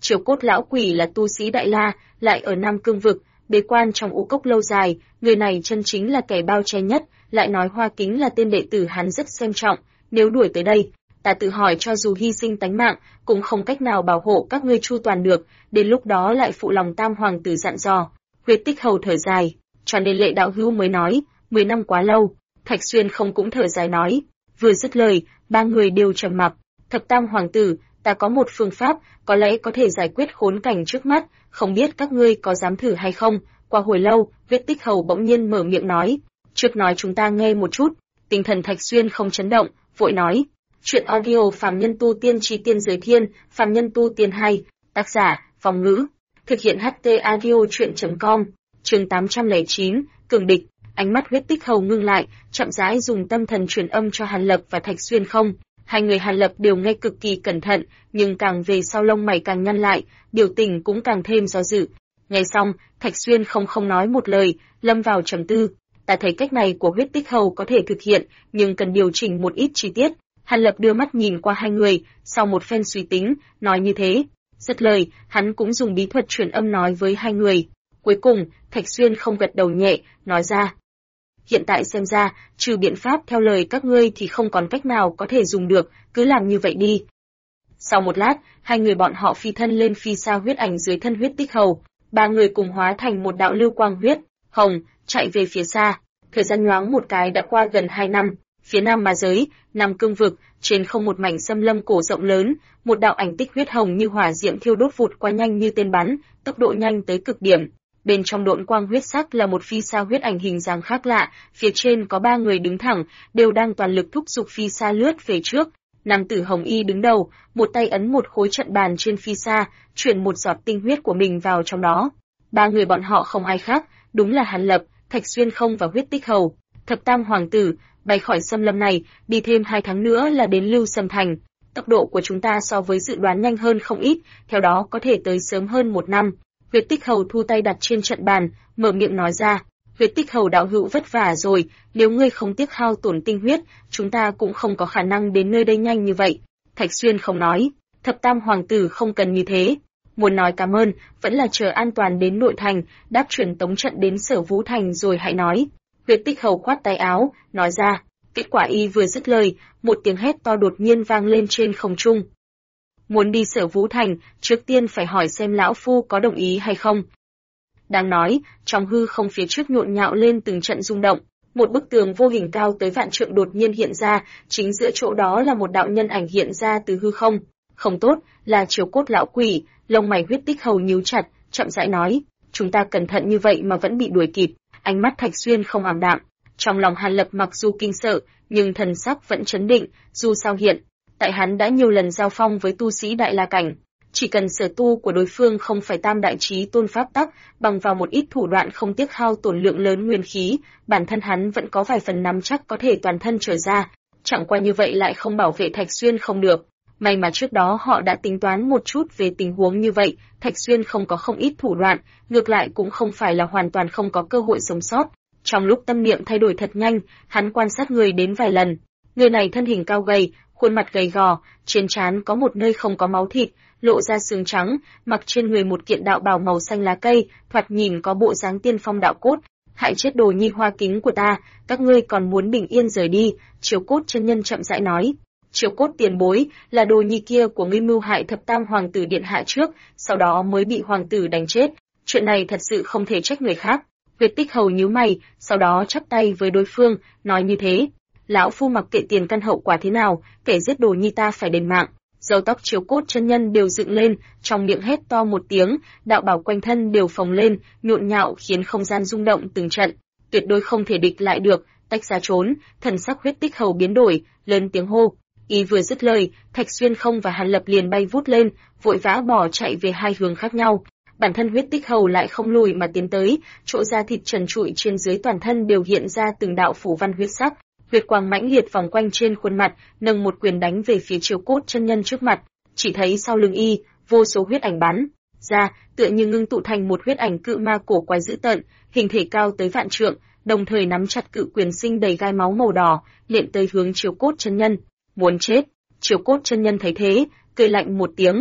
S1: Chiếu Cốt lão quỷ là tu sĩ Đại La, lại ở Nam Cương vực, bế quan trong u cốc lâu dài, người này chân chính là kẻ bao che nhất, lại nói Hoa Kính là tên đệ tử hắn rất xem trọng, nếu đuổi tới đây, ta tự hỏi cho dù hy sinh tánh mạng, cũng không cách nào bảo hộ các ngươi chu toàn được, đến lúc đó lại phụ lòng Tam hoàng tử dặn dò. Huyết Tích Hầu thở dài, cho nên Lệ đạo hữu mới nói, 10 năm quá lâu. Thạch Xuyên không cũng thở dài nói, vừa dứt lời, ba người đều trầm mặc. Thập Tam hoàng tử, ta có một phương pháp, có lẽ có thể giải quyết khốn cảnh trước mắt, không biết các ngươi có dám thử hay không. Qua hồi lâu, Huyết Tích Hầu bỗng nhiên mở miệng nói, trước nói chúng ta nghe một chút. Tinh thần Thạch Xuyên không chấn động, vội nói, chuyện audio Phàm Nhân Tu Tiên Chí Tiên Giới Thiên, Phàm Nhân Tu Tiên 2, tác giả, Phong Ngữ, thực hiện HT audio truyện.com, chương 809, cường địch. Ánh mắt Huyết Tích Hầu ngưng lại, chậm rãi dùng tâm thần truyền âm cho Hàn Lập và Thạch Xuyên không. Hai người Hàn Lập đều nghe cực kỳ cẩn thận, nhưng càng về sau lông mày càng nhăn lại, biểu tình cũng càng thêm do dự. Nghe xong, Thạch Xuyên không nói một lời, lâm vào trầm tư. Ta thấy cách này của Huyết Tích Hầu có thể thực hiện, nhưng cần điều chỉnh một ít chi tiết. Hàn Lập đưa mắt nhìn qua hai người, sau một phen suy tính, nói như thế. Dứt lời, hắn cũng dùng bí thuật truyền âm nói với hai người. Cuối cùng, Thạch Xuyên không gật đầu nhẹ, nói ra. Hiện tại xem ra, trừ biện pháp theo lời các ngươi thì không còn cách nào có thể dùng được, cứ làm như vậy đi. Sau một lát, hai người bọn họ phi thân lên phi xa huyết ảnh dưới thân Huyết Tích Hầu. Ba người cùng hóa thành một đạo lưu quang huyết, hồng, chạy về phía xa. Thời gian nhoáng một cái đã qua gần 2 năm. Phía Nam Ma Giới, Nam Cương vực, trên không một mảnh xâm lâm cổ rộng lớn, một đạo ảnh tích huyết hồng như hỏa diễm thiêu đốt vụt qua nhanh như tên bắn, tốc độ nhanh tới cực điểm. Bên trong độn quang huyết sắc là một phi sa huyết ảnh hình dáng khác lạ, phía trên có 3 người đứng thẳng, đều đang toàn lực thúc giục phi sa lướt về trước. Nam tử Hồng Y đứng đầu, một tay ấn một khối trận bàn trên phi sa, chuyển một giọt tinh huyết của mình vào trong đó. 3 người bọn họ không ai khác, đúng là Hàn Lập, Thạch Xuyên không và Huyết Tích Hầu. Thập Tam hoàng tử, bay khỏi xâm lâm này, đi thêm 2 tháng nữa là đến Lưu Sâm Thành. Tốc độ của chúng ta so với dự đoán nhanh hơn không ít, theo đó có thể tới sớm hơn 1 năm. Huyết Tích Hầu thu tay đặt trên trận bàn, mở miệng nói ra. Huyết Tích Hầu đạo hữu vất vả rồi, nếu ngươi không tiếc hao tổn tinh huyết, chúng ta cũng không có khả năng đến nơi đây nhanh như vậy. Thạch Xuyên không nói, Thập Tam hoàng tử không cần như thế. Muốn nói cảm ơn, vẫn là chờ an toàn đến nội thành, đáp chuyển tống trận đến Sở Vũ Thành rồi hãy nói. Huyết Tích Hầu khoát tay áo, nói ra. Kết quả y vừa dứt lời, một tiếng hét to đột nhiên vang lên trên không trung. Muốn đi Sở Vũ Thành, trước tiên phải hỏi xem lão phu có đồng ý hay không. Đang nói, trong hư không phía trước nhộn nhạo lên từng trận rung động, một bức tường vô hình cao tới vạn trượng đột nhiên hiện ra, chính giữa chỗ đó là một đạo nhân ảnh hiện ra từ hư không. Không tốt, là Chiếu Cốt lão quỷ. Lông mày Huyết Tích Hầu nhíu chặt, chậm rãi nói, chúng ta cẩn thận như vậy mà vẫn bị đuổi kịp. Ánh mắt Thạch Xuyên không ảm đạm, trong lòng Hàn Lập mặc dù kinh sợ, nhưng thần sắc vẫn trấn định, dù sao hiện tại hắn đã nhiều lần giao phong với tu sĩ Đại La cảnh, chỉ cần sở tu của đối phương không phải tam đại chí tôn pháp tắc, bằng vào một ít thủ đoạn không tiếc hao tổn lượng lớn nguyên khí, bản thân hắn vẫn có vài phần nắm chắc có thể toàn thân trở ra, chẳng qua như vậy lại không bảo vệ Thạch Xuyên không được. May mà trước đó họ đã tính toán một chút về tình huống như vậy, Thạch Xuyên không có không ít thủ đoạn, ngược lại cũng không phải là hoàn toàn không có cơ hội sống sót. Trong lúc tâm niệm thay đổi thật nhanh, hắn quan sát người đến vài lần. Người này thân hình cao gầy, khuôn mặt gầy gò, trên trán có một nơi không có máu thịt, lộ ra xương trắng, mặc trên người một kiện đạo bào màu xanh lá cây, thoạt nhìn có bộ dáng tiên phong đạo cốt. Hại chết Đồ Nhi Hoa Kính của ta, các ngươi còn muốn bình yên rời đi? Chiếu Cốt chân nhân chậm rãi nói. Chiếu Cốt tiền bối, là Đồ Nhi kia của ngươi mưu hại Thập Tam hoàng tử điện hạ trước, sau đó mới bị hoàng tử đánh chết. Chuyện này thật sự không thể trách người khác. Huyết Tích Hầu nhíu mày, sau đó chắp tay với đối phương, nói như thế. Lão phu mặc kệ tiền căn hậu quả thế nào, kẻ giết Đồ Nhi ta phải đền mạng. Râu tóc Chiếu Cốt chân nhân đều dựng lên, trong miệng hét to một tiếng, đạo bào quanh thân đều phồng lên, nhộn nhạo khiến không gian rung động từng trận. Tuyệt đối không thể địch lại được, tách ra trốn. Thần sắc Huyết Tích Hầu biến đổi, lớn tiếng hô. Y vừa dứt lời, Thạch Xuyên không và Hàn Lập liền bay vút lên, vội vã bỏ chạy về hai hướng khác nhau. Bản thân Huyết Tích Hầu lại không lùi mà tiến tới, chỗ da thịt trần trụi trên dưới toàn thân đều hiện ra từng đạo phủ văn huyết sắc. Huyết quang mãnh liệt vòng quanh trên khuôn mặt, nâng một quyền đánh về phía Chiếu Cốt chân nhân trước mặt. Chỉ thấy sau lưng y, vô số huyết ảnh bắn ra, tựa như ngưng tụ thành một huyết ảnh cự ma cổ quái dữ tợn, hình thể cao tới vạn trượng, đồng thời nắm chặt cự quyền sinh đầy gai máu màu đỏ, liệm tới hướng Chiếu Cốt chân nhân. Muốn chết! Chiếu Cốt chân nhân thấy thế, cười lạnh một tiếng,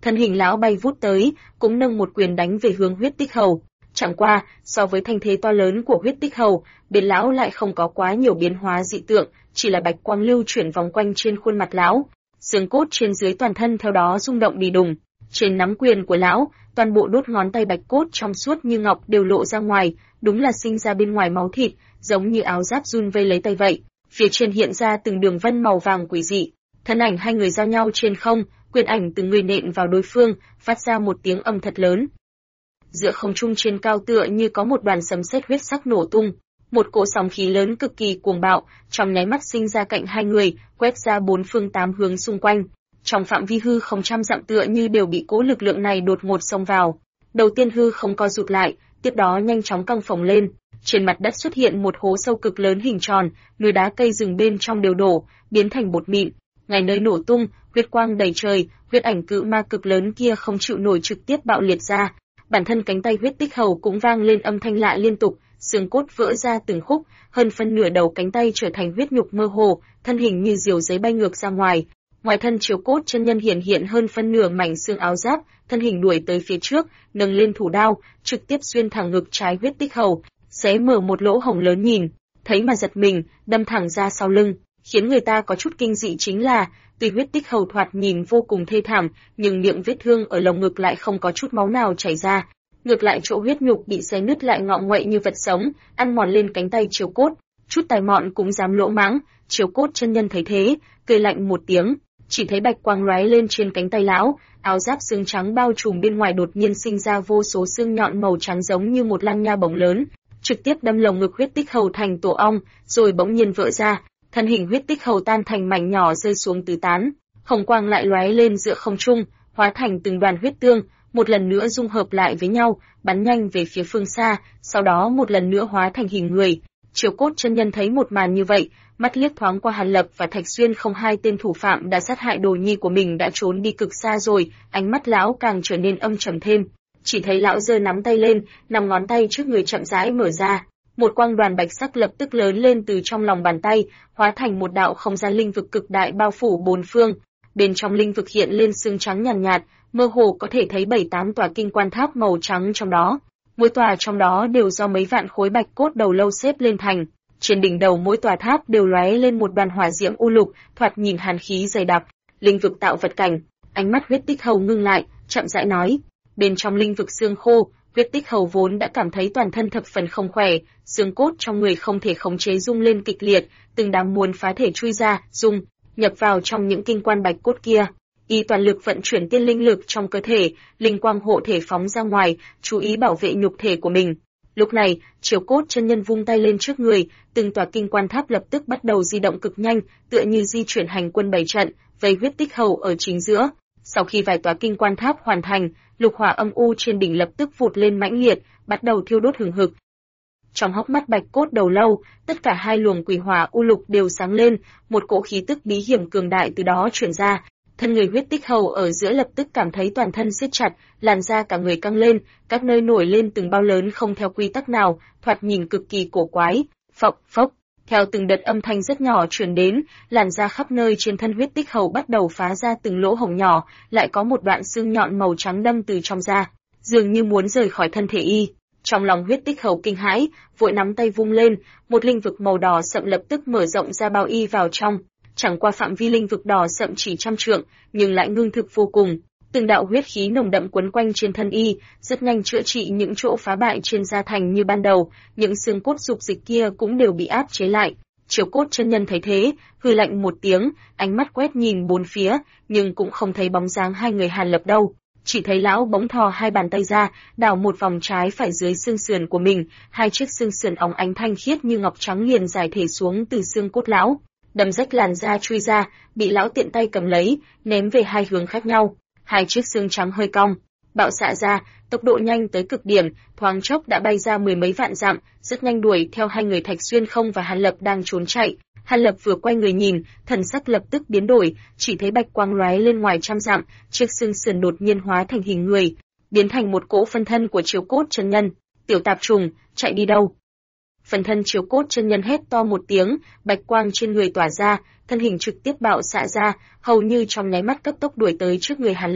S1: Thân hình lão bay vút tới, cũng nâng một quyền đánh về hướng Huyết Tích Hầu. Chẳng qua, so với thanh thế to lớn của Huyết Tích Hầu, bên lão lại không có quá nhiều biến hóa dị tượng, chỉ là bạch quang lưu chuyển vòng quanh trên khuôn mặt lão, xương cốt trên dưới toàn thân theo đó rung động đi đùng. Trên nắm quyền của lão, toàn bộ đốt ngón tay bạch cốt trong suốt như ngọc đều lộ ra ngoài, đúng là sinh ra bên ngoài máu thịt, giống như áo giáp run vây lấy tay vậy. Phía trên hiện ra từng đường vân màu vàng quỷ dị. Thân ảnh hai người giao nhau trên không, quyền ảnh từng người nện vào đối phương, phát ra một tiếng âm thật lớn. Giữa không trung trên cao tựa như có một đoàn sấm sét huyết sắc nổ tung, một cỗ sóng khí lớn cực kỳ cuồng bạo, trong nháy mắt sinh ra cạnh hai người, quét ra bốn phương tám hướng xung quanh. Trong phạm vi hư không trăm dặm tựa như đều bị cỗ lực lượng này đột ngột xông vào. Đầu tiên hư không co rụt lại, tiếp đó nhanh chóng căng phồng lên. Trên mặt đất xuất hiện một hố sâu cực lớn hình tròn, núi đá cây rừng bên trong đều đổ, biến thành bột mịn. Ngay nơi nổ tung, huyết quang đầy trời, huyết ảnh cự ma cực lớn kia không chịu nổi trực tiếp bạo liệt ra. Bản thân cánh tay Huyết Tích Hầu cũng vang lên âm thanh lạ liên tục, xương cốt vỡ ra từng khúc, hơn phân nửa đầu cánh tay trở thành huyết nhục mơ hồ, thân hình như diều giấy bay ngược ra ngoài. Ngoài thân Chiếu Cốt chân nhân hiện hơn phân nửa mảnh xương áo giáp, thân hình đuổi tới phía trước, nâng lên thủ đao, trực tiếp xuyên thẳng ngực trái Huyết Tích Hầu, xé mở một lỗ hổng lớn nhìn, thấy mà giật mình, đâm thẳng ra sau lưng, khiến người ta có chút kinh dị chính là, tuy Huyết Tích Hầu thoạt nhìn vô cùng thê thảm, nhưng miệng vết thương ở lồng ngực lại không có chút máu nào chảy ra, ngược lại chỗ huyết nhục bị xé nứt lại ngọ nguậy như vật sống, ăn mòn lên cánh tay Chiếu Cốt, chút tài mọn cũng dám lỗ mãng. Chiếu Cốt chân nhân thấy thế, cười lạnh một tiếng, chỉ thấy bạch quang lóe lên trên cánh tay lão, áo giáp xương trắng bao trùm bên ngoài đột nhiên sinh ra vô số xương nhọn màu trắng giống như một lăng nha bổng lớn, trực tiếp đâm lồng ngực Huyết Tích Hầu thành tổ ong, rồi bỗng nhiên vỡ ra, thân hình Huyết Tích Hầu tan thành mảnh nhỏ rơi xuống tứ tán, hồng quang lại lóe lên giữa không trung, hóa thành từng đoàn huyết tương, một lần nữa dung hợp lại với nhau, bắn nhanh về phía phương xa, sau đó một lần nữa hóa thành hình người. Chiếu Cốt chân nhân thấy một màn như vậy, mắt liếc thoáng qua Hàn Lập và Thạch Xuyên, không hai tên thủ phạm đã sát hại đồ nhi của mình đã trốn đi cực xa rồi, ánh mắt lão càng trở nên âm trầm thêm. Chỉ thấy lão giơ nắm tay lên, năm ngón tay trước người chậm rãi mở ra, một quang đoàn bạch sắc lập tức lớn lên từ trong lòng bàn tay, hóa thành một đạo không gian linh vực cực đại bao phủ bốn phương. Bên trong linh vực hiện lên sương trắng nhàn nhạt, mơ hồ có thể thấy 7-8 tòa kinh quan tháp màu trắng trong đó. Mỗi tòa trong đó đều do mấy vạn khối bạch cốt đầu lâu xếp lên thành. Trên đỉnh đầu mỗi tòa tháp đều lóe lên một đoàn hỏa diễm u lục, thoạt nhìn hàn khí dày đặc. Linh vực tạo vật cảnh, ánh mắt Huyết Tích Hầu ngưng lại, chậm rãi nói. Bên trong linh vực xương khô, Huyết Tích Hầu vốn đã cảm thấy toàn thân thập phần không khỏe, xương cốt trong người không thể khống chế rung lên kịch liệt, từng đám muốn phá thể chui ra, nhập vào trong những kinh quan bạch cốt kia. Y toàn lực vận chuyển tiên linh lực trong cơ thể, linh quang hộ thể phóng ra ngoài, chú ý bảo vệ nhục thể của mình. Lúc này, Chiếu Cốt chân nhân vung tay lên trước người, từng tòa kinh quan tháp lập tức bắt đầu di động cực nhanh, tựa như di chuyển hành quân bày trận, vây Huyết Tích Hầu ở chính giữa. Sau khi vài tòa kinh quan tháp hoàn thành, lục hỏa âm u trên đỉnh lập tức vụt lên mãnh liệt, bắt đầu thiêu đốt hừng hực. Trong hốc mắt bạch cốt đầu lâu, tất cả hai luồng quỷ hỏa u lục đều sáng lên, một cỗ khí tức bí hiểm cường đại từ đó truyền ra. Thân người Huyết Tích Hầu ở giữa lập tức cảm thấy toàn thân siết chặt, làn da cả người căng lên, các nơi nổi lên từng bao lớn không theo quy tắc nào, thoạt nhìn cực kỳ cổ quái. Phộc phốc, theo từng đợt âm thanh rất nhỏ truyền đến, làn da khắp nơi trên thân Huyết Tích Hầu bắt đầu phá ra từng lỗ hổng nhỏ, lại có một đoạn xương nhọn màu trắng đâm từ trong da, dường như muốn rời khỏi thân thể y. Trong lòng Huyết Tích Hầu kinh hãi, vội nắm tay vung lên, một linh vực màu đỏ sậm lập tức mở rộng ra bao y vào trong. Chẳng qua phạm vi linh vực đỏ sậm chỉ 100 trượng, nhưng lại ngưng thực vô cùng. Từng đạo huyết khí nồng đậm quấn quanh trên thân y, rất nhanh chữa trị những chỗ phá bại trên da thành như ban đầu, những xương cốt dục dịch kia cũng đều bị áp chế lại. Chiếu Cốt chân nhân thấy thế, hừ lạnh một tiếng, ánh mắt quét nhìn bốn phía, nhưng cũng không thấy bóng dáng hai người Hàn Lập đâu. Chỉ thấy lão bỗng thò hai bàn tay ra, đảo một vòng trái phải dưới xương sườn của mình, hai chiếc xương sườn óng ánh thanh khiết như ngọc trắng liền giải thể xuống từ xương cốt lão, đâm rách làn da chui ra, bị lão tiện tay cầm lấy, ném về hai hướng khác nhau. Hai chiếc xương trắng hơi cong, bạo xạ ra, tốc độ nhanh tới cực điểm, thoáng chốc đã bay ra mười mấy vạn dặm, rất nhanh đuổi theo hai người Thạch Xuyên Không và Hàn Lập đang trốn chạy. Hàn Lập vừa quay người nhìn, thần sắc lập tức biến đổi, chỉ thấy bạch quang lóe lên ngoài 100 dặm, chiếc xương sườn đột nhiên hóa thành hình người, biến thành một cỗ phân thân của Chiếu Cốt chân nhân. Tiểu tạp trùng, chạy đi đâu? Phần thân Chiếu Cốt chân nhân hét to một tiếng, bạch quang trên người tỏa ra, thân hình trực tiếp bạo xạ ra, hầu như trong nháy mắt cấp tốc đuổi tới trước người Hàn Lập.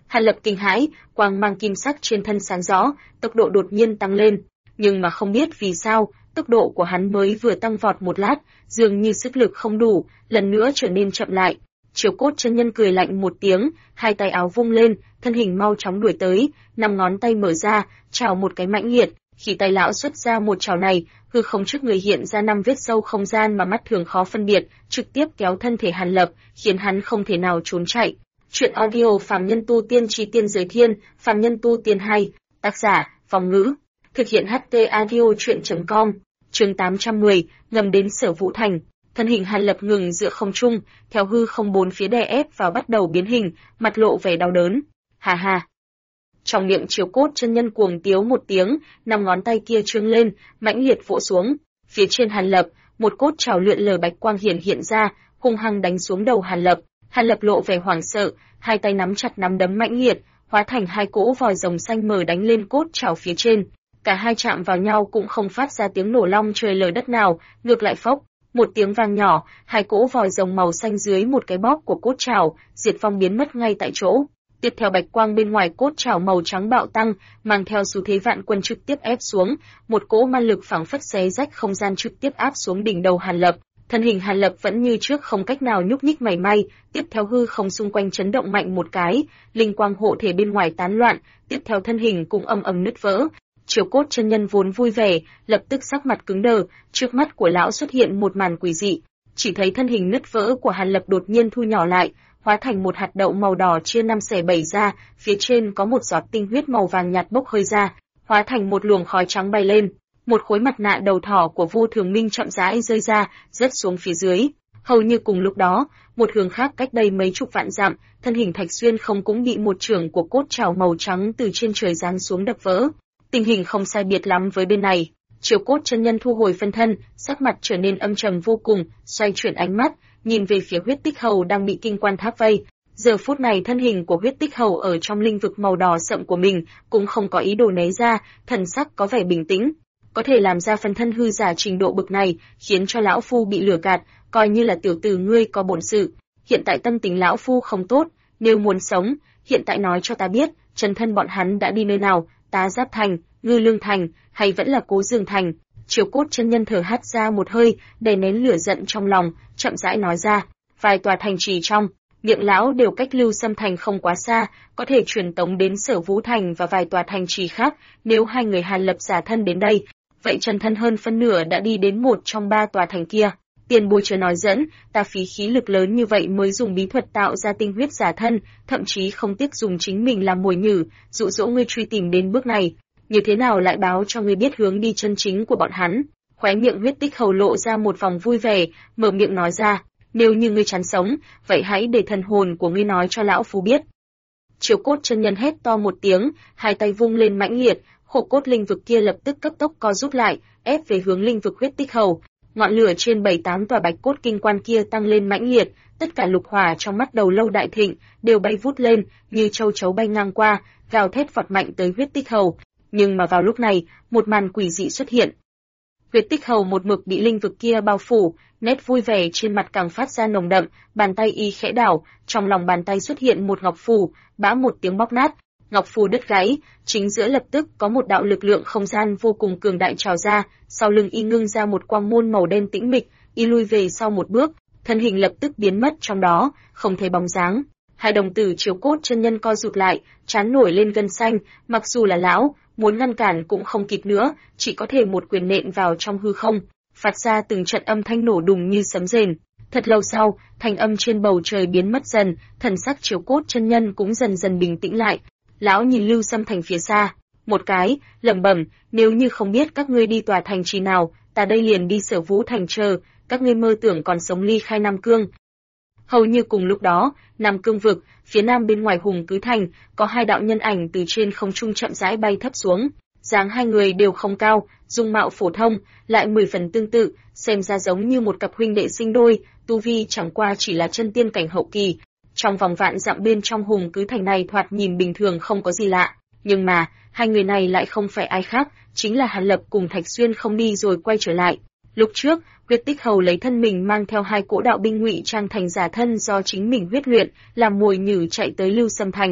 S1: Hàn Lập kinh hãi, quang mang kim sắc trên thân sáng rõ, tốc độ đột nhiên tăng lên, nhưng mà không biết vì sao, tốc độ của hắn mới vừa tăng vọt một lát, dường như sức lực không đủ, lần nữa trở nên chậm lại. Chiếu Cốt chân nhân cười lạnh một tiếng, hai tay áo vung lên, thân hình mau chóng đuổi tới, năm ngón tay mở ra, chảo một cái mãnh liệt. Khi tay lão xuất ra một chảo này, hư không trước người hiện ra 5 vết sâu không gian mà mắt thường khó phân biệt, trực tiếp kéo thân thể Hàn Lập, khiến hắn không thể nào trốn chạy. Chuyện audio Phàm Nhân Tu Tiên Chi Tiên Giới Thiên, Phàm Nhân Tu Tiên 2, tác giả, Phong Ngữ, thực hiện HT audio chuyện.com, chương 810, ngầm đến Sở Vũ Thành. Thân hình Hàn Lập ngừng giữa không trung, theo hư không bốn phía đè ép vào bắt đầu biến hình, mặt lộ vẻ đau đớn. Hà hà. Trong miệng Chiếu Cốt chân nhân cuồng tiếu một tiếng, 5 ngón tay kia trương lên, mãnh liệt vỗ xuống. Phía trên Hàn Lập, một cốt trảo lượn lờ bạch quang hiện ra, hung hăng đánh xuống đầu Hàn Lập. Hàn Lập lộ vẻ hoảng sợ, hai tay nắm chặt nắm đấm mãnh liệt, hóa thành hai cỗ vòi rồng xanh mờ đánh lên cốt trảo phía trên. Cả hai chạm vào nhau cũng không phát ra tiếng nổ long trời lở đất nào, ngược lại phốc, một tiếng vang nhỏ, hai cỗ vòi rồng màu xanh dưới một cái bóp của cốt trảo, diệt phong biến mất ngay tại chỗ. Tiếp theo bạch quang bên ngoài cốt trảo màu trắng bạo tăng, mang theo xu thế vạn quân trực tiếp ép xuống, một cỗ ma lực phảng phất xé rách không gian trực tiếp áp xuống đỉnh đầu Hàn Lập. Thân hình Hàn Lập vẫn như trước không cách nào nhúc nhích mảy may, tiếp theo hư không xung quanh chấn động mạnh một cái, linh quang hộ thể bên ngoài tán loạn, tiếp theo thân hình cũng ầm ầm nứt vỡ. Chiếu Cốt chân nhân vốn vui vẻ, lập tức sắc mặt cứng đờ, trước mắt của lão xuất hiện một màn quỷ dị, chỉ thấy thân hình nứt vỡ của Hàn Lập đột nhiên thu nhỏ lại, hóa thành một hạt đậu màu đỏ chia 5 xẻ 7 ra, phía trên có một giọt tinh huyết màu vàng nhạt bốc hơi ra, hóa thành một luồng khói trắng bay lên. Một khối mặt nạ đầu thỏ của Vô Thường Minh chậm rãi rơi ra, rớt xuống phía dưới. Hầu như cùng lúc đó, một hướng khác cách đây mấy chục vạn dặm, thân hình Thạch Xuyên không cũng bị một chưởng của cốt trảo màu trắng từ trên trời giáng xuống đập vỡ. Tình hình không sai biệt lắm với bên này. Chiếu Cốt chân nhân thu hồi phân thân, sắc mặt trở nên âm trầm vô cùng, xoay chuyển ánh mắt, nhìn về phía Huyết Tích Hầu đang bị Kinh Quan Tháp vây. Giờ phút này thân hình của Huyết Tích Hầu ở trong linh vực màu đỏ sậm của mình cũng không có ý đồ né ra, thần sắc có vẻ bình tĩnh. Có thể làm ra phân thân hư giả trình độ bực này, khiến cho lão phu bị lừa gạt, coi như là tiểu tử ngươi có bổn sự. Hiện tại tâm tình lão phu không tốt, nếu muốn sống, hiện tại nói cho ta biết, chân thân bọn hắn đã đi nơi nào, Tá Giáp Thành, Ngư Lương Thành, hay vẫn là Cố Dương Thành. Chiếu Cốt chân nhân thở hắt ra một hơi, đè nén lửa giận trong lòng, chậm rãi nói ra, vài tòa thành trì trong miệng lão đều cách Lưu Sâm Thành không quá xa, có thể truyền tống đến Sở Vũ Thành và vài tòa thành trì khác. Nếu hai người Hàn Lập giả thân đến đây, vậy chân thân hơn phân nửa đã đi đến một trong 3 tòa thành kia. Tiền bối chưa nói dẫn, ta phí khí lực lớn như vậy mới dùng bí thuật tạo ra tinh huyết giả thân, thậm chí không tiếc dùng chính mình làm mồi nhử, dụ dỗ ngươi truy tìm đến bước này. Như thế nào lại báo cho ngươi biết hướng đi chân chính của bọn hắn? Khóe miệng Huyết Tích Hầu lộ ra một vòng vui vẻ, mở miệng nói ra, nếu như ngươi chán sống, vậy hãy để thần hồn của ngươi nói cho lão phu biết. Chiếu Cốt chân nhân hét to một tiếng, hai tay vung lên mãnh liệt, khổ cốt linh vực kia lập tức cấp tốc co rút lại, ép về hướng linh vực Huyết Tích Hầu. Ngọn lửa trên 7-8 tòa bạch cốt kinh quan kia tăng lên mãnh liệt, tất cả lục hỏa trong mắt đầu lâu đại thịnh đều bay vút lên, như châu chấu bay ngang qua, gào thét vọt mạnh tới Huyết Tích Hầu. Nhưng mà vào lúc này, một màn quỷ dị xuất hiện. Huyết Tích Hầu một mực bị linh vực kia bao phủ, nét vui vẻ trên mặt càng phát ra nồng đậm, bàn tay y khẽ đảo, trong lòng bàn tay xuất hiện một ngọc phù, bá một tiếng bóc nát, ngọc phù đứt gãy, chính giữa lập tức có một đạo lực lượng không gian vô cùng cường đại trào ra, sau lưng y ngưng ra một quang môn màu đen tĩnh mịch, y lui về sau một bước, thân hình lập tức biến mất trong đó, không thấy bóng dáng. Hai đồng tử Chiếu Cốt chân nhân co rụt lại, trán nổi lên gân xanh, mặc dù là lão, muốn ngăn cản cũng không kịp nữa, chỉ có thể một quyền nện vào trong hư không, phát ra từng trận âm thanh nổ đùng như sấm rền. Thật lâu sau, thanh âm trên bầu trời biến mất dần, thần sắc Chiếu Cốt chân nhân cũng dần dần bình tĩnh lại. Lão nhìn Lưu Sâm Thành phía xa, một cái, lẩm bẩm, nếu như không biết các ngươi đi tòa thành trì nào, ta đây liền đi Sở Vũ Thành chờ, các ngươi mơ tưởng còn sống ly khai Nam Cương. Hầu như cùng lúc đó, Nam Cương vực, phía nam bên ngoài Hùng Cứ Thành, có hai đạo nhân ảnh từ trên không trung chậm rãi bay thấp xuống. Dáng hai người đều không cao, dung mạo phổ thông, lại 10 phần tương tự, xem ra giống như một cặp huynh đệ sinh đôi, tu vi chẳng qua chỉ là chân tiên cảnh hậu kỳ. Trong vòng vạn dặm bên trong Hùng Cứ Thành này thoạt nhìn bình thường không có gì lạ, nhưng mà, hai người này lại không phải ai khác, chính là Hàn Lập cùng Thạch Xuyên không đi rồi quay trở lại. Lúc trước, Huyết Tích Hầu lấy thân mình mang theo hai cỗ đạo binh ngụy trang thành giả thân do chính mình huyết luyện, làm mồi nhử chạy tới Lưu Sâm Thành.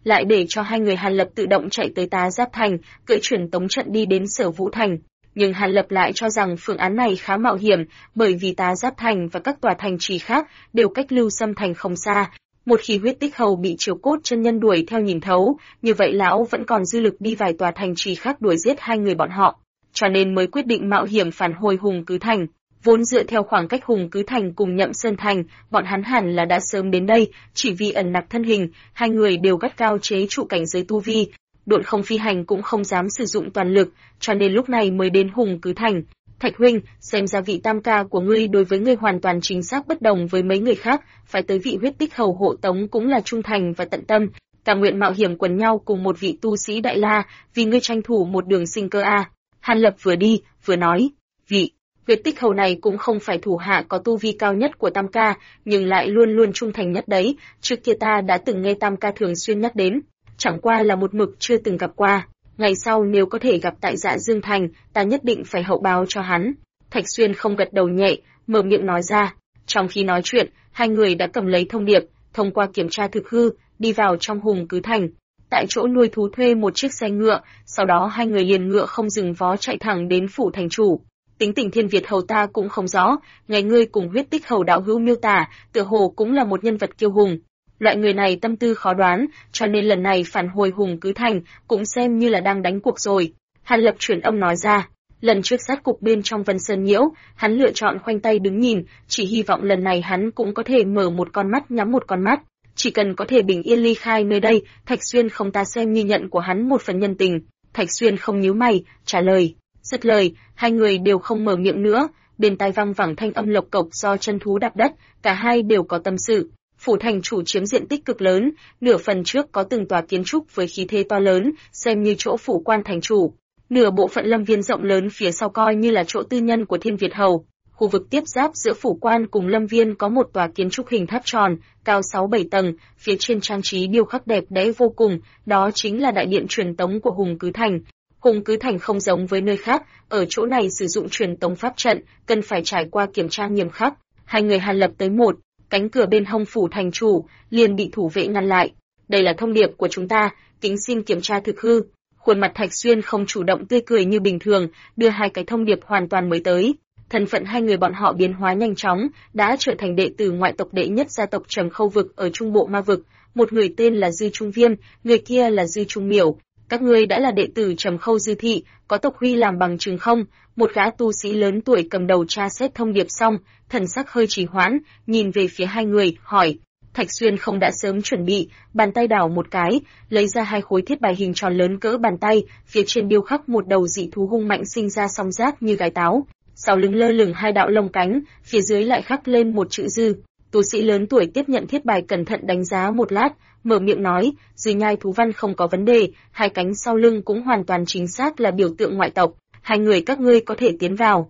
S1: lại để cho hai người Hàn Lập tự động chạy tới Tá Giáp Thành, cưỡi truyền tống trận đi đến Sở Vũ Thành. Nhưng Hàn Lập lại cho rằng phương án này khá mạo hiểm, bởi vì Tá Giáp Thành và các tòa thành trì khác đều cách Lưu Sâm Thành không xa. Một khi Huyết Tích Hầu bị Chiếu Cốt chân nhân đuổi theo nhìn thấu, như vậy lão vẫn còn dư lực đi vài tòa thành trì khác đuổi giết hai người bọn họ, cho nên mới quyết định mạo hiểm phản hồi Hùng Cứ Thành. Vốn dựa theo khoảng cách Hùng Cứ Thành cùng Nhậm Sơn Thành, bọn hắn hẳn là đã sớm đến đây, chỉ vì ẩn nặc thân hình, hai người đều gắt gao chế trụ cảnh giới tu vi, độn không phi hành cũng không dám sử dụng toàn lực, cho nên lúc này mới đến Hùng Cứ Thành. Thạch huynh, xem ra vị tam ca của ngươi đối với ngươi hoàn toàn chính xác bất đồng với mấy người khác, phải tới vị Huyết Tích Hầu hộ tống cũng là trung thành và tận tâm, cả nguyện mạo hiểm quần nhau cùng một vị tu sĩ Đại La, vì ngươi tranh thủ một đường sinh cơ a. Hàn Lập vừa đi, vừa nói, vị Huyết Tích Hầu này cũng không phải thủ hạ có tu vi cao nhất của tam ca, nhưng lại luôn luôn trung thành nhất đấy, trước kia ta đã từng nghe tam ca thường xuyên nhắc đến, chẳng qua là một mực chưa từng gặp qua. Ngày sau nếu có thể gặp tại Dạ Dương Thành, ta nhất định phải hậu báo cho hắn. Thạch Xuyên không gật đầu nhẹ, mở miệng nói ra. Trong khi nói chuyện, hai người đã cầm lấy thông điệp, thông qua kiểm tra thực hư, đi vào trong Hùng Cứ Thành. Tại chỗ nuôi thú thuê một chiếc xe ngựa, sau đó hai người liền ngựa không dừng vó chạy thẳng đến phủ thành chủ. Tính tình Thiên Việt Hầu ta cũng không rõ, ngày ngươi cùng Huyết Tích Hầu đạo hữu miêu tả, tựa hồ cũng là một nhân vật kiêu hùng. Loại người này tâm tư khó đoán, cho nên lần này phản hồi Hùng Cứ Thành cũng xem như là đang đánh cuộc rồi. Hàn Lập chuyển âm nói ra, lần trước sát cục bên trong Vân Sơn Nhiễu, hắn lựa chọn khoanh tay đứng nhìn, chỉ hy vọng lần này hắn cũng có thể mở một con mắt nhắm một con mắt. Chỉ cần có thể bình yên ly khai nơi đây, Thạch Xuyên không ta xem như nhận của hắn một phần nhân tình. Thạch Xuyên không nhíu mày, trả lời. Dứt lời, hai người đều không mở miệng nữa, bên tai vang vẳng thanh âm lộc cộc do chân thú đạp đất, cả hai đều có tâm sự. Phủ thành chủ chiếm diện tích cực lớn, nửa phần trước có từng tòa kiến trúc với khí thế to lớn, xem như chỗ phủ quan thành chủ. Nửa bộ phận lâm viên rộng lớn phía sau coi như là chỗ tư nhân của Thiên Việt Hầu. Khu vực tiếp giáp giữa phủ quan cùng lâm viên có một tòa kiến trúc hình tháp tròn, cao 6-7 tầng, phía trên trang trí điêu khắc đẹp đẽ vô cùng, đó chính là đại điện truyền tống của Hùng Cứ Thành. Hùng Cứ Thành không giống với nơi khác, ở chỗ này sử dụng truyền tống pháp trận, cần phải trải qua kiểm tra nghiêm khắc. Hai người Hàn Lập tới một, cánh cửa bên hông phủ thành chủ liền bị thủ vệ ngăn lại. Đây là thông điệp của chúng ta, kính xin kiểm tra thực hư. Khuôn mặt Thạch Xuyên không chủ động tươi cười như bình thường, đưa hai cái thông điệp hoàn toàn mới tới. Thân phận hai người bọn họ biến hóa nhanh chóng, đã trở thành đệ tử ngoại tộc đệ nhất gia tộc Trầm Khâu vực ở Trung Bộ Ma vực. Một người tên là Dư Trung Viêm, người kia là Dư Trung Miểu. Các ngươi đã là đệ tử Trầm Khâu Dư thị, có tộc huy làm bằng chứng không? Một gã tu sĩ lớn tuổi cầm đầu tra xét thông điệp xong, thần sắc hơi trì hoãn, nhìn về phía hai người, hỏi. Thạch Xuyên không đã sớm chuẩn bị, bàn tay đảo một cái, lấy ra hai khối thiết bài hình tròn lớn cỡ bàn tay, phía trên điêu khắc một đầu dị thú hung mạnh sinh ra song giác như gái táo, sau lưng lơ lửng hai đạo lông cánh, phía dưới lại khắc lên một chữ Dư. Tu sĩ lớn tuổi tiếp nhận thiết bài cẩn thận đánh giá một lát, mở miệng nói, Dư nhai thú văn không có vấn đề, hai cánh sau lưng cũng hoàn toàn chính xác là biểu tượng ngoại tộc, hai người các ngươi có thể tiến vào.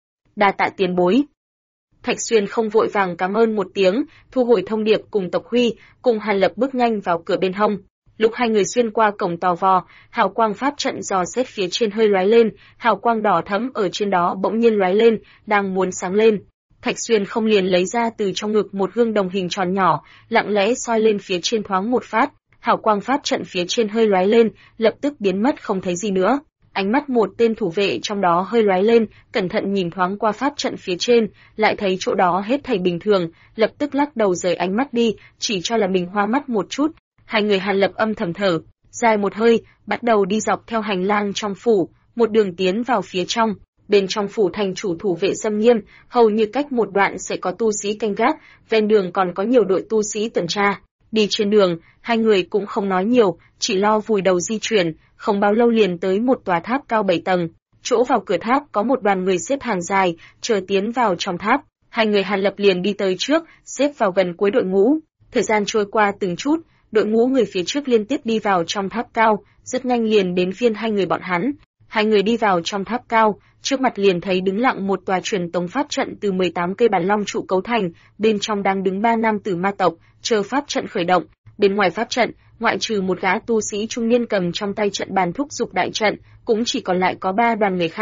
S1: Đa tạ tiền bối. Thạch Xuyên không vội vàng cảm ơn một tiếng, thu hồi thông điệp cùng tộc huy, cùng Hàn Lập bước nhanh vào cửa bên hông. Lúc hai người xuyên qua cổng tò vò, hào quang pháp trận dò xét phía trên hơi lóe lên, hào quang đỏ thẫm ở trên đó bỗng nhiên lóe lên, đang muốn sáng lên. Thạch Xuyên không liền lấy ra từ trong ngực một gương đồng hình tròn nhỏ, lặng lẽ soi lên phía trên thoáng một phát, hào quang pháp trận phía trên hơi lóe lên, lập tức biến mất không thấy gì nữa. Ánh mắt một tên thủ vệ trong đó hơi lóe lên, cẩn thận nhìn thoáng qua pháp trận phía trên, lại thấy chỗ đó hết thảy bình thường, lập tức lắc đầu rời ánh mắt đi, chỉ cho là mình hoa mắt một chút. Hai người Hàn Lập âm thầm thở, dài một hơi, bắt đầu đi dọc theo hành lang trong phủ, một đường tiến vào phía trong. Bên trong phủ thành chủ thủ vệ xâm nghiêm, hầu như cách một đoạn sẽ có tu sĩ canh gác, ven đường còn có nhiều đội tu sĩ tuần tra. Đi trên đường, hai người cũng không nói nhiều, chỉ lo vùi đầu di chuyển, không bao lâu liền tới một tòa tháp cao 7 tầng. Chỗ vào cửa tháp có một đoàn người xếp hàng dài, chờ tiến vào trong tháp. Hai người Hàn Lập liền đi tới trước, xếp vào gần cuối đội ngũ. Thời gian trôi qua từng chút, đội ngũ người phía trước liên tiếp đi vào trong tháp cao, rất nhanh liền đến phiên hai người bọn hắn. Hai người đi vào trong tháp cao, trước mặt liền thấy đứng lặng một tòa truyền tống pháp trận từ 18 cây bản long trụ cấu thành, bên trong đang đứng 3 nam tử ma tộc, chờ pháp trận khởi động. Bên ngoài pháp trận, ngoại trừ một gã tu sĩ trung niên cầm trong tay trận bàn thúc dục đại trận, cũng chỉ còn lại có 3 đoàn người khác.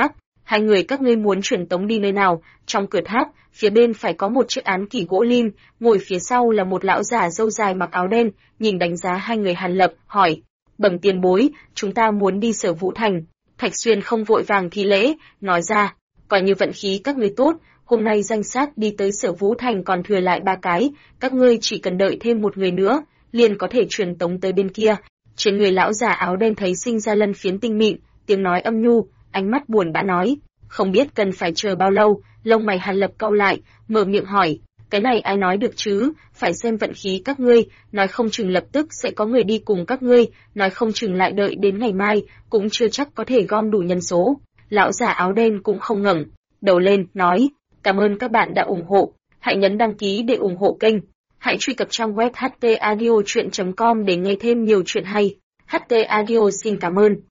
S1: Hai người các ngươi muốn truyền tống đi nơi nào? Trong cửa tháp, phía bên phải có một chiếc án kỷ gỗ lim, ngồi phía sau là một lão giả râu dài mặc áo đen, nhìn đánh giá hai người Hàn Lập, hỏi: "Bẩm tiền bối, chúng ta muốn đi Sở Vũ Thành." Thạch Xuyên không vội vàng thi lễ, nói ra: "Coi như vận khí các ngươi tốt, hôm nay danh sách đi tới Sở Vũ Thành còn thừa lại 3 cái, các ngươi chỉ cần đợi thêm một người nữa, liền có thể truyền tống tới bên kia." Trên người lão già áo đen thấy sinh ra lân phiến tinh mịn, tiếng nói âm nhu, ánh mắt buồn bã nói: "Không biết cần phải chờ bao lâu." Lông mày Hàn Lập cau lại, mở miệng hỏi: "Cái này ai nói được chứ, phải xem vận khí các ngươi, nói không chừng lập tức sẽ có người đi cùng các ngươi, nói không chừng lại đợi đến ngày mai, cũng chưa chắc có thể gom đủ nhân số." Lão già áo đen cũng không ngẩng đầu lên, nói: "Cảm ơn các bạn đã ủng hộ, hãy nhấn đăng ký để ủng hộ kênh. Hãy truy cập trang web htaudio.com để nghe thêm nhiều chuyện hay." HT Audio xin cảm ơn.